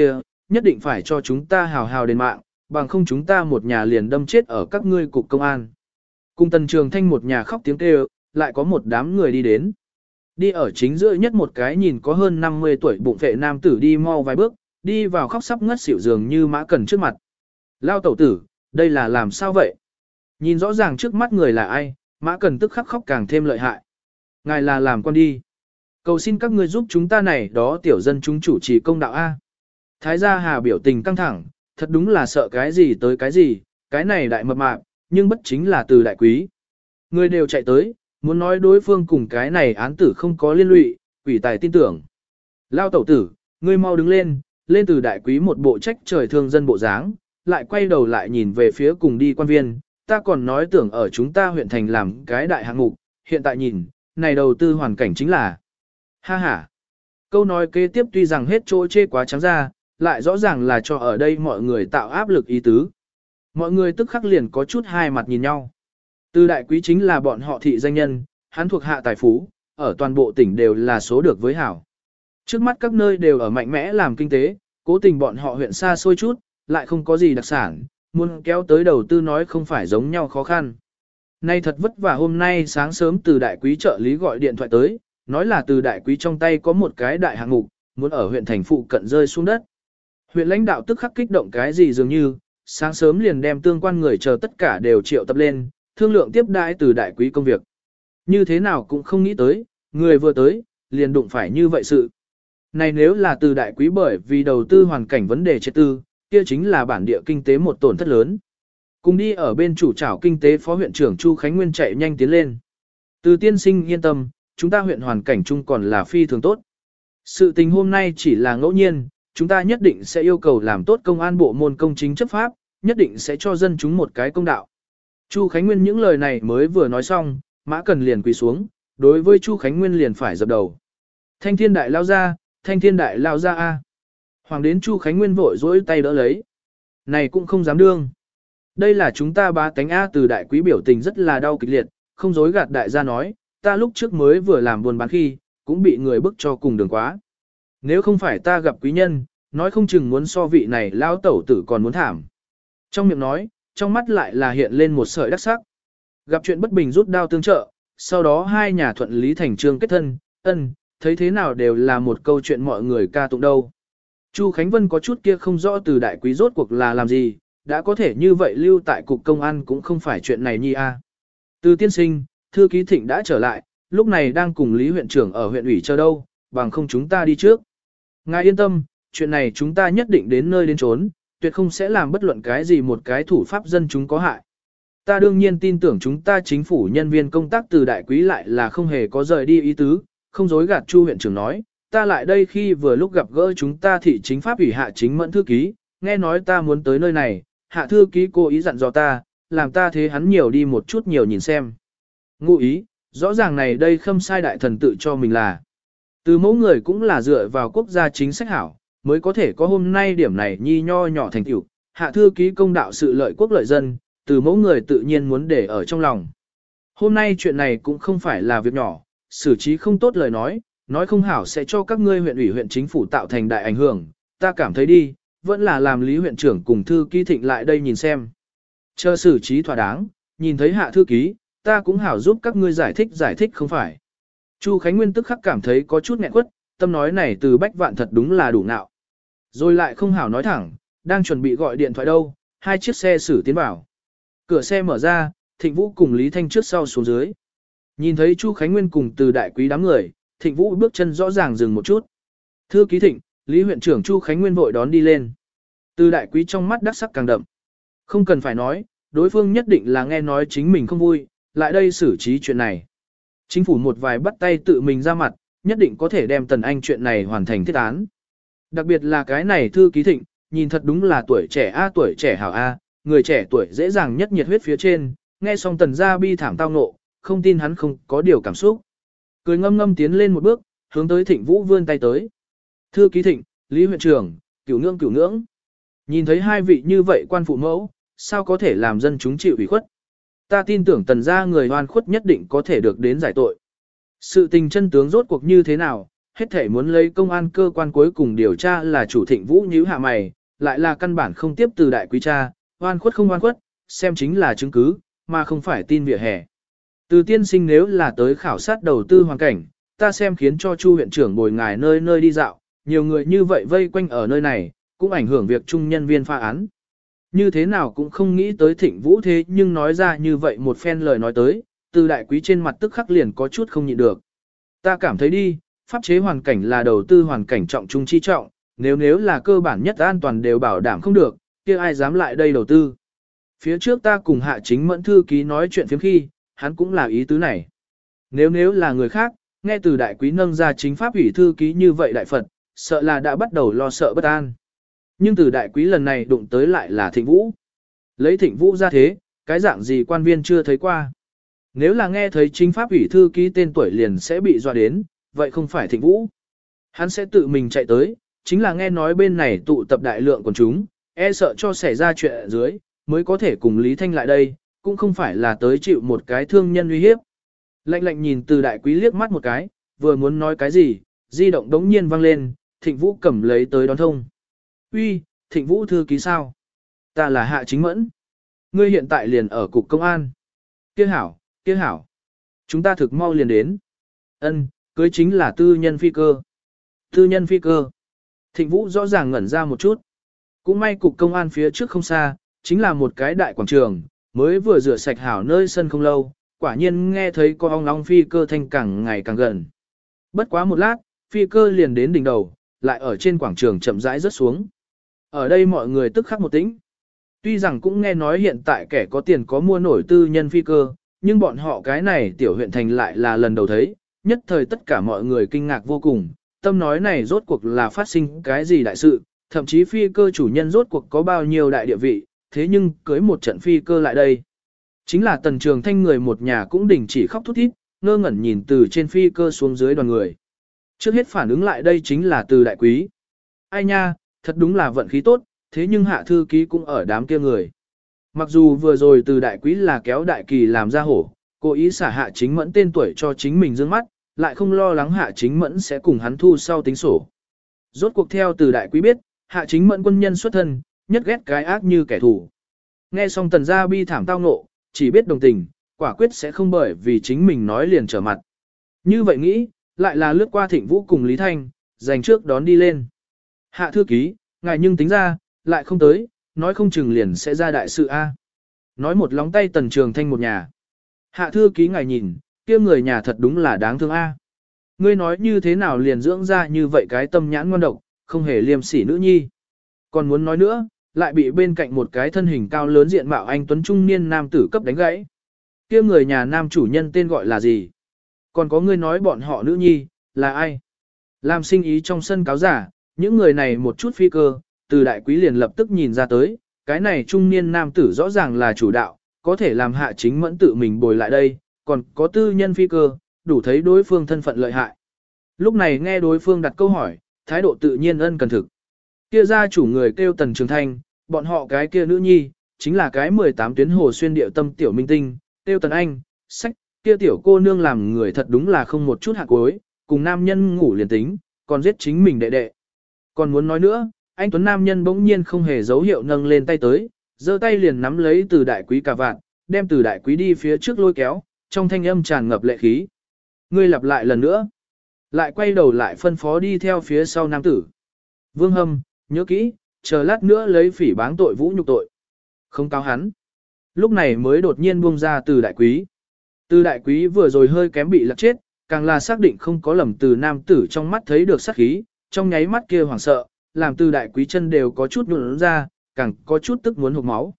A: nhất định phải cho chúng ta hào hào đền mạng, bằng không chúng ta một nhà liền đâm chết ở các ngươi cục công an. Cùng Tần Trường Thanh một nhà khóc tiếng kêu, lại có một đám người đi đến. Đi ở chính giữa nhất một cái nhìn có hơn 50 tuổi bụng vệ nam tử đi mau vài bước, đi vào khóc sắp ngất xỉu dường như Mã Cần trước mặt. Lao tẩu tử, đây là làm sao vậy? Nhìn rõ ràng trước mắt người là ai, Mã Cần tức khắc khóc càng thêm lợi hại. Ngài là làm con đi. Cầu xin các ngươi giúp chúng ta này đó tiểu dân chúng chủ trì công đạo A. Thái gia Hà biểu tình căng thẳng, thật đúng là sợ cái gì tới cái gì, cái này đại mập mạp, nhưng bất chính là từ đại quý. Người đều chạy tới, muốn nói đối phương cùng cái này án tử không có liên lụy, quỷ tài tin tưởng. Lao tẩu tử, ngươi mau đứng lên, lên từ đại quý một bộ trách trời thương dân bộ dáng, lại quay đầu lại nhìn về phía cùng đi quan viên, ta còn nói tưởng ở chúng ta huyện thành làm cái đại hạng mục, hiện tại nhìn, này đầu tư hoàn cảnh chính là. Ha ha. Câu nói kế tiếp tuy rằng hết chỗ chê quá trắng ra, lại rõ ràng là cho ở đây mọi người tạo áp lực ý tứ. Mọi người tức khắc liền có chút hai mặt nhìn nhau. Từ đại quý chính là bọn họ thị danh nhân, hắn thuộc hạ tài phú, ở toàn bộ tỉnh đều là số được với hảo. Trước mắt các nơi đều ở mạnh mẽ làm kinh tế, cố tình bọn họ huyện xa xôi chút, lại không có gì đặc sản, muốn kéo tới đầu tư nói không phải giống nhau khó khăn. Nay thật vất vả hôm nay sáng sớm từ đại quý trợ lý gọi điện thoại tới, nói là từ đại quý trong tay có một cái đại hạng mục, muốn ở huyện thành phụ cận rơi xuống đất. Huyện lãnh đạo tức khắc kích động cái gì dường như, sáng sớm liền đem tương quan người chờ tất cả đều triệu tập lên, thương lượng tiếp đãi từ đại quý công việc. Như thế nào cũng không nghĩ tới, người vừa tới, liền đụng phải như vậy sự. Này nếu là từ đại quý bởi vì đầu tư hoàn cảnh vấn đề trật tư, kia chính là bản địa kinh tế một tổn thất lớn. Cùng đi ở bên chủ trảo kinh tế phó huyện trưởng Chu Khánh Nguyên chạy nhanh tiến lên. Từ tiên sinh yên tâm, chúng ta huyện hoàn cảnh chung còn là phi thường tốt. Sự tình hôm nay chỉ là ngẫu nhiên, chúng ta nhất định sẽ yêu cầu làm tốt công an bộ môn công chính chấp pháp, nhất định sẽ cho dân chúng một cái công đạo. Chu Khánh Nguyên những lời này mới vừa nói xong, Mã Cần liền quỳ xuống, đối với Chu Khánh Nguyên liền phải dập đầu. Thanh thiên đại lao ra, thanh thiên đại lao ra a. Hoàng đến Chu Khánh Nguyên vội dỗi tay đỡ lấy. Này cũng không dám đương. Đây là chúng ta bá tánh A. Từ đại quý biểu tình rất là đau kịch liệt, không dối gạt đại gia nói, ta lúc trước mới vừa làm buôn bán khi, cũng bị người bức cho cùng đường quá. Nếu không phải ta gặp quý nhân, nói không chừng muốn so vị này lao tẩu tử còn muốn thảm. Trong miệng nói, trong mắt lại là hiện lên một sợi đắc sắc. Gặp chuyện bất bình rút đao tương trợ, sau đó hai nhà thuận lý thành trương kết thân, thấy thế nào đều là một câu chuyện mọi người ca tụng đâu. Chu Khánh Vân có chút kia không rõ từ đại quý rốt cuộc là làm gì, đã có thể như vậy lưu tại cục công an cũng không phải chuyện này nhi a. Từ tiên sinh, thư ký Thịnh đã trở lại, lúc này đang cùng Lý huyện trưởng ở huyện ủy chờ đâu, bằng không chúng ta đi trước. Ngài yên tâm, chuyện này chúng ta nhất định đến nơi đến chốn, tuyệt không sẽ làm bất luận cái gì một cái thủ pháp dân chúng có hại. Ta đương nhiên tin tưởng chúng ta chính phủ nhân viên công tác từ đại quý lại là không hề có rời đi ý tứ, không dối gạt Chu huyện trưởng nói, ta lại đây khi vừa lúc gặp gỡ chúng ta thị chính pháp ủy hạ chính mẫn thư ký, nghe nói ta muốn tới nơi này, hạ thư ký cố ý dặn dò ta, làm ta thế hắn nhiều đi một chút nhiều nhìn xem. Ngụ ý, rõ ràng này đây khâm sai đại thần tự cho mình là. Từ mẫu người cũng là dựa vào quốc gia chính sách hảo, mới có thể có hôm nay điểm này nhi nho nhỏ thành tựu. Hạ thư ký công đạo sự lợi quốc lợi dân, từ mẫu người tự nhiên muốn để ở trong lòng. Hôm nay chuyện này cũng không phải là việc nhỏ, xử trí không tốt lời nói không hảo sẽ cho các ngươi huyện ủy huyện chính phủ tạo thành đại ảnh hưởng, ta cảm thấy đi, vẫn là làm Lý huyện trưởng cùng thư ký Thịnh lại đây nhìn xem. Chờ xử trí thỏa đáng, nhìn thấy hạ thư ký, ta cũng hảo giúp các ngươi giải thích không phải. Chu Khánh Nguyên tức khắc cảm thấy có chút nghẹn quất, tâm nói này từ bách vạn thật đúng là đủ nạo. Rồi lại không hảo nói thẳng, đang chuẩn bị gọi điện thoại đâu, hai chiếc xe xử tiến vào. Cửa xe mở ra, Thịnh Vũ cùng Lý Thanh trước sau xuống dưới. Nhìn thấy Chu Khánh Nguyên cùng từ đại quý đám người, Thịnh Vũ bước chân rõ ràng dừng một chút. Thư ký Thịnh, Lý huyện trưởng Chu Khánh Nguyên vội đón đi lên. Từ đại quý trong mắt đắc sắc càng đậm. Không cần phải nói, đối phương nhất định là nghe nói chính mình không vui, lại đây xử trí chuyện này. Chính phủ một vài bắt tay tự mình ra mặt, nhất định có thể đem Tần Anh chuyện này hoàn thành thiết án. Đặc biệt là cái này thư ký Thịnh, nhìn thật đúng là tuổi trẻ tuổi trẻ hảo a, người trẻ tuổi dễ dàng nhất nhiệt huyết phía trên, nghe xong Tần gia bi thảm tao ngộ, không tin hắn không có điều cảm xúc. Cười ngâm ngâm tiến lên một bước, hướng tới Thịnh Vũ vươn tay tới. Thư ký Thịnh, Lý huyện trưởng, cửu ngưỡng. Nhìn thấy hai vị như vậy quan phụ mẫu, sao có thể làm dân chúng chịu ủy khuất. Ta tin tưởng Tần gia người oan khuất nhất định có thể được đến giải tội. Sự tình chân tướng rốt cuộc như thế nào, hết thể muốn lấy công an cơ quan cuối cùng điều tra là chủ Thịnh Vũ nhíu hạ mày, lại là căn bản không tiếp từ đại quý cha, oan khuất không oan khuất, xem chính là chứng cứ, mà không phải tin vỉa hè. Từ tiên sinh nếu là tới khảo sát đầu tư hoàn cảnh, ta xem khiến cho Chu huyện trưởng bồi ngài nơi nơi đi dạo, nhiều người như vậy vây quanh ở nơi này, cũng ảnh hưởng việc chung nhân viên pha án. Như thế nào cũng không nghĩ tới Thịnh Vũ thế nhưng nói ra như vậy một phen lời nói tới, từ đại quý trên mặt tức khắc liền có chút không nhịn được. Ta cảm thấy đi, pháp chế hoàn cảnh là đầu tư hoàn cảnh trọng trung chi trọng, nếu là cơ bản nhất an toàn đều bảo đảm không được, kia ai dám lại đây đầu tư. Phía trước ta cùng Hạ Chính Mẫn thư ký nói chuyện phiếm khi, hắn cũng là ý tứ này. Nếu là người khác, nghe từ đại quý nâng ra chính pháp ủy thư ký như vậy đại Phật, sợ là đã bắt đầu lo sợ bất an. Nhưng từ đại quý lần này đụng tới lại là Thịnh Vũ. Lấy Thịnh Vũ ra thế, cái dạng gì quan viên chưa thấy qua. Nếu là nghe thấy chính pháp ủy thư ký tên tuổi liền sẽ bị dọa đến, vậy không phải Thịnh Vũ. Hắn sẽ tự mình chạy tới, chính là nghe nói bên này tụ tập đại lượng quần chúng, e sợ cho xảy ra chuyện ở dưới, mới có thể cùng Lý Thanh lại đây, cũng không phải là tới chịu một cái thương nhân uy hiếp. Lạnh lạnh nhìn từ đại quý liếc mắt một cái, vừa muốn nói cái gì, di động đống nhiên vang lên, Thịnh Vũ cầm lấy tới đón thông. Uy, Thịnh Vũ thư ký sao? Ta là Hạ Chính Mẫn. Ngươi hiện tại liền ở cục công an. Kia hảo. Chúng ta thực mau liền đến. Ân, cưới chính là tư nhân phi cơ. Tư nhân phi cơ. Thịnh Vũ rõ ràng ngẩn ra một chút. Cũng may cục công an phía trước không xa, chính là một cái đại quảng trường, mới vừa rửa sạch hảo nơi sân không lâu, quả nhiên nghe thấy có ong ong phi cơ thanh càng ngày càng gần. Bất quá một lát, phi cơ liền đến đỉnh đầu, lại ở trên quảng trường chậm rãi rớt xuống. Ở đây mọi người tức khắc một tĩnh. Tuy rằng cũng nghe nói hiện tại kẻ có tiền có mua nổi tư nhân phi cơ, nhưng bọn họ cái này tiểu huyện thành lại là lần đầu thấy, nhất thời tất cả mọi người kinh ngạc vô cùng, tâm nói này rốt cuộc là phát sinh cái gì đại sự, thậm chí phi cơ chủ nhân rốt cuộc có bao nhiêu đại địa vị, thế nhưng cưới một trận phi cơ lại đây. Chính là Tần Trường Thanh người một nhà cũng đình chỉ khóc thút thít, ngơ ngẩn nhìn từ trên phi cơ xuống dưới đoàn người. Trước hết phản ứng lại đây chính là từ đại quý. Ai nha, thật đúng là vận khí tốt, thế nhưng Hạ thư ký cũng ở đám kia người. Mặc dù vừa rồi từ đại quý là kéo đại kỳ làm ra hổ, cố ý xả Hạ Chính Mẫn tên tuổi cho chính mình dương mắt, lại không lo lắng Hạ Chính Mẫn sẽ cùng hắn thu sau tính sổ. Rốt cuộc theo từ đại quý biết, Hạ Chính Mẫn quân nhân xuất thân, nhất ghét cái ác như kẻ thù. Nghe xong Tần gia bi thảm tao ngộ, chỉ biết đồng tình, quả quyết sẽ không bởi vì chính mình nói liền trở mặt. Như vậy nghĩ, lại là lướt qua Thịnh Vũ cùng Lý Thanh, dành trước đón đi lên. Hạ thư ký, ngài nhưng tính ra, lại không tới, nói không chừng liền sẽ ra đại sự A. Nói một lóng tay Tần Trường Thanh một nhà. Hạ thư ký ngài nhìn, kia người nhà thật đúng là đáng thương A. Ngươi nói như thế nào liền dưỡng ra như vậy cái tâm nhãn ngoan độc, không hề liêm sỉ nữ nhi. Còn muốn nói nữa, lại bị bên cạnh một cái thân hình cao lớn diện mạo anh tuấn trung niên nam tử cấp đánh gãy. Kia người nhà nam chủ nhân tên gọi là gì? Còn có ngươi nói bọn họ nữ nhi, là ai? Làm sinh ý trong sân cáo giả, những người này một chút phi cơ, từ đại quý liền lập tức nhìn ra tới, cái này trung niên nam tử rõ ràng là chủ đạo, có thể làm Hạ Chính Mẫn tự mình bồi lại đây, còn có tư nhân phi cơ, đủ thấy đối phương thân phận lợi hại. Lúc này nghe đối phương đặt câu hỏi, thái độ tự nhiên ân cần thực. Kia gia chủ người kêu Tần Trường Thanh, bọn họ cái kia nữ nhi, chính là cái 18 tuyến hồ xuyên điệu tâm tiểu minh tinh, kêu Tần Anh, sách, kia tiểu cô nương làm người thật đúng là không một chút hạ cuối, cùng nam nhân ngủ liền tính, còn giết chính mình đệ đệ. Còn muốn nói nữa, anh tuấn nam nhân bỗng nhiên không hề dấu hiệu nâng lên tay tới, giơ tay liền nắm lấy từ đại quý cà vạt, đem từ đại quý đi phía trước lôi kéo, trong thanh âm tràn ngập lệ khí. Ngươi lặp lại lần nữa, lại quay đầu lại phân phó đi theo phía sau nam tử. Vương Hâm, nhớ kỹ, chờ lát nữa lấy phỉ báng tội vũ nhục tội. Không cáo hắn. Lúc này mới đột nhiên buông ra từ đại quý. Từ đại quý vừa rồi hơi kém bị lật chết, càng là xác định không có lầm từ nam tử trong mắt thấy được sát khí, trong nháy mắt kia hoảng sợ, làm từ đại quý chân đều có chút nhũn ra, càng có chút tức muốn hộc máu.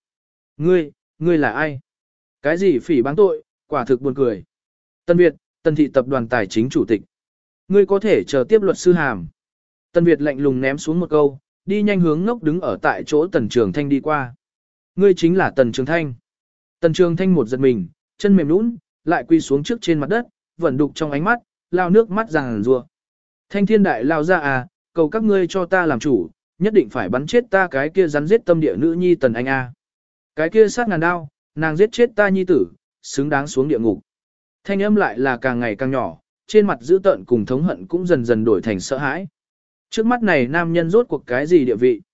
A: Ngươi là ai? Cái gì phỉ báng tội, quả thực buồn cười. Tân Việt, Tân thị tập đoàn tài chính chủ tịch. Ngươi có thể chờ tiếp luật sư hàm. Tân Việt lạnh lùng ném xuống một câu, đi nhanh hướng ngốc đứng ở tại chỗ Tần Trường Thanh đi qua. Ngươi chính là Tần Trường Thanh. Tần Trường Thanh một giật mình, chân mềm nhũn, lại quy xuống trước trên mặt đất, vẫn đục trong ánh mắt, lao nước mắt ràng rùa. Thanh thiên đại lao ra à, cầu các ngươi cho ta làm chủ, nhất định phải bắn chết ta cái kia rắn giết tâm địa nữ nhi Tần Anh a. Cái kia sát ngàn đao, nàng giết chết ta nhi tử, xứng đáng xuống địa ngục. Thanh âm lại là càng ngày càng nhỏ, trên mặt dữ tợn cùng thống hận cũng dần dần đổi thành sợ hãi. Trước mắt này nam nhân rốt cuộc cái gì địa vị?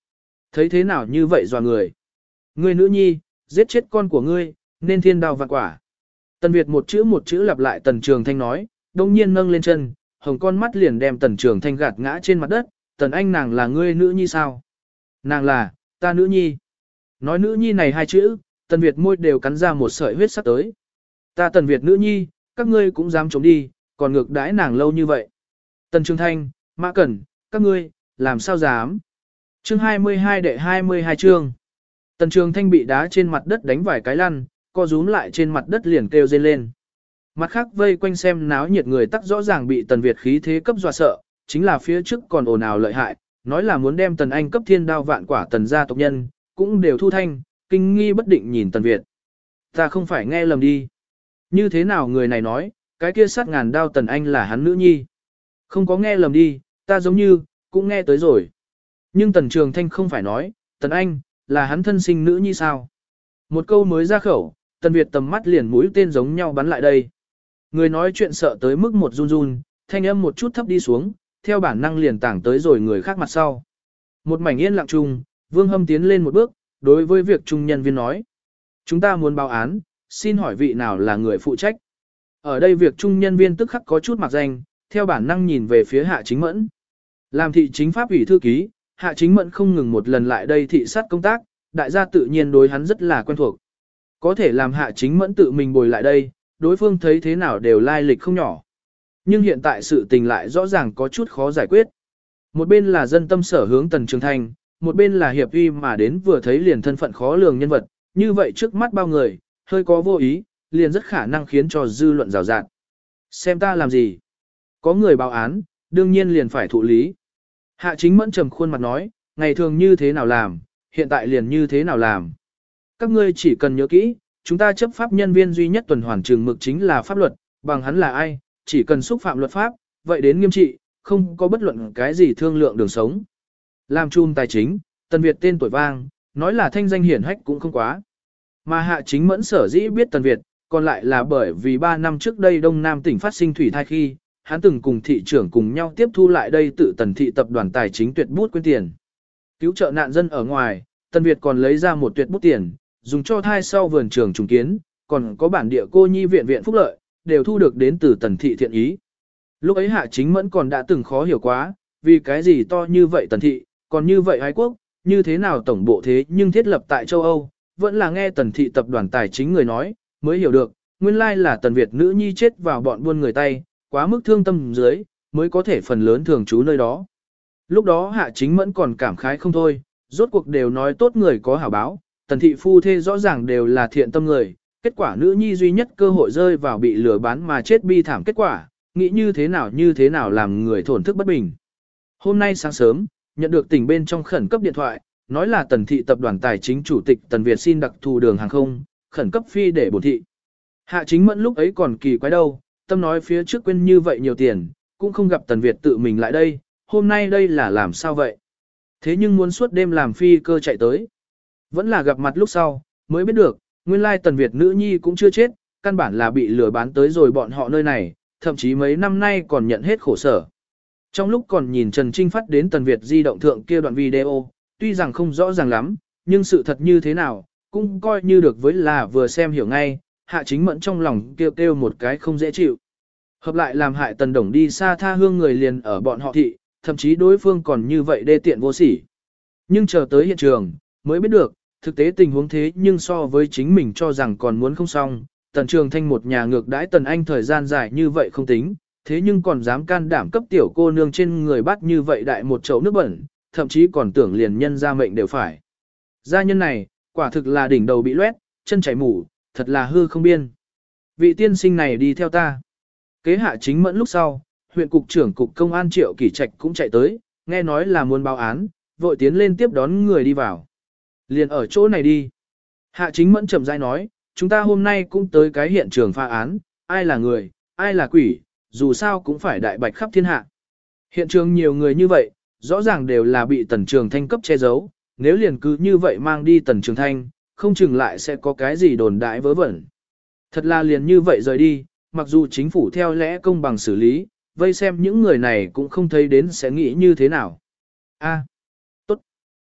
A: Thấy thế nào như vậy dọa người. Ngươi nữ nhi, giết chết con của ngươi, nên thiên đao vạn quả. Tần Việt một chữ lặp lại Tần Trường Thanh nói, đông nhiên nâng lên chân, hồng con mắt liền đem Tần Trường Thanh gạt ngã trên mặt đất. Tần Anh nàng là ngươi nữ nhi sao? Nàng là, ta nữ nhi. Nói nữ nhi này hai chữ, Tần Việt môi đều cắn ra một sợi huyết sắc tới. Ta Tần Việt nữ nhi, các ngươi cũng dám chống đi, còn ngược đãi nàng lâu như vậy. Tần Trường Thanh, Mã Cẩn, các ngươi, làm sao dám? Chương 22 đệ 22 chương. Tần Trường Thanh bị đá trên mặt đất đánh vài cái lăn, co rúm lại trên mặt đất liền kêu rên lên. Mặt khác vây quanh xem náo nhiệt người tắc rõ ràng bị Tần Việt khí thế cấp dọa sợ, chính là phía trước còn ồn ào lợi hại, nói là muốn đem Tần Anh cấp thiên đao vạn quả Tần gia tộc nhân, cũng đều thu thanh, kinh nghi bất định nhìn Tần Việt. Ta không phải nghe lầm đi. Như thế nào người này nói, cái kia sát ngàn đao Tần Anh là hắn nữ nhi. Không có nghe lầm đi, ta giống như, cũng nghe tới rồi. Nhưng Tần Trường Thanh không phải nói, Tần Anh, là hắn thân sinh nữ nhi sao? Một câu mới ra khẩu, Tần Việt tầm mắt liền mũi tên giống nhau bắn lại đây. Người nói chuyện sợ tới mức một run run, thanh âm một chút thấp đi xuống, theo bản năng liền tảng tới rồi người khác mặt sau. Một mảnh yên lặng chung, Vương Hâm tiến lên một bước, đối với việc trung nhân viên nói. Chúng ta muốn báo án, xin hỏi vị nào là người phụ trách? Ở đây việc trung nhân viên tức khắc có chút mặc danh, theo bản năng nhìn về phía Hạ Chính Mẫn. Làm thị chính pháp ủy thư ký, Hạ Chính Mẫn không ngừng một lần lại đây thị sát công tác, đại gia tự nhiên đối hắn rất là quen thuộc. Có thể làm Hạ Chính Mẫn tự mình bồi lại đây, đối phương thấy thế nào đều lai lịch không nhỏ. Nhưng hiện tại sự tình lại rõ ràng có chút khó giải quyết. Một bên là dân tâm sở hướng Tần Trường Thanh, một bên là hiệp uy mà đến vừa thấy liền thân phận khó lường nhân vật, như vậy trước mắt bao người, hơi có vô ý, liền rất khả năng khiến cho dư luận rào rạt. Xem ta làm gì? Có người báo án, đương nhiên liền phải thụ lý. Hạ Chính Mẫn trầm khuôn mặt nói, ngày thường như thế nào làm, hiện tại liền như thế nào làm. Các ngươi chỉ cần nhớ kỹ, chúng ta chấp pháp nhân viên duy nhất tuần hoàn trường mực chính là pháp luật, bằng hắn là ai, chỉ cần xúc phạm luật pháp, vậy đến nghiêm trị, không có bất luận cái gì thương lượng đường sống. Làm chum tài chính, Tần Việt tên tuổi vang, nói là thanh danh hiển hách cũng không quá. Mà Hạ Chính Mẫn sở dĩ biết Tần Việt, còn lại là bởi vì 3 năm trước đây Đông Nam tỉnh phát sinh thủy thai khi, hắn từng cùng thị trưởng cùng nhau tiếp thu lại đây tự Tần thị tập đoàn tài chính tuyệt bút quyên tiền. Cứu trợ nạn dân ở ngoài, Tần Việt còn lấy ra một tuyệt bút tiền, dùng cho thai sau vườn trường trùng kiến, còn có bản địa cô nhi viện viện phúc lợi, đều thu được đến từ Tần thị thiện ý. Lúc ấy Hạ Chính Mẫn còn đã từng khó hiểu quá, vì cái gì to như vậy Tần thị, còn như vậy ái quốc, như thế nào tổng bộ thế nhưng thiết lập tại châu Âu, vẫn là nghe Tần thị tập đoàn tài chính người nói, mới hiểu được, nguyên lai là Tần Việt nữ nhi chết vào bọn buôn người tay, quá mức thương tâm dưới, mới có thể phần lớn thường trú nơi đó. Lúc đó Hạ Chính Mẫn còn cảm khái không thôi, rốt cuộc đều nói tốt người có hảo báo, Tần thị phu thê rõ ràng đều là thiện tâm người, kết quả nữ nhi duy nhất cơ hội rơi vào bị lừa bán mà chết bi thảm kết quả, nghĩ như thế nào làm người thổn thức bất bình. Hôm nay sáng sớm, nhận được tỉnh bên trong khẩn cấp điện thoại, nói là Tần thị tập đoàn tài chính chủ tịch Tần Việt xin đặc thù đường hàng không, khẩn cấp phi để bổn thị. Hạ Chính Mẫn lúc ấy còn kỳ quái đâu, tâm nói phía trước quên như vậy nhiều tiền, cũng không gặp Tần Việt tự mình lại đây, hôm nay đây là làm sao vậy? Thế nhưng muốn suốt đêm làm phi cơ chạy tới. Vẫn là gặp mặt lúc sau, mới biết được, nguyên lai Tần Việt nữ nhi cũng chưa chết, căn bản là bị lừa bán tới rồi bọn họ nơi này, thậm chí mấy năm nay còn nhận hết khổ sở. Trong lúc còn nhìn Trần Trinh phát đến Tần Việt di động thượng kia đoạn video, tuy rằng không rõ ràng lắm, nhưng sự thật như thế nào, cũng coi như được với là vừa xem hiểu ngay, Hạ Chính Mẫn trong lòng kêu kêu một cái không dễ chịu. Hợp lại làm hại Tần Đồng đi xa tha hương người liền ở bọn họ thị, thậm chí đối phương còn như vậy đê tiện vô sỉ. Nhưng chờ tới hiện trường, mới biết được, thực tế tình huống thế nhưng so với chính mình cho rằng còn muốn không xong, Tần Trường Thanh một nhà ngược đãi Tần Anh thời gian dài như vậy không tính, thế nhưng còn dám can đảm cấp tiểu cô nương trên người bắt như vậy đại một chậu nước bẩn, thậm chí còn tưởng liền nhân ra mệnh đều phải. Gia nhân này, quả thực là đỉnh đầu bị loét, chân chảy mủ, thật là hư không biên. Vị tiên sinh này đi theo ta. Kế Hạ Chính Mẫn lúc sau, huyện cục trưởng cục công an Triệu Kỷ Trạch cũng chạy tới, nghe nói là muốn báo án, vội tiến lên tiếp đón người đi vào. Liền ở chỗ này đi. Hạ Chính Mẫn chậm rãi nói, chúng ta hôm nay cũng tới cái hiện trường phá án, ai là người, ai là quỷ, dù sao cũng phải đại bạch khắp thiên hạ. Hiện trường nhiều người như vậy, rõ ràng đều là bị Tần Trường Thanh cấp che giấu, nếu liền cứ như vậy mang đi Tần Trường Thanh, không chừng lại sẽ có cái gì đồn đại vớ vẩn. Thật là liền như vậy rời đi, mặc dù chính phủ theo lẽ công bằng xử lý, vây xem những người này cũng không thấy đến sẽ nghĩ như thế nào. A, tốt.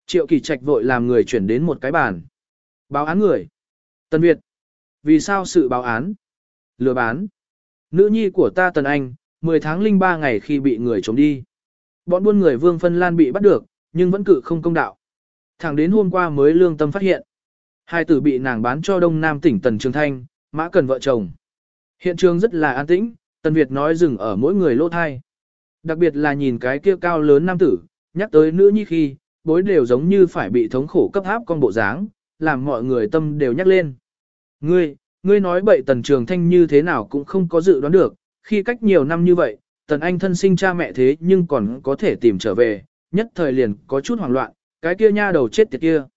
A: Triệu Kỳ Trạch vội làm người chuyển đến một cái bàn. Báo án người. Tần Việt. Vì sao sự báo án? Lừa bán. Nữ nhi của ta Tần Anh, 10 tháng 03 ngày khi bị người trốn đi. Bọn buôn người Vương Phân Lan bị bắt được, nhưng vẫn cự không công đạo. Thẳng đến hôm qua mới lương tâm phát hiện. Hai tử bị nàng bán cho Đông Nam tỉnh Tần Trường Thanh, Mã Cần vợ chồng. Hiện trường rất là an tĩnh, Tần Việt nói dừng ở mỗi người lỗ thai. Đặc biệt là nhìn cái kia cao lớn nam tử, nhắc tới nữ nhi khi, bối đều giống như phải bị thống khổ cấp áp con bộ dáng, làm mọi người tâm đều nhắc lên. Ngươi nói bậy Tần Trường Thanh như thế nào cũng không có dự đoán được, khi cách nhiều năm như vậy, Tần Anh thân sinh cha mẹ thế nhưng còn có thể tìm trở về, nhất thời liền có chút hoảng loạn, cái kia nha đầu chết tiệt kia.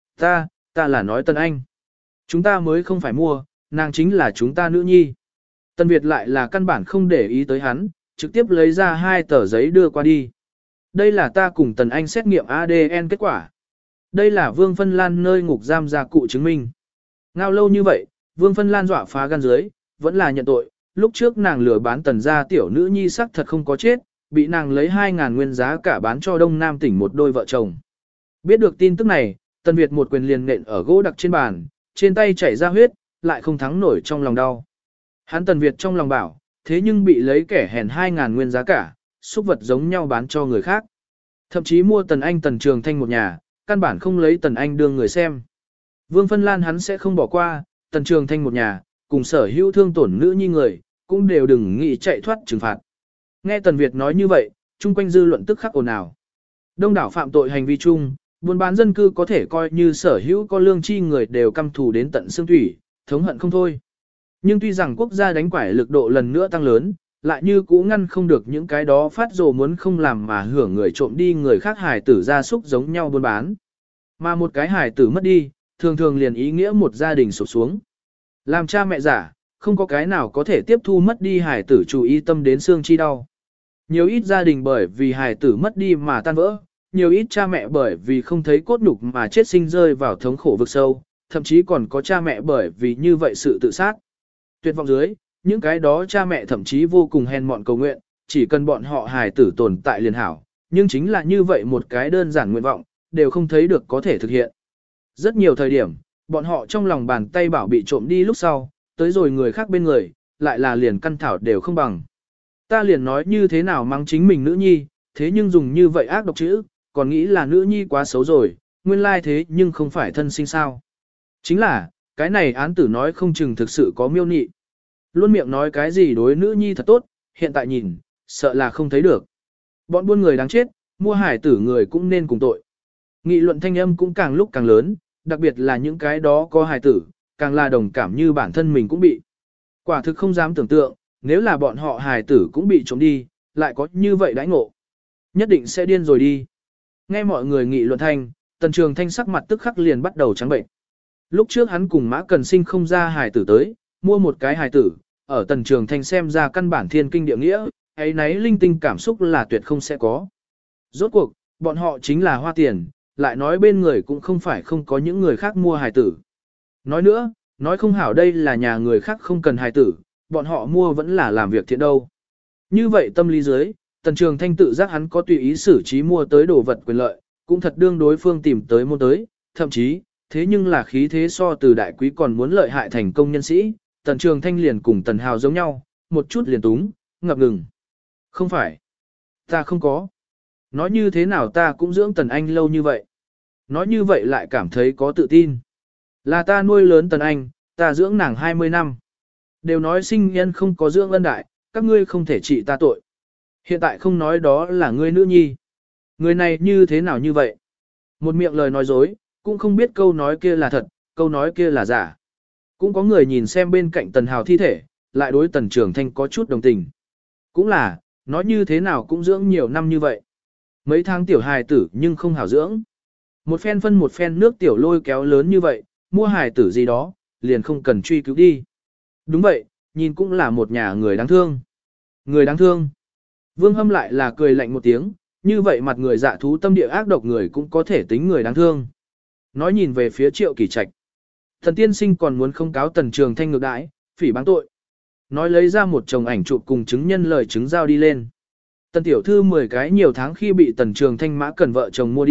A: Ta là nói Tần Anh. Chúng ta mới không phải mua, nàng chính là chúng ta nữ nhi. Tần Việt lại là căn bản không để ý tới hắn, trực tiếp lấy ra 2 tờ giấy đưa qua đi. Đây là ta cùng Tần Anh xét nghiệm ADN kết quả. Đây là Vương Phân Lan nơi ngục giam gia cụ chứng minh. Ngao lâu như vậy, Vương Phân Lan dọa phá gan dưới, vẫn là nhận tội. Lúc trước nàng lừa bán Tần gia tiểu nữ nhi sắc thật không có chết, bị nàng lấy 2.000 nguyên giá cả bán cho Đông Nam tỉnh một đôi vợ chồng. Biết được tin tức này, Tần Việt một quyền liền nện ở gỗ đặc trên bàn, trên tay chảy ra huyết, lại không thắng nổi trong lòng đau. Hắn Tần Việt trong lòng bảo, thế nhưng bị lấy kẻ hèn 2.000 nguyên giá cả, xúc vật giống nhau bán cho người khác. Thậm chí mua Tần Anh Tần Trường Thanh một nhà, căn bản không lấy Tần Anh đương người xem. Vương Phân Lan hắn sẽ không bỏ qua, Tần Trường Thanh một nhà, cùng sở hữu thương tổn nữ nhi người, cũng đều đừng nghĩ chạy thoát trừng phạt. Nghe Tần Việt nói như vậy, chung quanh dư luận tức khắc ồn ào. Đông đảo phạm tội hành vi chung, buôn bán dân cư có thể coi như sở hữu có lương chi người đều căm thù đến tận xương thủy, thống hận không thôi. Nhưng tuy rằng quốc gia đánh quải lực độ lần nữa tăng lớn, lại như cũ ngăn không được những cái đó phát rồ muốn không làm mà hưởng người trộm đi người khác hài tử gia súc giống nhau buôn bán. Mà một cái hài tử mất đi, thường thường liền ý nghĩa một gia đình sụp xuống. Làm cha mẹ giả, không có cái nào có thể tiếp thu mất đi hài tử chú ý tâm đến xương chi đau. Nhiều ít gia đình bởi vì hài tử mất đi mà tan vỡ, nhiều ít cha mẹ bởi vì không thấy cốt nhục mà chết sinh rơi vào thống khổ vực sâu, thậm chí còn có cha mẹ bởi vì như vậy sự tự sát. Tuyệt vọng dưới, những cái đó cha mẹ thậm chí vô cùng hèn mọn cầu nguyện, chỉ cần bọn họ hài tử tồn tại liền hảo, nhưng chính là như vậy một cái đơn giản nguyện vọng, đều không thấy được có thể thực hiện. Rất nhiều thời điểm, bọn họ trong lòng bàn tay bảo bị trộm đi lúc sau, tới rồi người khác bên người, lại là liền căn thảo đều không bằng. Ta liền nói như thế nào mắng chính mình nữ nhi, thế nhưng dùng như vậy ác độc chữ, còn nghĩ là nữ nhi quá xấu rồi, nguyên lai thế nhưng không phải thân sinh sao. Chính là, cái này án tử nói không chừng thực sự có miêu nị. Luôn miệng nói cái gì đối nữ nhi thật tốt, hiện tại nhìn, sợ là không thấy được. Bọn buôn người đáng chết, mua hải tử người cũng nên cùng tội. Nghị luận thanh âm cũng càng lúc càng lớn, đặc biệt là những cái đó có hải tử, càng là đồng cảm như bản thân mình cũng bị. Quả thực không dám tưởng tượng, nếu là bọn họ hải tử cũng bị trộm đi, lại có như vậy đãi ngộ. Nhất định sẽ điên rồi đi. Nghe mọi người nghị luận thanh, Tần Trường Thanh sắc mặt tức khắc liền bắt đầu trắng bệnh. Lúc trước hắn cùng Mã Cần Sinh không ra hài tử tới, mua một cái hài tử, ở Tần Trường Thanh xem ra căn bản thiên kinh địa nghĩa, ấy nấy linh tinh cảm xúc là tuyệt không sẽ có. Rốt cuộc, bọn họ chính là hoa tiền, lại nói bên người cũng không phải không có những người khác mua hài tử. Nói nữa, nói không hảo đây là nhà người khác không cần hài tử, bọn họ mua vẫn là làm việc thiện đâu. Như vậy tâm lý dưới, Tần Trường Thanh tự giác hắn có tùy ý xử trí mua tới đồ vật quyền lợi, cũng thật đương đối phương tìm tới mua tới, thậm chí, thế nhưng là khí thế so từ đại quý còn muốn lợi hại thành công nhân sĩ, Tần Trường Thanh liền cùng Tần Hào giống nhau, một chút liền túng, ngập ngừng. Không phải, ta không có. Nói như thế nào ta cũng dưỡng Tần Anh lâu như vậy. Nói như vậy lại cảm thấy có tự tin. Là ta nuôi lớn Tần Anh, ta dưỡng nàng 20 năm. Đều nói sinh nhân không có dưỡng ân đại, các ngươi không thể trị ta tội. Hiện tại không nói đó là ngươi nữ nhi. Người này như thế nào như vậy? Một miệng lời nói dối, cũng không biết câu nói kia là thật, câu nói kia là giả. Cũng có người nhìn xem bên cạnh Tần Hào thi thể, lại đối Tần Trường Thanh có chút đồng tình. Cũng là, nói như thế nào cũng dưỡng nhiều năm như vậy. Mấy tháng tiểu hài tử nhưng không hảo dưỡng. Một phen phân một phen nước tiểu lôi kéo lớn như vậy, mua hài tử gì đó, liền không cần truy cứu đi. Đúng vậy, nhìn cũng là một nhà người đáng thương. Người đáng thương. Vương Hâm lại là cười lạnh một tiếng, như vậy mặt người dạ thú tâm địa ác độc người cũng có thể tính người đáng thương. Nói nhìn về phía Triệu Kỳ Trạch. Thần tiên sinh còn muốn không cáo Tần Trường Thanh ngược đãi, phỉ báng tội. Nói lấy ra một chồng ảnh chụp cùng chứng nhân lời chứng giao đi lên. Tần tiểu thư 10 cái nhiều tháng khi bị Tần Trường Thanh Mã Cần vợ chồng mua đi,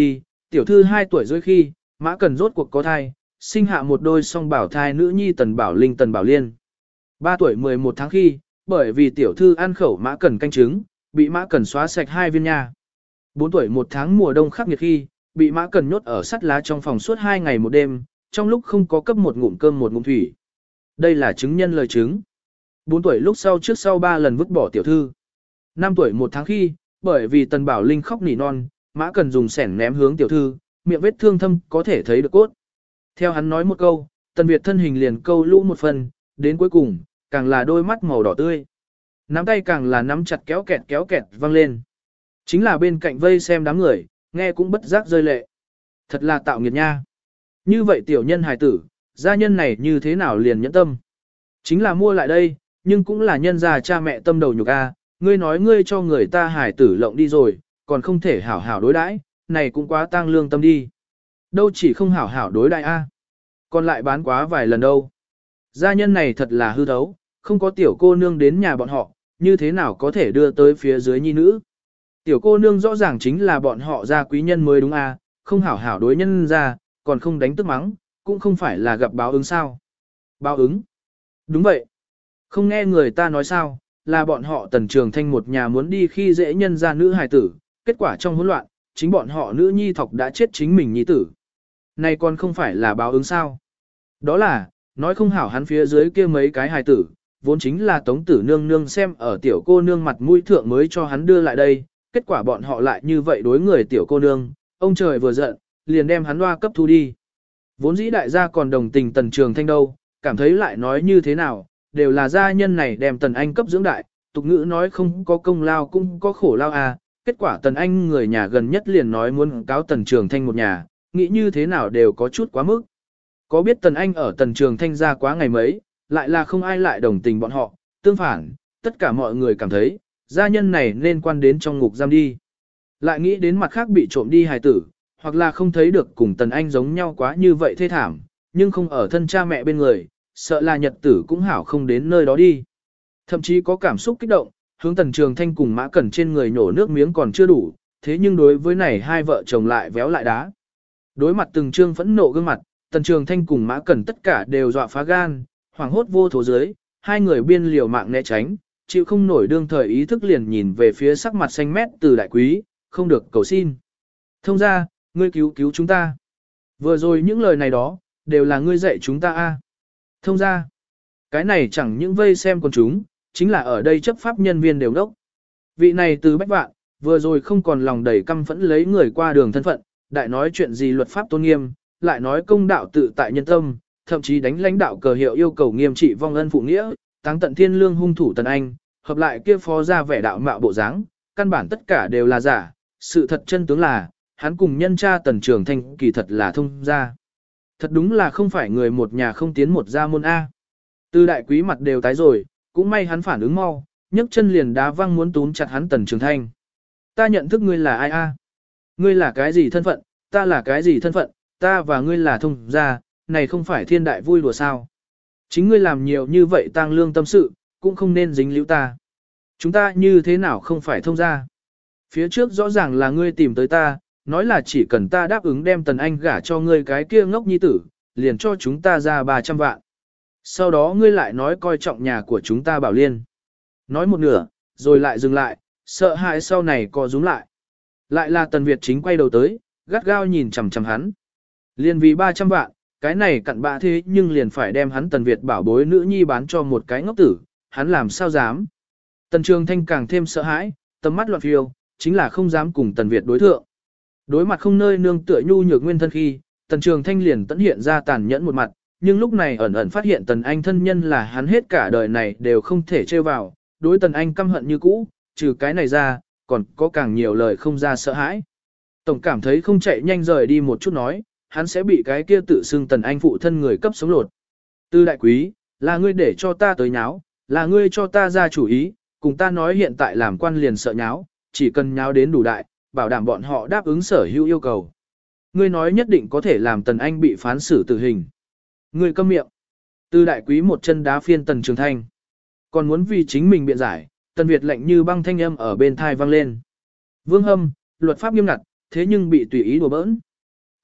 A: tiểu thư 2 tuổi rưỡi khi, Mã Cần rốt cuộc có thai, sinh hạ một đôi song bảo thai nữ nhi Tần Bảo Linh Tần Bảo Liên. 3 tuổi 11 tháng khi, bởi vì tiểu thư ăn khẩu Mã Cần canh trứng, bị Mã Cần xóa sạch 2 viên nha. 4 tuổi 1 tháng mùa đông khắc nghiệt khi, bị Mã Cần nhốt ở sắt lá trong phòng suốt 2 ngày một đêm, trong lúc không có cấp một ngụm cơm một ngụm thủy. Đây là chứng nhân lời chứng. 4 tuổi lúc sau trước sau 3 lần vứt bỏ tiểu thư. 5 tuổi 1 tháng khi, bởi vì Tần Bảo Linh khóc nỉ non, Mã Cần dùng sẻng ném hướng tiểu thư, miệng vết thương thâm có thể thấy được cốt. Theo hắn nói một câu, Tần Việt thân hình liền câu lũ một phần, đến cuối cùng, càng là đôi mắt màu đỏ tươi. Nắm tay càng là nắm chặt kéo kẹt văng lên. Chính là bên cạnh vây xem đám người, nghe cũng bất giác rơi lệ. Thật là tạo nghiệt nha. Như vậy tiểu nhân hài tử, gia nhân này như thế nào liền nhẫn tâm. Chính là mua lại đây, nhưng cũng là nhân gia cha mẹ tâm đầu nhục a. Ngươi nói ngươi cho người ta hài tử lộng đi rồi, còn không thể hảo hảo đối đãi, này cũng quá tang lương tâm đi. Đâu chỉ không hảo hảo đối đãi a, còn lại bán quá vài lần đâu. Gia nhân này thật là hư thấu, không có tiểu cô nương đến nhà bọn họ, như thế nào có thể đưa tới phía dưới nhi nữ. Tiểu cô nương rõ ràng chính là bọn họ gia quý nhân mới đúng a, không hảo hảo đối nhân ra, còn không đánh tức mắng, cũng không phải là gặp báo ứng sao. Báo ứng? Đúng vậy. Không nghe người ta nói sao, là bọn họ Tần Trường Thanh một nhà muốn đi khi dễ nhân ra nữ hài tử, kết quả trong hỗn loạn, chính bọn họ nữ nhi thọc đã chết chính mình nhi tử. Này còn không phải là báo ứng sao? Đó là, nói không hảo hắn phía dưới kia mấy cái hài tử, vốn chính là Tống Tử Nương nương xem ở tiểu cô nương mặt mũi thượng mới cho hắn đưa lại đây, kết quả bọn họ lại như vậy đối người tiểu cô nương, ông trời vừa giận, liền đem hắn loa cấp thu đi. Vốn dĩ đại gia còn đồng tình Tần Trường Thanh đâu, cảm thấy lại nói như thế nào, đều là gia nhân này đem Tần Anh cấp dưỡng đại, tục ngữ nói không có công lao cũng có khổ lao à, kết quả Tần Anh người nhà gần nhất liền nói muốn cáo Tần Trường Thanh một nhà, nghĩ như thế nào đều có chút quá mức. Có biết Tần Anh ở Tần Trường Thanh ra quá ngày mấy, lại là không ai lại đồng tình bọn họ, tương phản, tất cả mọi người cảm thấy, gia nhân này nên quan đến trong ngục giam đi. Lại nghĩ đến mặt khác bị trộm đi hài tử, hoặc là không thấy được cùng Tần Anh giống nhau quá như vậy thê thảm, nhưng không ở thân cha mẹ bên người, sợ là nhật tử cũng hảo không đến nơi đó đi. Thậm chí có cảm xúc kích động, hướng Tần Trường Thanh cùng Mã Cẩn trên người nhổ nước miếng còn chưa đủ, thế nhưng đối với này hai vợ chồng lại véo lại đá. Đối mặt từng trương phẫn nộ gương mặt, Tần Trường Thanh cùng Mã Cẩn tất cả đều dọa phá gan, hoảng hốt vô thố dưới, hai người biên liều mạng né tránh, chịu không nổi đương thời ý thức liền nhìn về phía sắc mặt xanh mét từ đại quý, không được cầu xin. Thông ra, ngươi cứu cứu chúng ta. Vừa rồi những lời này đó, đều là ngươi dạy chúng ta a. Thông ra, cái này chẳng những vây xem con chúng, chính là ở đây chấp pháp nhân viên đều đốc. Vị này từ bách vạn, vừa rồi không còn lòng đầy căm phẫn lấy người qua đường thân phận, đại nói chuyện gì luật pháp tôn nghiêm, lại nói công đạo tự tại nhân tâm, thậm chí đánh lãnh đạo cờ hiệu yêu cầu nghiêm trị vong ân phụ nghĩa, táng tận thiên lương hung thủ Tần Anh, hợp lại kia phó ra vẻ đạo mạo bộ dáng, căn bản tất cả đều là giả, sự thật chân tướng là, hắn cùng nhân cha Tần Trường Thanh kỳ thật là thông gia. Thật đúng là không phải người một nhà không tiến một gia môn A. Từ đại quý mặt đều tái rồi, cũng may hắn phản ứng mau, nhấc chân liền đá văng muốn túm chặt hắn Tần Trường Thanh. Ta nhận thức ngươi là ai a? Ngươi là cái gì thân phận, ta là cái gì thân phận, ta và ngươi là thông gia, này không phải thiên đại vui đùa sao. Chính ngươi làm nhiều như vậy tang lương tâm sự, cũng không nên dính líu ta. Chúng ta như thế nào không phải thông gia? Phía trước rõ ràng là ngươi tìm tới ta, nói là chỉ cần ta đáp ứng đem Tần Anh gả cho ngươi cái kia ngốc nhi tử, liền cho chúng ta ra 300 vạn. Sau đó ngươi lại nói coi trọng nhà của chúng ta Bảo Liên. Nói một nửa, rồi lại dừng lại, sợ hãi sau này co rúm lại. Lại là Tần Việt chính quay đầu tới, gắt gao nhìn chằm chằm hắn. Liền vì 300 vạn, cái này cặn bã thế nhưng liền phải đem hắn Tần Việt bảo bối nữ nhi bán cho một cái ngốc tử, hắn làm sao dám. Tần Trường Thanh càng thêm sợ hãi, tầm mắt loạn phiêu, chính là không dám cùng Tần Việt đối thượng. Đối mặt không nơi nương tựa nhu nhược nguyên thân khi, Tần Trường Thanh liền tận hiện ra tàn nhẫn một mặt, nhưng lúc này ẩn ẩn phát hiện Tần Anh thân nhân là hắn hết cả đời này đều không thể trêu vào, đối Tần Anh căm hận như cũ, trừ cái này ra, còn có càng nhiều lời không ra sợ hãi. Tổng cảm thấy không chạy nhanh rời đi một chút nói, hắn sẽ bị cái kia tự xưng Tần Anh phụ thân người cấp sống lột. Tư đại quý, là ngươi để cho ta tới nháo, là ngươi cho ta ra chủ ý, cùng ta nói hiện tại làm quan liền sợ nháo, chỉ cần nháo đến đủ đại, bảo đảm bọn họ đáp ứng sở hữu yêu cầu. Ngươi nói nhất định có thể làm Tần Anh bị phán xử tử hình. Ngươi câm miệng. Tư đại quý một chân đá phiên Tần Trường Thanh. Còn muốn vì chính mình biện giải, Tần Việt lạnh như băng thanh âm ở bên thai vang lên. Vương Hâm, luật pháp nghiêm ngặt, thế nhưng bị tùy ý đùa bỡn.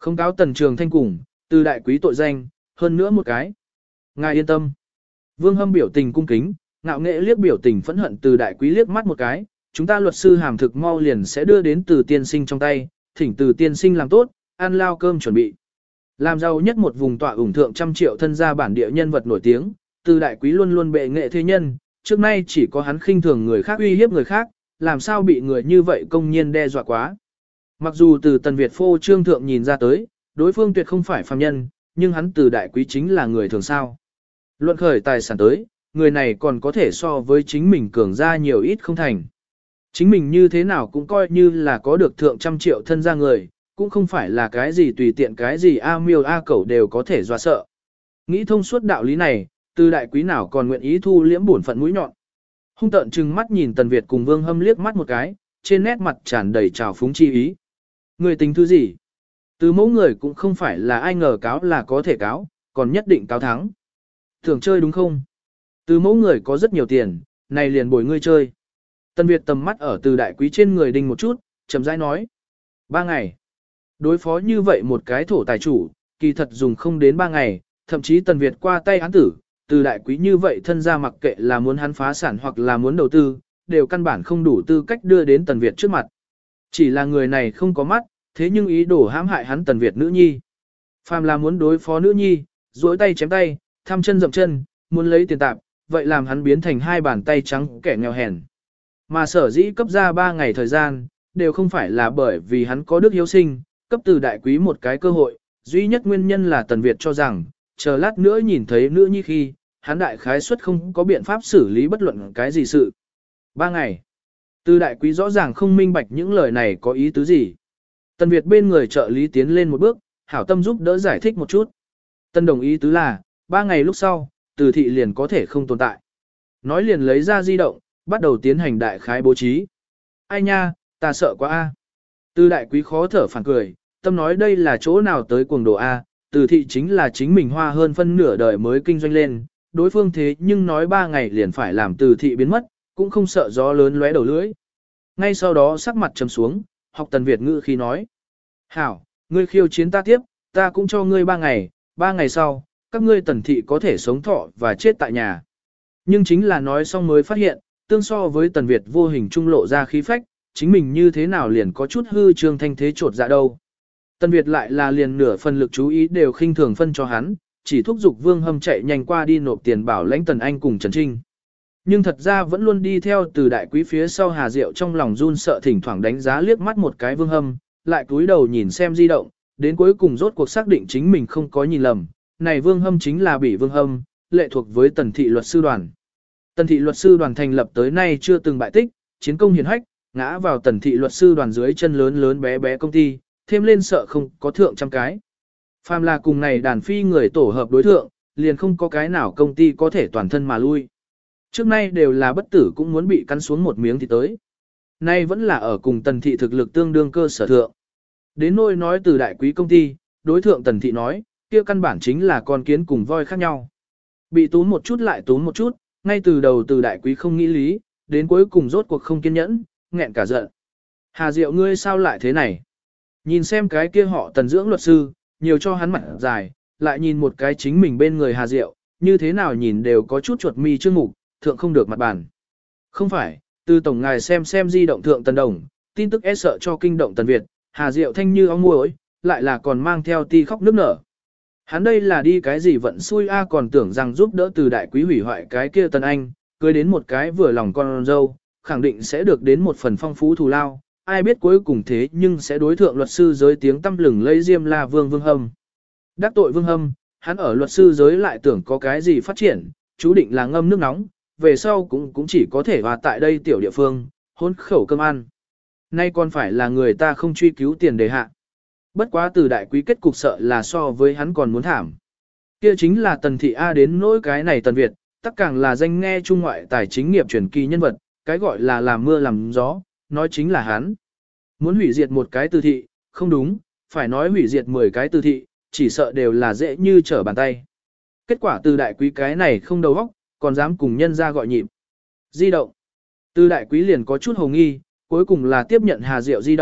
A: Không cáo Tần Trường Thanh cùng, từ đại quý tội danh, hơn nữa một cái. Ngài yên tâm. Vương Hâm biểu tình cung kính, ngạo nghệ liếc biểu tình phẫn hận từ đại quý liếc mắt một cái, chúng ta luật sư hàm thực mau liền sẽ đưa đến từ tiên sinh trong tay, thỉnh từ tiên sinh làm tốt, ăn lao cơm chuẩn bị. Làm giàu nhất một vùng tọa ủng thượng trăm triệu thân gia bản địa nhân vật nổi tiếng, từ đại quý luôn luôn bệ nghệ thế nhân, trước nay chỉ có hắn khinh thường người khác uy hiếp người khác, làm sao bị người như vậy công nhiên đe dọa quá. Mặc dù từ Tần Việt phô trương thượng nhìn ra tới, đối phương tuyệt không phải phàm nhân, nhưng hắn từ đại quý chính là người thường sao. Luận khởi tài sản tới, người này còn có thể so với chính mình cường ra nhiều ít không thành. Chính mình như thế nào cũng coi như là có được thượng trăm triệu thân gia người, cũng không phải là cái gì tùy tiện cái gì a miêu a cẩu đều có thể dọa sợ. Nghĩ thông suốt đạo lý này, từ đại quý nào còn nguyện ý thu liễm bổn phận mũi nhọn. Hung tợn trừng mắt nhìn Tần Việt cùng Vương Hâm liếc mắt một cái, trên nét mặt tràn đầy trào phúng chi ý. Người tính thứ gì? Từ mẫu người cũng không phải là ai ngờ cáo là có thể cáo, còn nhất định cáo thắng. Thường chơi đúng không? Từ mẫu người có rất nhiều tiền, này liền bồi ngươi chơi. Tần Việt tầm mắt ở từ đại quý trên người đinh một chút, chậm rãi nói. 3 ngày. Đối phó như vậy một cái thổ tài chủ, kỳ thật dùng không đến 3 ngày, thậm chí Tần Việt qua tay án tử, từ đại quý như vậy thân ra mặc kệ là muốn hắn phá sản hoặc là muốn đầu tư, đều căn bản không đủ tư cách đưa đến Tần Việt trước mặt. Chỉ là người này không có mắt, thế nhưng ý đồ hãm hại hắn Tần Việt nữ nhi. Phàm là muốn đối phó nữ nhi, duỗi tay chém tay, thăm chân dậm chân, muốn lấy tiền tạp, vậy làm hắn biến thành hai bàn tay trắng kẻ nghèo hèn. Mà sở dĩ cấp ra 3 ngày thời gian, đều không phải là bởi vì hắn có đức hiếu sinh, cấp từ đại quý một cái cơ hội, duy nhất nguyên nhân là Tần Việt cho rằng, chờ lát nữa nhìn thấy nữ nhi khi, hắn đại khái suất không có biện pháp xử lý bất luận cái gì sự. 3 ngày. Từ đại quý rõ ràng không minh bạch những lời này có ý tứ gì. Tần Việt bên người trợ lý tiến lên một bước, hảo tâm giúp đỡ giải thích một chút. Tân đồng ý tứ là, 3 ngày lúc sau, từ thị liền có thể không tồn tại. Nói liền lấy ra di động, bắt đầu tiến hành đại khái bố trí. Ai nha, ta sợ quá a. Từ đại quý khó thở phản cười, tâm nói đây là chỗ nào tới cuồng đồ a, từ thị chính là chính mình hoa hơn phân nửa đời mới kinh doanh lên, đối phương thế nhưng nói 3 ngày liền phải làm từ thị biến mất, cũng không sợ gió lớn lóe đầu lưỡi. Ngay sau đó sắc mặt trầm xuống, học Tần Việt ngữ khi nói. Hảo, ngươi khiêu chiến ta tiếp, ta cũng cho ngươi 3 ngày sau, các ngươi Tần thị có thể sống thọ và chết tại nhà. Nhưng chính là nói xong mới phát hiện, tương so với Tần Việt vô hình trung lộ ra khí phách, chính mình như thế nào liền có chút hư trương thanh thế trột dạ đâu. Tần Việt lại là liền nửa phần lực chú ý đều khinh thường phân cho hắn, chỉ thúc giục Vương Hâm chạy nhanh qua đi nộp tiền bảo lãnh Tần Anh cùng Trần Trinh. Nhưng thật ra vẫn luôn đi theo từ đại quý phía sau Hà Diệu trong lòng run sợ thỉnh thoảng đánh giá liếc mắt một cái Vương Hâm, lại cúi đầu nhìn xem di động, đến cuối cùng rốt cuộc xác định chính mình không có nhìn lầm. Này Vương Hâm chính là Bỉ Vương Hâm, lệ thuộc với Tần thị luật sư đoàn. Tần thị luật sư đoàn thành lập tới nay chưa từng bại tích, chiến công hiển hách, ngã vào Tần thị luật sư đoàn dưới chân lớn lớn bé bé công ty, thêm lên sợ không có thượng trăm cái. Phàm là cùng này đàn phi người tổ hợp đối thượng, liền không có cái nào công ty có thể toàn thân mà lui. Trước nay đều là bất tử cũng muốn bị cắn xuống một miếng thì tới. Nay vẫn là ở cùng Tần thị thực lực tương đương cơ sở thượng. Đến nôi nói từ đại quý công ty, đối thượng Tần thị nói, kia căn bản chính là con kiến cùng voi khác nhau. Bị tún một chút lại tún một chút, ngay từ đầu từ đại quý không nghĩ lý, đến cuối cùng rốt cuộc không kiên nhẫn, nghẹn cả giận. Hà Diệu ngươi sao lại thế này? Nhìn xem cái kia họ Tần dưỡng luật sư, nhiều cho hắn mặt dài, lại nhìn một cái chính mình bên người Hà Diệu, như thế nào nhìn đều có chút chuột mi chương mục, thượng không được mặt bàn. Không phải, từ tổng ngài xem di động thượng Tần Đồng, tin tức e sợ cho kinh động Tần Việt, Hà Diệu thanh như ong muỗi, lại là còn mang theo ti khóc nước nở. Hắn đây là đi cái gì vận xui a còn tưởng rằng giúp đỡ từ đại quý hủy hoại cái kia Tần Anh, cưới đến một cái vừa lòng con dâu, khẳng định sẽ được đến một phần phong phú thù lao, ai biết cuối cùng thế nhưng sẽ đối thượng luật sư giới tiếng tăm lừng lẫy Diêm La Vương Vương Hâm. Đắc tội Vương Hâm, hắn ở luật sư giới lại tưởng có cái gì phát triển, chú định là ngâm nước nóng, về sau cũng chỉ có thể hòa tại đây tiểu địa phương, hôn khẩu cơm ăn. Nay còn phải là người ta không truy cứu tiền đề hạ. Bất quá từ đại quý kết cục sợ là so với hắn còn muốn thảm. Kia chính là Tần thị A đến nỗi cái này Tần Việt, tất càng là danh nghe trung ngoại tài chính nghiệp truyền kỳ nhân vật, cái gọi là làm mưa làm gió, nói chính là hắn. Muốn hủy diệt một cái từ thị, không đúng, phải nói hủy diệt 10 cái từ thị, chỉ sợ đều là dễ như trở bàn tay. Kết quả từ đại quý cái này không đầu óc, còn dám cùng nhân ra gọi nhịp. Di động. Từ đại quý liền có chút hồ nghi, cuối cùng là tiếp nhận Hà Diệu di động,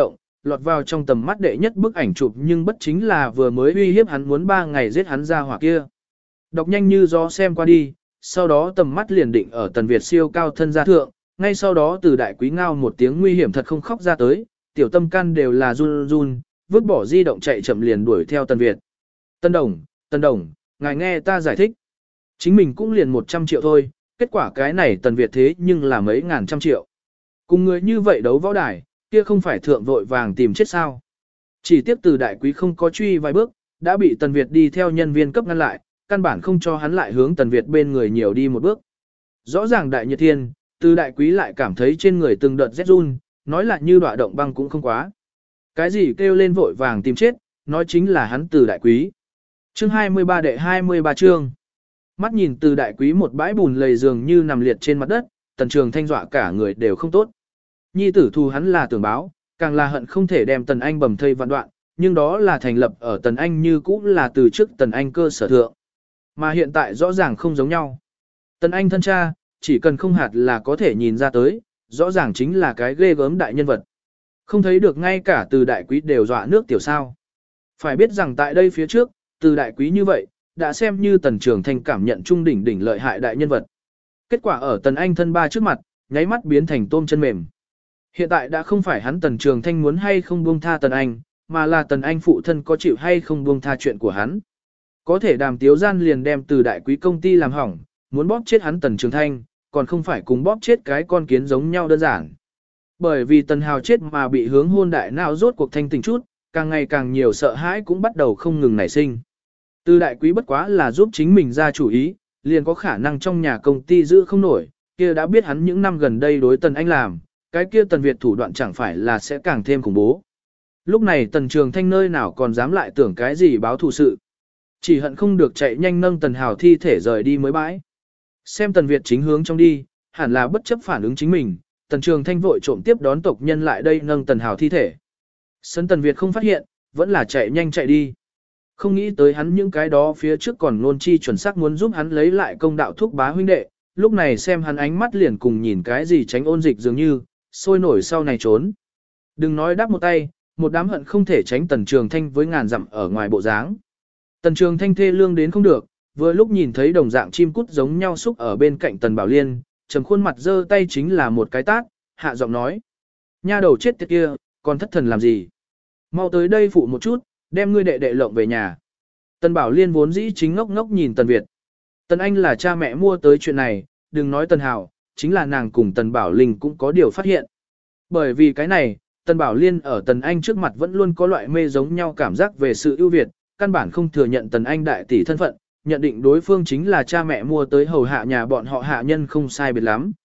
A: lọt vào trong tầm mắt đệ nhất bức ảnh chụp nhưng bất chính là vừa mới uy hiếp hắn muốn 3 ngày giết hắn ra hỏa kia. Đọc nhanh như gió xem qua đi, sau đó tầm mắt liền định ở Tần Việt siêu cao thân gia thượng, ngay sau đó từ đại quý ngao một tiếng nguy hiểm thật không khóc ra tới, tiểu tâm can đều là run run, vứt bỏ di động chạy chậm liền đuổi theo Tần Việt. Tân Đồng, ngài nghe ta giải thích. Chính mình cũng liền 100 triệu thôi, kết quả cái này Tần Việt thế nhưng là mấy ngàn trăm triệu. Cùng người như vậy đấu võ đài, kia không phải thượng vội vàng tìm chết sao. Chỉ tiếp từ đại quý không có truy vài bước, đã bị Tần Việt đi theo nhân viên cấp ngăn lại, căn bản không cho hắn lại hướng Tần Việt bên người nhiều đi một bước. Rõ ràng đại nhiệt thiên, từ đại quý lại cảm thấy trên người từng đợt rét run, nói là như đọa động băng cũng không quá. Cái gì kêu lên vội vàng tìm chết, nói chính là hắn từ đại quý. Chương 23 đệ 23 chương. Mắt nhìn từ đại quý một bãi bùn lầy dường như nằm liệt trên mặt đất, Tần Trường Thanh dọa cả người đều không tốt. Nhi tử thù hắn là tưởng báo, càng là hận không thể đem Tần Anh bầm thây vạn đoạn, nhưng đó là thành lập ở Tần Anh như cũ là từ trước Tần Anh cơ sở thượng. Mà hiện tại rõ ràng không giống nhau. Tần Anh thân cha, chỉ cần không hạt là có thể nhìn ra tới, rõ ràng chính là cái ghê gớm đại nhân vật. Không thấy được ngay cả từ đại quý đều dọa nước tiểu sao. Phải biết rằng tại đây phía trước, từ đại quý như vậy, đã xem như Tần Trường Thanh cảm nhận trung đỉnh lợi hại đại nhân vật. Kết quả ở Tần Anh thân ba trước mặt, nháy mắt biến thành tôm chân mềm. Hiện tại đã không phải hắn Tần Trường Thanh muốn hay không buông tha Tần Anh, mà là Tần Anh phụ thân có chịu hay không buông tha chuyện của hắn. Có thể Đàm Tiếu Gian liền đem từ đại quý công ty làm hỏng, muốn bóp chết hắn Tần Trường Thanh, còn không phải cùng bóp chết cái con kiến giống nhau đơn giản. Bởi vì Tần Hào chết mà bị hướng hôn đại nào rốt cuộc thanh tỉnh chút, càng ngày càng nhiều sợ hãi cũng bắt đầu không ngừng nảy sinh. Từ đại quý bất quá là giúp chính mình ra chủ ý, liền có khả năng trong nhà công ty giữ không nổi, kia đã biết hắn những năm gần đây đối Tần Anh làm, cái kia Tần Việt thủ đoạn chẳng phải là sẽ càng thêm khủng bố. Lúc này Tần Trường Thanh nơi nào còn dám lại tưởng cái gì báo thù sự. Chỉ hận không được chạy nhanh nâng Tần Hào thi thể rời đi mới bãi. Xem Tần Việt chính hướng trong đi, hẳn là bất chấp phản ứng chính mình, Tần Trường Thanh vội trộm tiếp đón tộc nhân lại đây nâng Tần Hào thi thể. Sân Tần Việt không phát hiện, vẫn là chạy nhanh chạy đi. Không nghĩ tới hắn những cái đó phía trước còn nôn chi chuẩn xác muốn giúp hắn lấy lại công đạo thúc bá huynh đệ, lúc này xem hắn ánh mắt liền cùng nhìn cái gì tránh ôn dịch dường như, sôi nổi sau này trốn. Đừng nói đáp một tay, một đám hận không thể tránh Tần Trường Thanh với ngàn dặm ở ngoài bộ dáng. Tần Trường Thanh thê lương đến không được, vừa lúc nhìn thấy đồng dạng chim cút giống nhau xúc ở bên cạnh Tần Bảo Liên, trầm khuôn mặt giơ tay chính là một cái tát, hạ giọng nói: "Nha đầu chết tiệt kia, còn thất thần làm gì? Mau tới đây phụ một chút, đem ngươi đệ đệ lộng về nhà." Tần Bảo Liên vốn dĩ chính ngốc ngốc nhìn Tần Việt. Tần Anh là cha mẹ mua tới chuyện này, đừng nói Tần Hào, chính là nàng cùng Tần Bảo Linh cũng có điều phát hiện. Bởi vì cái này, Tần Bảo Liên ở Tần Anh trước mặt vẫn luôn có loại mê giống nhau cảm giác về sự ưu việt, căn bản không thừa nhận Tần Anh đại tỷ thân phận, nhận định đối phương chính là cha mẹ mua tới hầu hạ nhà bọn họ hạ nhân không sai biệt lắm.